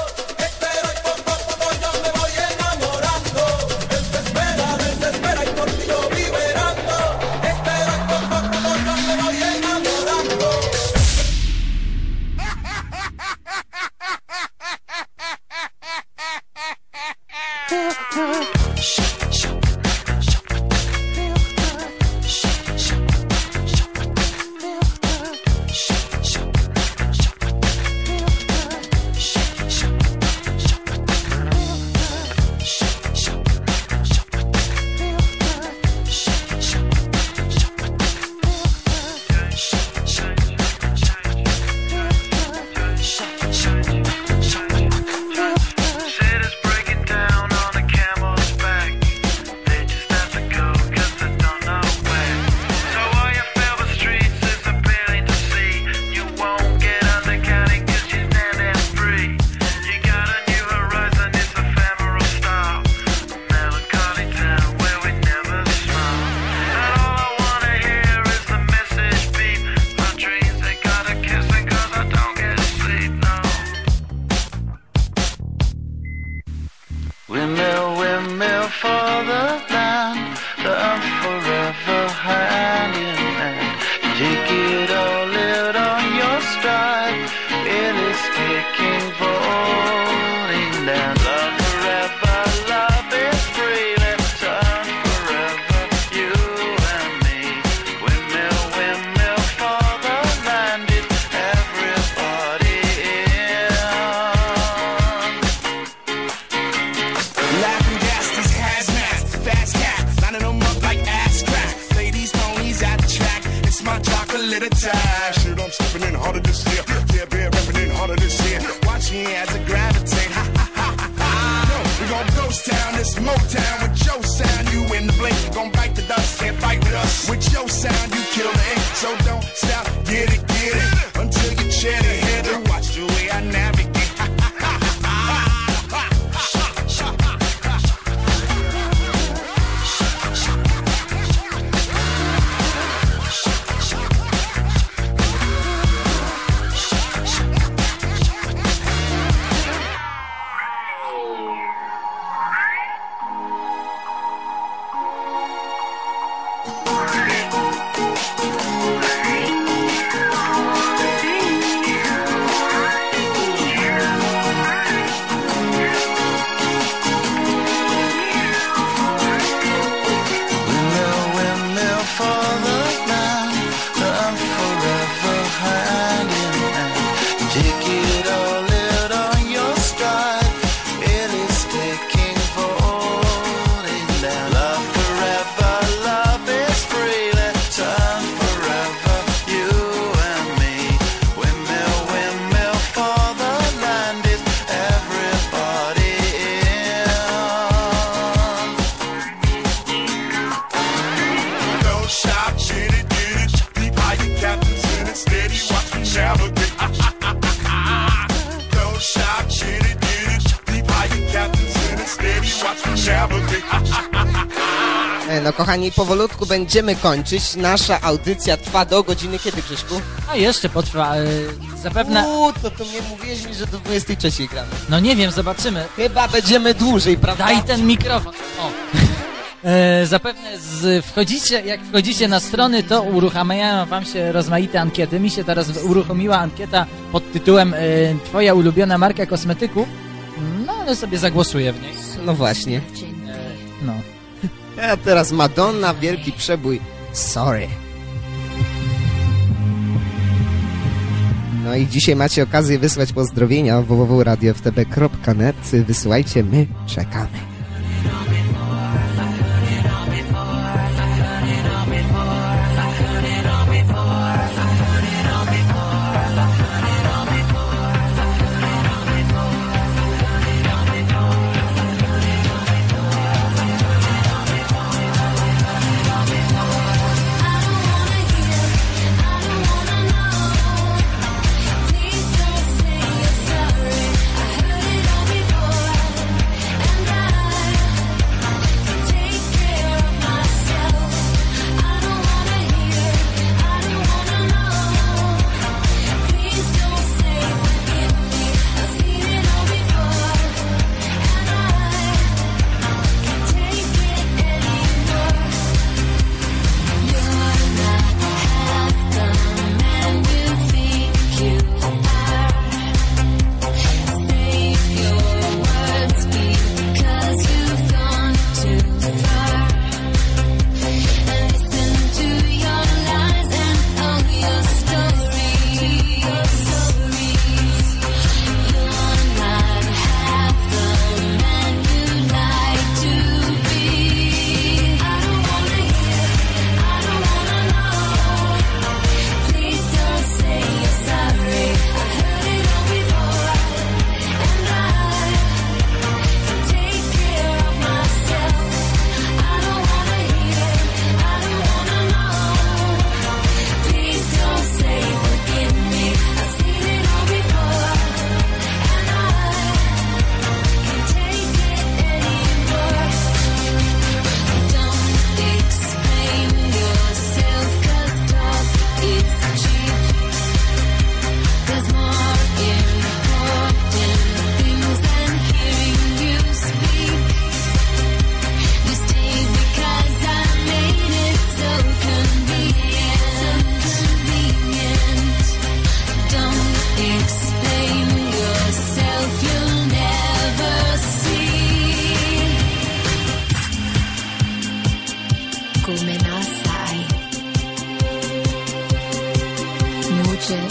No kochani, powolutku będziemy kończyć. Nasza audycja trwa do godziny kiedy, Grześku? A jeszcze potrwa, yy, zapewne... Uuu, to, to mnie mówiłeś mi, że do dwudziestej trzeciej gramy. No nie wiem, zobaczymy. Chyba będziemy dłużej, prawda? Daj ten mikrofon. O. E, zapewne z, wchodzicie, jak wchodzicie na strony, to uruchamiają wam się rozmaite ankiety. Mi się teraz uruchomiła ankieta pod tytułem e, Twoja ulubiona marka kosmetyków. No, ale sobie zagłosuję w niej. No właśnie. E, no. A teraz Madonna, wielki przebój. Sorry. No i dzisiaj macie okazję wysłać pozdrowienia w w w kropka radio f t b kropka net. Wysyłajcie, my czekamy. I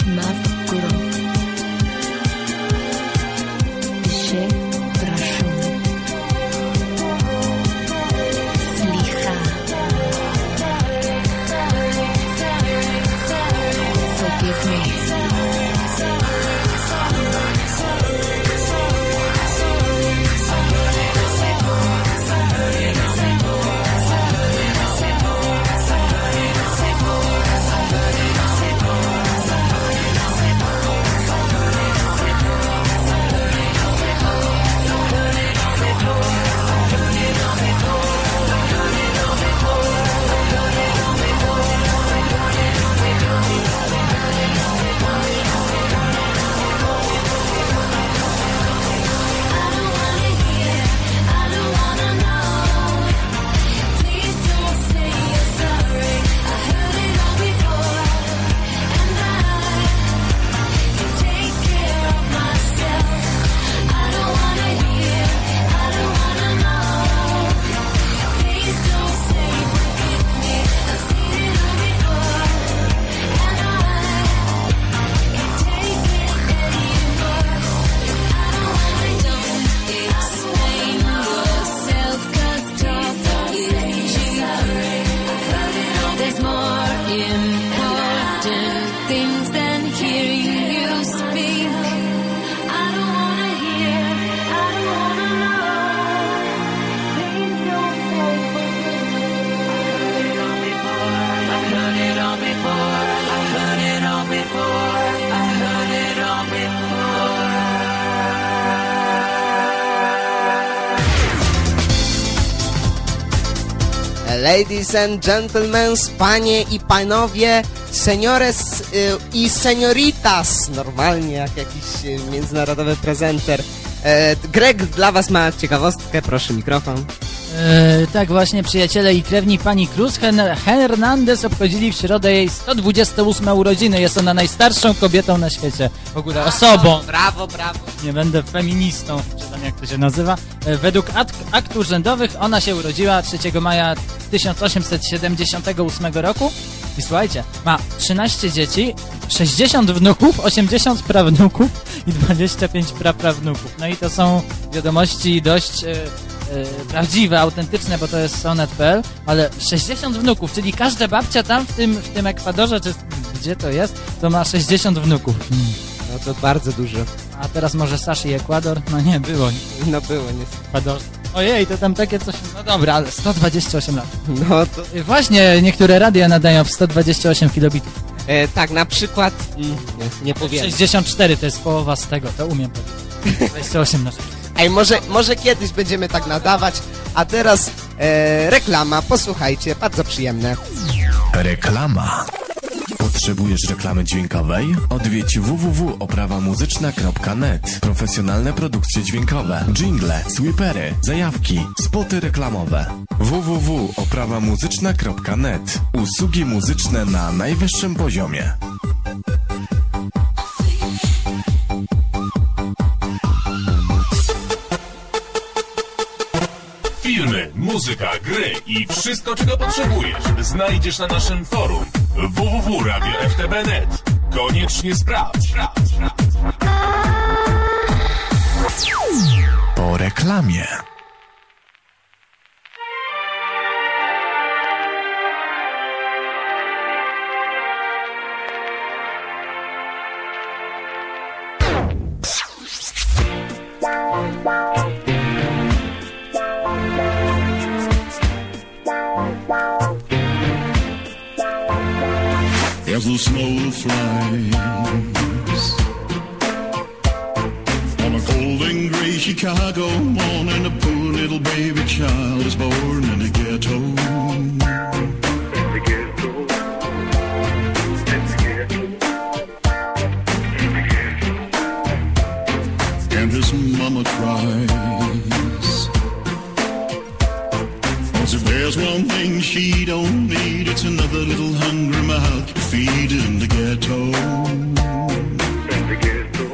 Maaf guru. Się proszę. Slicha. Forgive me. Ladies and gentlemen, panie i panowie, seniores y, i senioritas, normalnie jak jakiś y, międzynarodowy prezenter. E, Greg dla was ma ciekawostkę, proszę mikrofon. E, tak właśnie, przyjaciele i krewni pani Cruz Hen- Hernandez obchodzili w środę jej sto dwudzieste ósme urodziny. Jest ona najstarszą kobietą na świecie. W ogóle brawo, osobą. Brawo, brawo. Nie będę feministą, czy tam jak to się nazywa. E, według akt, akt urzędowych ona się urodziła trzeciego maja tysiąc osiemset siedemdziesiątego ósmego roku. I słuchajcie, ma trzynaście dzieci, sześćdziesiąt wnuków, osiemdziesiąt prawnuków i dwadzieścia pięć praprawnuków. No i to są wiadomości dość e, e, prawdziwe, autentyczne, bo to jest sonet kropka p l, ale sześćdziesiąt wnuków, czyli każda babcia tam w tym, w tym Ekwadorze, czy gdzie to jest, to ma sześćdziesiąt wnuków. Hmm. No to bardzo dużo. A teraz może Saszy i Ekwador? No nie, było. No było, nie. Ekwador. Ojej, to tam takie coś... No dobra, ale sto dwadzieścia osiem lat. No to... Właśnie, niektóre radia nadają w sto dwadzieścia osiem kilobitów. E, tak, na przykład... Mm, nie, nie powiem. sześćdziesiąt cztery to jest połowa z tego, to umiem powiedzieć. dwadzieścia osiem na sześć. Ej, może, może kiedyś będziemy tak nadawać, a teraz e, reklama, posłuchajcie, bardzo przyjemne. Reklama. Potrzebujesz reklamy dźwiękowej? Odwiedź w w w kropka oprawa muzyczna kropka net. Profesjonalne produkcje dźwiękowe, dżingle, sweepery, zajawki, spoty reklamowe. w w w kropka oprawa muzyczna kropka net. Usługi muzyczne na najwyższym poziomie. Filmy, muzyka, gry i wszystko, czego potrzebujesz, znajdziesz na naszym forum w w w kropka radio f t b kropka net. Koniecznie sprawdź. Po reklamie. As the snow flies on a cold and gray Chicago morning, a poor little baby child is born in the ghetto. In the ghetto. In the ghetto. In the ghetto. And his mama cries. 'Cause if there's one thing she don't need, it's another little hungry mouth to feed in the ghetto. In the ghetto.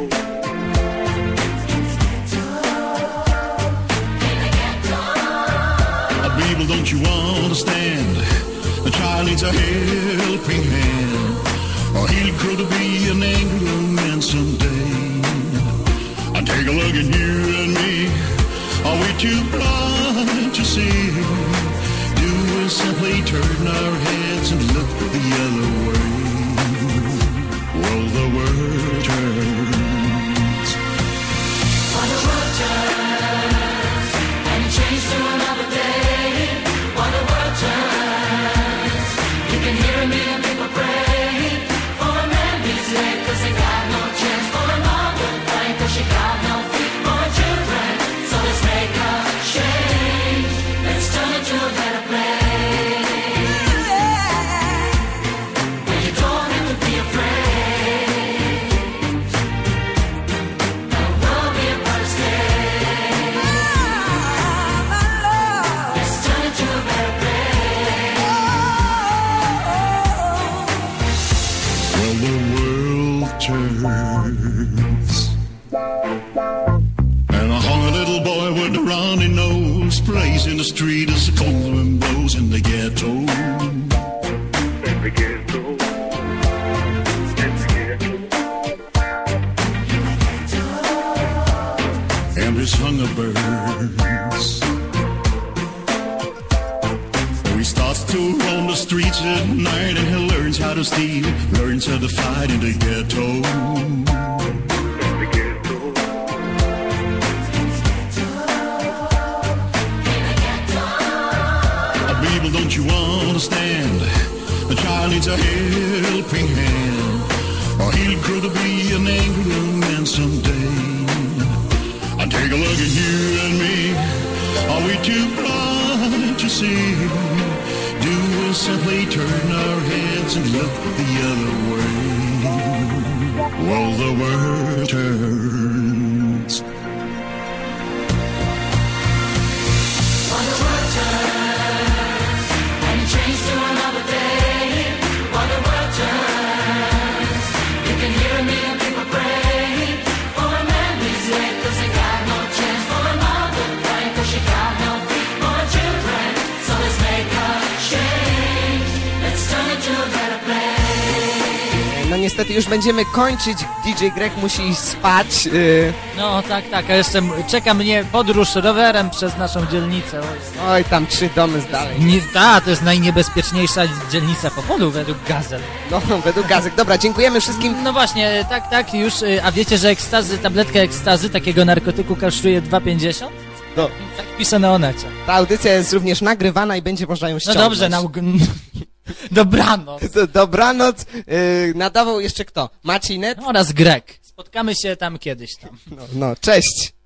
Uh, people, don't you understand? The child needs a helping hand, or he'll he'll grow to be an angry man someday. I take a look at you and me. Are we too blind to see? Do we simply turn our heads and look the other way? Well, the world turns. While the world turns and it changes to another day. While the world turns, you can hear a million people pray for a man who's late 'cause they got no chance, for a mom to thank 'cause she got no feet, for her children. So let's make a change. Let's turn it to a better place. And you don't have to be afraid. The world be a better state. Let's turn it to a better place. Well, the world turns. And a hungry little boy with a runny nose plays in the street as the cold wind blows in the ghetto. In the ghetto. In the ghetto. And his hunger burns. He starts to roam the streets at night and he learns how to steal, learns how to fight in the ghetto. In the ghetto. Uh, People, don't you understand? The child needs a helping hand, or he'll grow to be an angry man someday. I take a look at you and me. Are we too blind to see? Do we simply turn our heads and look the other way? Well, the world turns. While the world turns and it changes to another day. While the world turns, you can hear a million people pray for a man who's late 'cause they got no chance, for a mother crying 'cause she got no feet, for her children. So let's make a change. Let's turn it to a better place. No niestety już będziemy kończyć. D J Greg musi iść spać. Yy, No tak, tak, a jeszcze m- czeka mnie podróż rowerem przez naszą dzielnicę. Oj, oj, tam trzy domy z dalej. Nie, ta, to jest najniebezpieczniejsza dzielnica po polu według gazel. No, według gazek. Dobra, dziękujemy wszystkim. No właśnie, tak, tak, już, y, a wiecie, że ekstazy, tabletka ekstazy takiego narkotyku kosztuje dwa pięćdziesiąt? No. Tak pisze na Onecie. Ta audycja jest również nagrywana i będzie można ją No ściągnąć. dobrze, nauk- dobranoc. Do- Dobranoc. Yy, nadawał jeszcze kto? Maciej Net? Oraz Greg. Spotkamy się tam kiedyś tam. No, no, cześć.